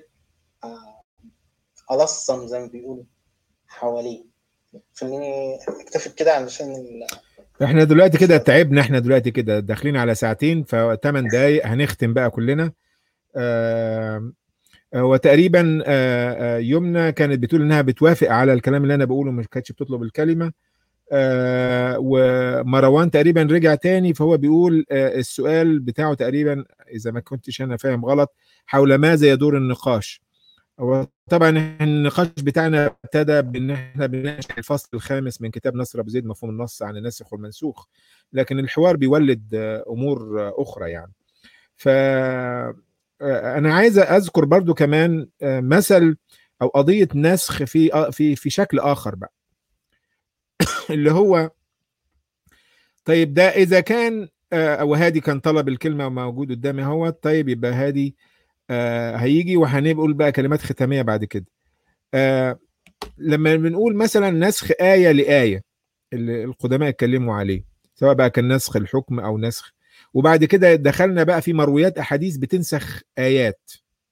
ألصم زي ما بيقولوا حواليه. خليني اكتفي كده علشان احنا دلوقتي كده تعبنا، احنا دلوقتي كده داخلين على ساعتين، ف8 دقايق هنختم بقى كلنا. وتقريبا يمنى كانت بتقول انها بتوافق على الكلام اللي انا بقوله، مش كانتش بتطلب الكلمه. ومروان تقريبا رجع تاني، فهو بيقول السؤال بتاعه تقريبا اذا ما كنتش انا فاهم غلط حول ماذا يدور النقاش. هو طبعا النقاش بتاعنا ابتدى بان احنا بنناقش الفصل الخامس من كتاب نصر ابو زيد مفهوم النص عن الناسخ والمنسوخ، لكن الحوار بيولد امور اخرى يعني. ف انا عايز اذكر برضو كمان مثل او قضيه نسخ في شكل اخر بقى اللي هو طيب ده اذا كان او هادي كان طلب الكلمه وموجود قدامي اهو. طيب يبقى هادي هيجي وهنقول بقى كلمات ختاميه بعد كده. لما بنقول مثلا نسخ آية لآية اللي القدماء اتكلموا عليه، سواء بقى كان نسخ الحكم أو نسخ، وبعد كده دخلنا بقى في مرويات أحاديث بتنسخ آيات،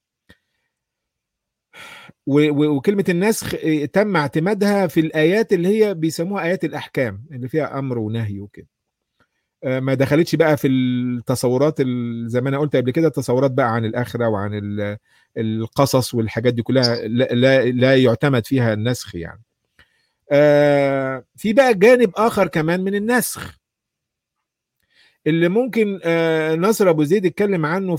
وكلمة النسخ تم اعتمادها في الآيات اللي هي بيسموها آيات الأحكام اللي فيها أمر ونهي وكده. ما دخلتش بقى في التصورات زي ما انا قلت قبل كده، التصورات بقى عن الآخرة وعن القصص والحاجات دي كلها لا يعتمد فيها النسخ يعني. في بقى جانب آخر كمان من النسخ اللي ممكن نصر أبو زيد اتكلم عنه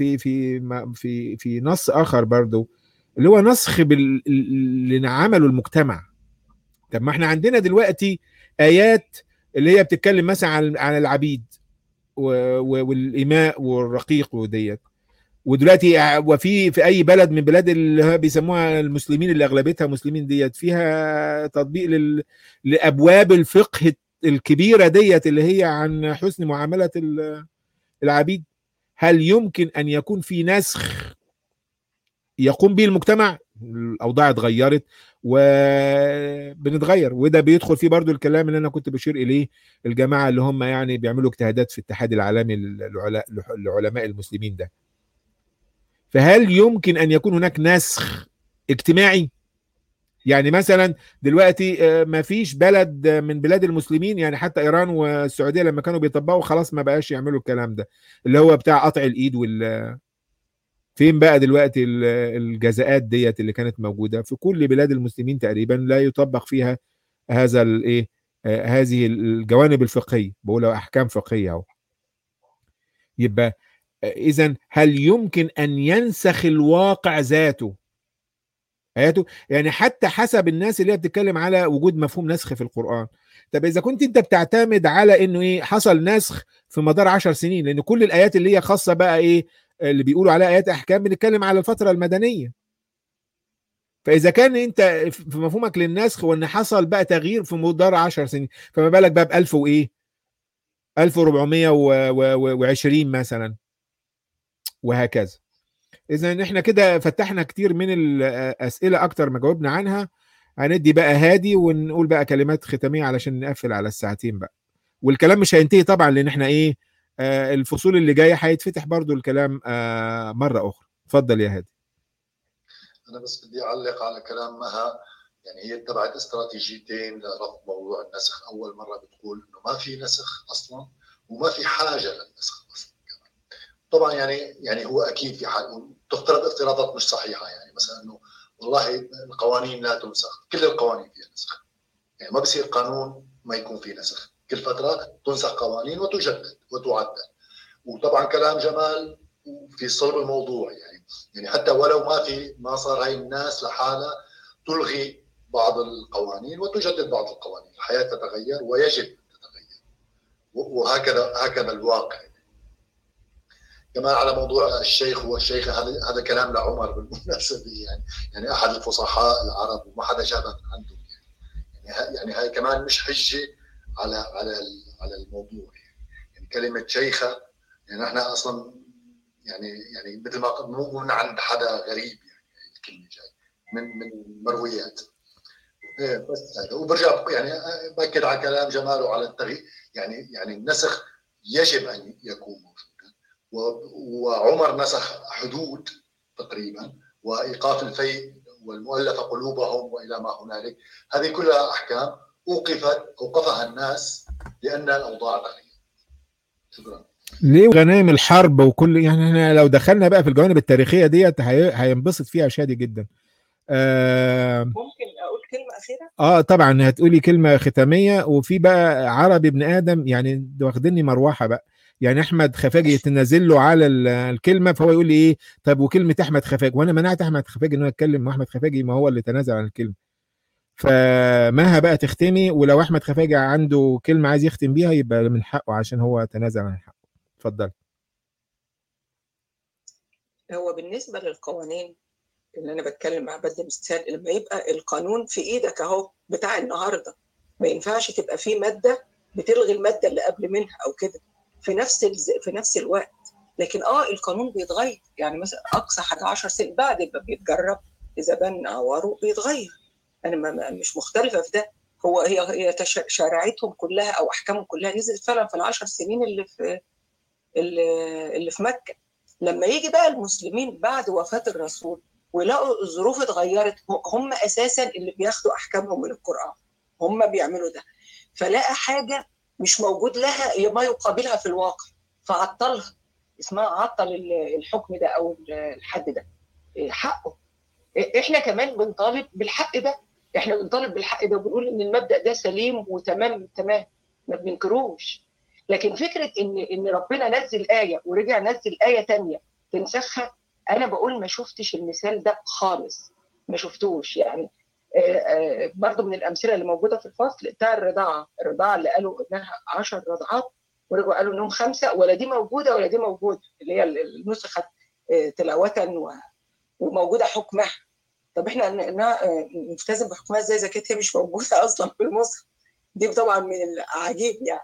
في نص آخر برضو، اللي هو نسخ اللي عمله المجتمع. طب ما احنا عندنا دلوقتي آيات اللي هي بتتكلم مثلا عن العبيد والإماء والرقيق وديت، ودلوقتي في اي بلد من بلاد اللي بيسموها المسلمين اللي اغلبيتها مسلمين ديت فيها تطبيق لابواب الفقه الكبيره ديت اللي هي عن حسن معامله العبيد. هل يمكن ان يكون في نسخ يقوم به المجتمع؟ الاوضاع اتغيرت وبنتغير، وده بيدخل فيه برضو الكلام اللي انا كنت بشير اليه، الجماعه اللي هم يعني بيعملوا اجتهادات في الاتحاد العالمي لعلماء المسلمين ده. فهل يمكن أن يكون هناك نسخ اجتماعي؟ يعني مثلا دلوقتي ما فيش بلد من بلاد المسلمين، يعني حتى إيران والسعودية لما كانوا بيطبقوا خلاص ما بقاش يعملوا الكلام ده اللي هو بتاع قطع الإيد فين بقى دلوقتي الجزاءات ديت اللي كانت موجودة في كل بلاد المسلمين تقريبا لا يطبق فيها هذا الايه هذه الجوانب الفقهية، بقولها أحكام فقهية اهو. يبقى إذن هل يمكن أن ينسخ الواقع ذاته آياته؟ يعني حتى حسب الناس اللي هي بتتكلم على وجود مفهوم نسخ في القرآن. طب إذا كنت أنت بتعتمد على إنه إيه حصل نسخ في مدار 10 سنين، لأن كل الآيات اللي هي خاصة بقى إيه اللي بيقولوا عليها آيات أحكام بنتكلم على الفترة المدنية. فإذا كان أنت في مفهومك للنسخ وإن حصل بقى تغيير في مدار 10 سنين، فما بالك بقى ب1000 وإيه 1420 مثلا وهكذا. إذا إحنا كده فتحنا كتير من الأسئلة أكتر ما جاوبنا عنها. هندي بقى هادي ونقول بقى كلمات ختاميه علشان نقفل على الساعتين بقى، والكلام مش هينتهي طبعا لان احنا ايه الفصول اللي جايه هيتفتح برضو الكلام مره اخرى. اتفضل يا هادي. انا بس بدي اعلق على كلام مها، يعني هي اتبعت استراتيجيتين لرفض موضوع النسخ. اول مره بتقول انه ما في نسخ اصلا وما في حاجه للنسخ اصلا. طبعا يعني هو اكيد في حال تفترض افتراضات مش صحيحه، يعني مثلا انه والله القوانين لا تنسخ، كل القوانين فيها نسخ، يعني ما بصير قانون ما يكون فيه نسخ، كل فتره تنسخ قوانين وتجدد وتعدل. وطبعا كلام جمال في صلب الموضوع، يعني حتى ولو ما صار هاي الناس لحالها تلغي بعض القوانين وتجدد بعض القوانين، الحياه تتغير ويجب تتغير، وهكذا الواقع. كمان على موضوع الشيخ والشيخه، هذا كلام لعمر بالمناسبه، يعني احد الفصحاء العرب وما حدا جابها من عنده، يعني هاي كمان مش حجه على الموضوع. يعني كلمه شيخه، يعني احنا اصلا يعني مثل ما مو من عند حدا غريب، يعني الكلمه جاي من مرويات. بس هذا، وبرجع يعني باكد على كلام جمال وعلى التغيير، يعني النسخ يجب ان يكون موجودا، وعمر نسخ حدود تقريبا، وايقاف الفيء والمؤلفه قلوبهم والى ما هنالك، هذه كلها احكام اوقفها الناس لان الاوضاع تغيرت. شكرا. ليه غنائم الحرب وكل، يعني احنا لو دخلنا بقى في الجوانب التاريخيه ديت هينبسط فيها شادي جدا. ممكن اقول كلمه اخيره؟ طبعا هتقولي كلمه ختاميه. وفي بقى عربي ابن ادم يعني واخدني مروحه بقى، يعني احمد خفاجي يتنازل له على الكلمه، فهو يقول لي ايه طب وكلمه احمد خفاجي، وانا منعت احمد خفاجي انه يتكلم، واحمد خفاجي ما هو اللي تنازل عن الكلمه. فمها بقى تختمي، ولو احمد خفاجي عنده كلمه عايز يختم بيها يبقى من حقه عشان هو تنازل عن حقه. اتفضل. هو بالنسبه للقوانين اللي انا بتكلم مع بدي مثال، لما يبقى القانون في ايدك اهو بتاع النهارده، ما ينفعش تبقى فيه ماده بتلغي الماده اللي قبل منها او كده في نفس الوقت. لكن القانون بيتغير، يعني مثلا اقصى حاجه 10 سنين، بعد ما بيتجرب اذا بان عواره بيتغير. انا مش مختلفه في ده. هي شريعتهم كلها او احكامهم كلها نزلت فعلا في ال10 سنين اللي في مكه. لما يجي بقى المسلمين بعد وفاه الرسول ويلاقوا الظروف اتغيرت، هم اساسا اللي بياخدوا احكامهم من القران، هم بيعملوا ده، فلقى حاجه مش موجود لها ما يقابلها في الواقع فعطلها، اسمها عطل الحكم ده او الحد ده حقه. احنا كمان بنطالب بالحق ده، وبنقول ان المبدا ده سليم وتمام ما بننكروش. لكن فكره ان ربنا نزل ايه ورجع نزل ايه ثانيه تنسخها، انا بقول ما شفتش المثال ده خالص، ما شفتوش. يعني برضو من الامثله اللي موجوده في الفصل بتاع الرضاعه اللي قالوا انها 10 رضعات ورجعوا قالوا انهم 5، ولا دي موجوده ولا دي موجوده، اللي هي نسخت تلاوه وموجوده حكمها. طب احنا نلتزم بحكمها ازاي اذا كانت هي مش موجوده اصلا في المصحف؟ دي طبعا من العجيب يعني.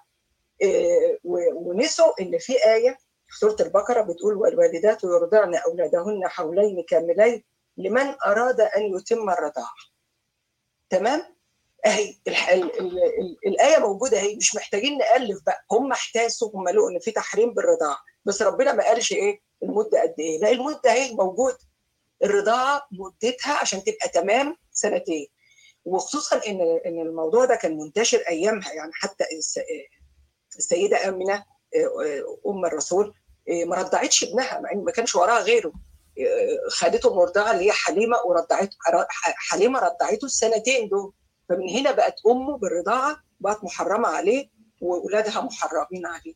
ونسوا ان في ايه في سوره البقره بتقول والوالدات يرضعن اولادهن حولين كاملين لمن اراد ان يتم الرضاعه. تمام؟ اهي الايه موجوده اهي، مش محتاجين نالف بقى. هم احتاسوا، هم لقوا ان في تحريم بالرضاعه، بس ربنا ما قالش ايه المده قد ايه، لا المده اهي موجوده. الرضاعه مدتها عشان تبقى تمام 2 سنين. وخصوصا ان الموضوع ده كان منتشر ايامها، يعني حتى السيده امنه ام الرسول ما رضعتش ابنها مع ان ما كانش وراها غيره، خدته مرضعه اللي هي حليمه حليمه رضعته 2 سنين دول. فمن هنا بقت امه بالرضاعه بقت محرمه عليه واولادها محرمين عليه.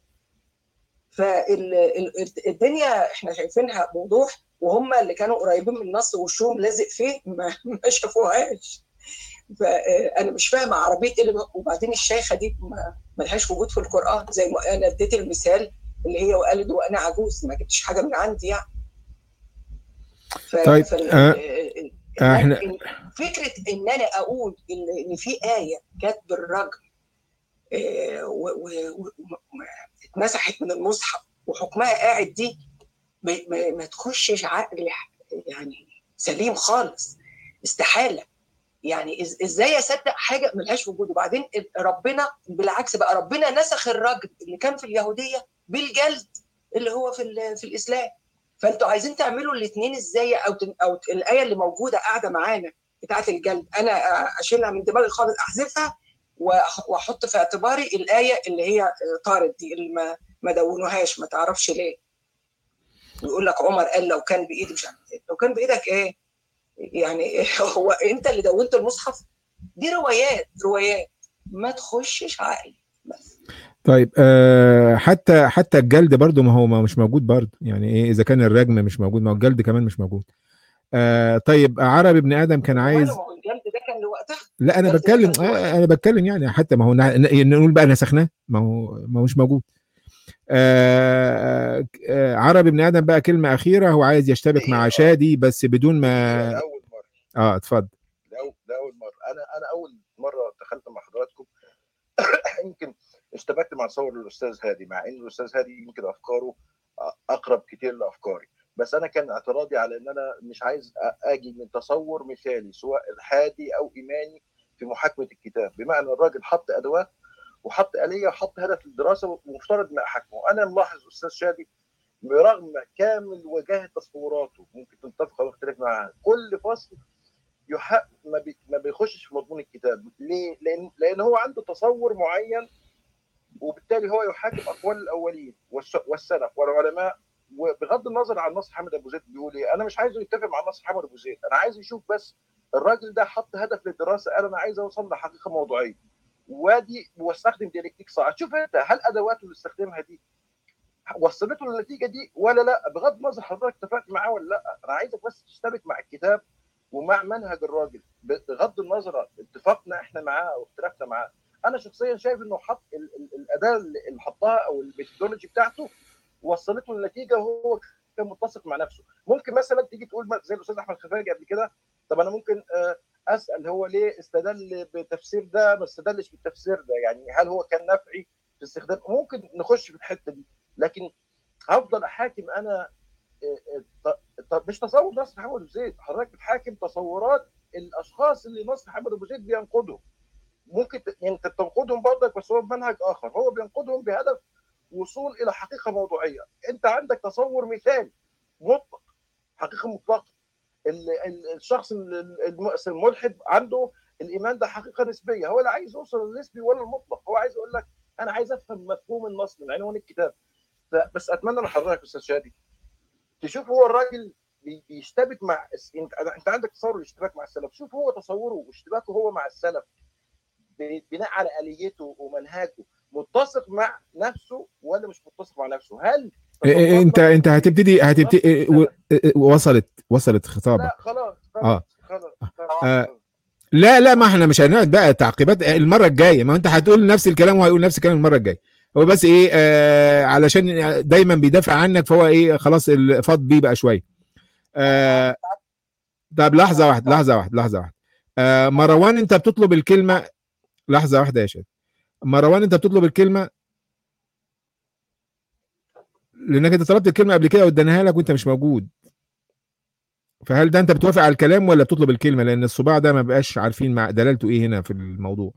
فالدنيا احنا شايفينها بوضوح، وهم اللي كانوا قريبين من النص وشهم لازق فيه ما شافوهاش. فانا مش فاهمه عربيه اللي وبعدين الشيخه دي ما لهاش وجود في القران، زي ما انا اديت المثال اللي هي وقالت وانا عجوز، ما جبتش حاجه من عندي يعني. طيب احنا فكره ان انا اقول ان في ايه كانت بالرجم اتمسحت من المصحف وحكمها قاعد، دي ما تخشش عقل يعني سليم خالص، استحاله. يعني ازاي اصدق حاجه ملهاش وجود؟ وبعدين ربنا بالعكس بقى، ربنا نسخ الرجم اللي كان في اليهوديه بالجلد اللي هو في الاسلام. فانتوا عايزين تعملوا الاثنين ازاي؟ او الايه اللي موجوده قاعده معانا بتاعه الجلد انا اشيلها من دماغي خالص، احذفها واحط في اعتباري الايه اللي هي طارت دي اللي ما دونوهاش، ما تعرفش ليه. ويقول لك عمر قال لو كان بايدي، مش عارف لو كان بايدك ايه يعني؟ هو انت اللي دونت المصحف؟ دي روايات ما تخشش عقلي بس. طيب حتى الجلد برضو ما هو مش موجود برضو، يعني ايه اذا كان الرجم مش موجود، ما هو الجلد كمان مش موجود. طيب عربي ابن ادم كان عايز، ما هو الجلد ده كان لوقتها. لا انا بتكلم يعني حتى ما هو نقول بقى نسخناه، ما هو مش موجود. عربي ابن ادم بقى كلمه اخيره، هو عايز يشتبك مع شادي بس بدون ما اول مره اتفضل. ده اول مره انا اول مره دخلت مع حضراتكم يمكن اشتبكت مع تصور الاستاذ هادي، مع ان الاستاذ هادي يمكن افكاره اقرب كتير لافكاري، بس انا كان اعتراضي على ان انا مش عايز اجي من تصور مثالي سواء الحادي او ايماني في محاكمه الكتاب، بمعنى الراجل حط ادوات وحط آلية وحط هدف للدراسه ومفترض ما احاكمه. انا ملاحظ استاذ شادي برغم كامل وجاهه تصوراته ممكن تتفق او تختلف معاها، كل فصل ما بيخشش في مضمون الكتاب. ليه؟ لان هو عنده تصور معين، وبالتالي هو يحاكم اقوال الاولين والسلف والعلماء، وبغض النظر عن نصر حامد ابو زيد بيقول ايه. انا مش عايزه يتفق مع نصر حامد ابو زيد، انا عايز يشوف بس الراجل ده حط هدف للدراسه، انا عايز اوصل لحقيقه موضوعيه واستخدم ديالكتيك صح. شوف انت هل ادواته اللي استخدمها دي وصلته للنتيجه دي ولا لا؟ بغض النظر حضرتك اتفقت معاه ولا لا، انا عايزك بس تشتبك مع الكتاب ومع منهج الراجل بغض النظر اتفقنا احنا معاه او اختلفنا معاه. انا شخصيا شايف انه حط الاداه اللي حطها او الميثودولوجي بتاعته وصلته للنتيجه وهو كان متسق مع نفسه. ممكن مثلا تيجي تقول زي الاستاذ احمد خفاجي قبل كده، طب انا ممكن اسال هو ليه استدل بالتفسير ده ما استدلش بالتفسير ده؟ يعني هل هو كان نفعي في استخدام؟ ممكن نخش في الحته دي، لكن هفضل احاكم انا طب مش تصور نصر حامد ابو زيد، حضرتك بتحاكم تصورات الاشخاص اللي نصر حامد ابو زيد بينقدهم. ممكن يعني انت تنقدهم برضك بس هو بمنهج اخر، هو بينقدهم بهدف وصول الى حقيقه موضوعيه. انت عندك تصور مثالي مطلق، حقيقه مطلقه. الشخص الملحد عنده الايمان ده حقيقه نسبيه، هو لا عايز يوصل للنسبي ولا المطلق، هو عايز يقول لك انا عايز افهم مفهوم النص من عنوان الكتاب. بس اتمنى من حضرتك استاذ شادي تشوف هو الراجل بيشتبك مع انت عندك تصور الاشتباك مع السلف، شوف هو تصوره واشتباكه هو مع السلف بناء على آليته ومنهجه متسق مع نفسه ولا مش متسق مع نفسه؟ هل انت هتبتدي وصلت خطابك؟ لا خلاص لا ما احنا مش هنقعد بقى تعقيبات المره الجايه، ما انت هتقول نفس الكلام وهيقول نفس الكلام المره الجايه. هو بس ايه علشان دايما بيدافع عنك فهو ايه خلاص فاض بيه بقى شويه. طب لحظه واحده مروان انت بتطلب الكلمه، لحظه واحده يا شيخ مروان انت بتطلب الكلمه لانك انت طلبت الكلمه قبل كده واديناها لك وانت مش موجود، فهل ده انت بتوافق على الكلام ولا بتطلب الكلمه؟ لان الصباع ده ما بقاش عارفين مع دلالته ايه هنا في الموضوع.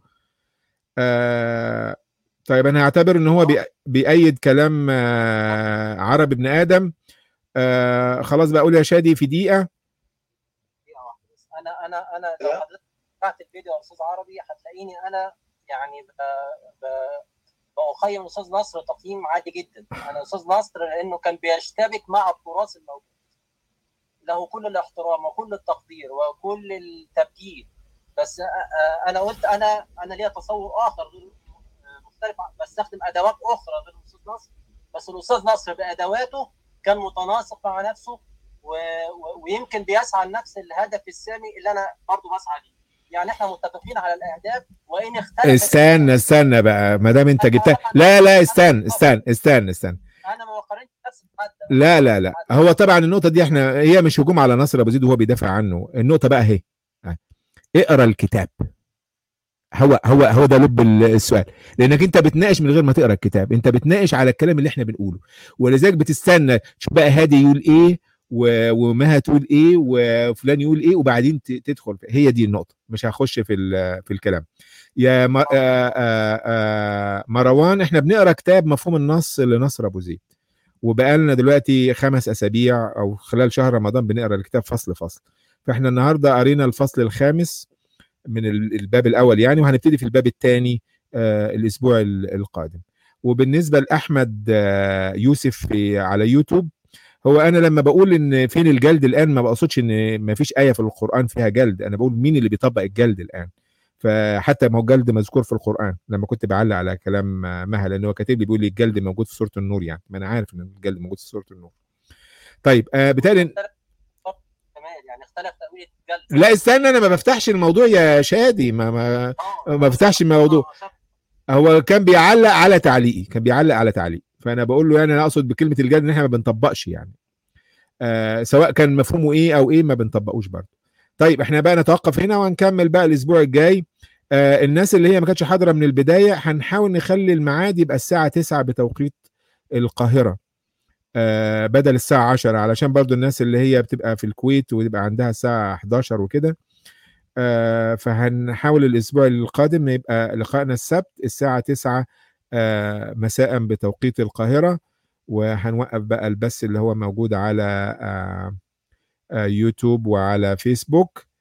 طيب انا هعتبر ان هو بيأيد كلام عربي ابن ادم. خلاص بقى اقول يا شادي في دقيقه واحده بس. انا لو حضرتك فتحت الفيديو يا استاذ عربي هتلاقيني انا يعني بقيم الاستاذ نصر تقييم عادي جدا. انا استاذ نصر لانه كان بيشتبك مع التراث الموجود، له كل الاحترام وكل التقدير وكل التبجيل، بس انا قلت انا ليا تصور اخر مختلف، بستخدم ادوات اخرى غير الاستاذ نصر، بس الاستاذ نصر بادواته كان متناسق مع نفسه ويمكن بيسعى لنفس الهدف السامي اللي انا برضو بسعى ليه. يعني احنا متفقين على الاهداف وان اختلف. استنى بقى ما دام انت جبتها. لا استنى انا ما بقارنش نفسي بحد. لا هو طبعا النقطه دي هي مش هجوم على نصر ابو زيد وهو بيدافع عنه، النقطه بقى اهي اقرا الكتاب. هو ده لب السؤال، لانك انت بتناقش من غير ما تقرا الكتاب، انت بتناقش على الكلام اللي احنا بنقوله، ولذلك بتستنى شوف بقى هادي يقول ايه وما هتقول ايه وفلان يقول ايه وبعدين تدخل. هي دي النقطه، مش هخش في الكلام. يا مروان، احنا بنقرا كتاب مفهوم النص لنصر ابو زيد، وبقالنا دلوقتي 5 اسابيع او خلال شهر رمضان بنقرا الكتاب فصل فصل. فاحنا النهارده قرينا الفصل الخامس من الباب الاول يعني، وهنبتدي في الباب الثاني الاسبوع القادم. وبالنسبه لاحمد يوسف على يوتيوب، هو انا لما بقول ان فين الجلد الان ما بقصدش ان ما فيش ايه في القران فيها جلد، انا بقول مين اللي بيطبق الجلد الان. فحتى ما هو الجلد مذكور في القران لما كنت بعلق على كلام مها، لان هو كاتب لي بيقول لي الجلد موجود في سوره النور، يعني ما انا عارف ان الجلد موجود في سوره النور. طيب بالتالي يعني اختلف تأويل الجلد. لا استنى، انا ما بفتحش الموضوع يا شادي، ما بفتحش الموضوع. هو كان بيعلق على تعليقي، فانا بقول له يعني انا اقصد بكلمه الجلد ان احنا ما بنطبقش يعني، سواء كان مفهومه ايه او ايه ما بنطبقوش برضه. طيب احنا بقى نتوقف هنا وهنكمل بقى الاسبوع الجاي. الناس اللي هي ما كانتش حاضره من البدايه هنحاول نخلي الميعاد يبقى الساعه 9 بتوقيت القاهره بدل الساعه 10، علشان برضو الناس اللي هي بتبقى في الكويت ويبقى عندها الساعه 11 وكده. فهنحاول الاسبوع القادم يبقى لقائنا السبت الساعه 9 مساء بتوقيت القاهره، وهنوقف بقى البث اللي هو موجود على يوتيوب وعلى فيسبوك.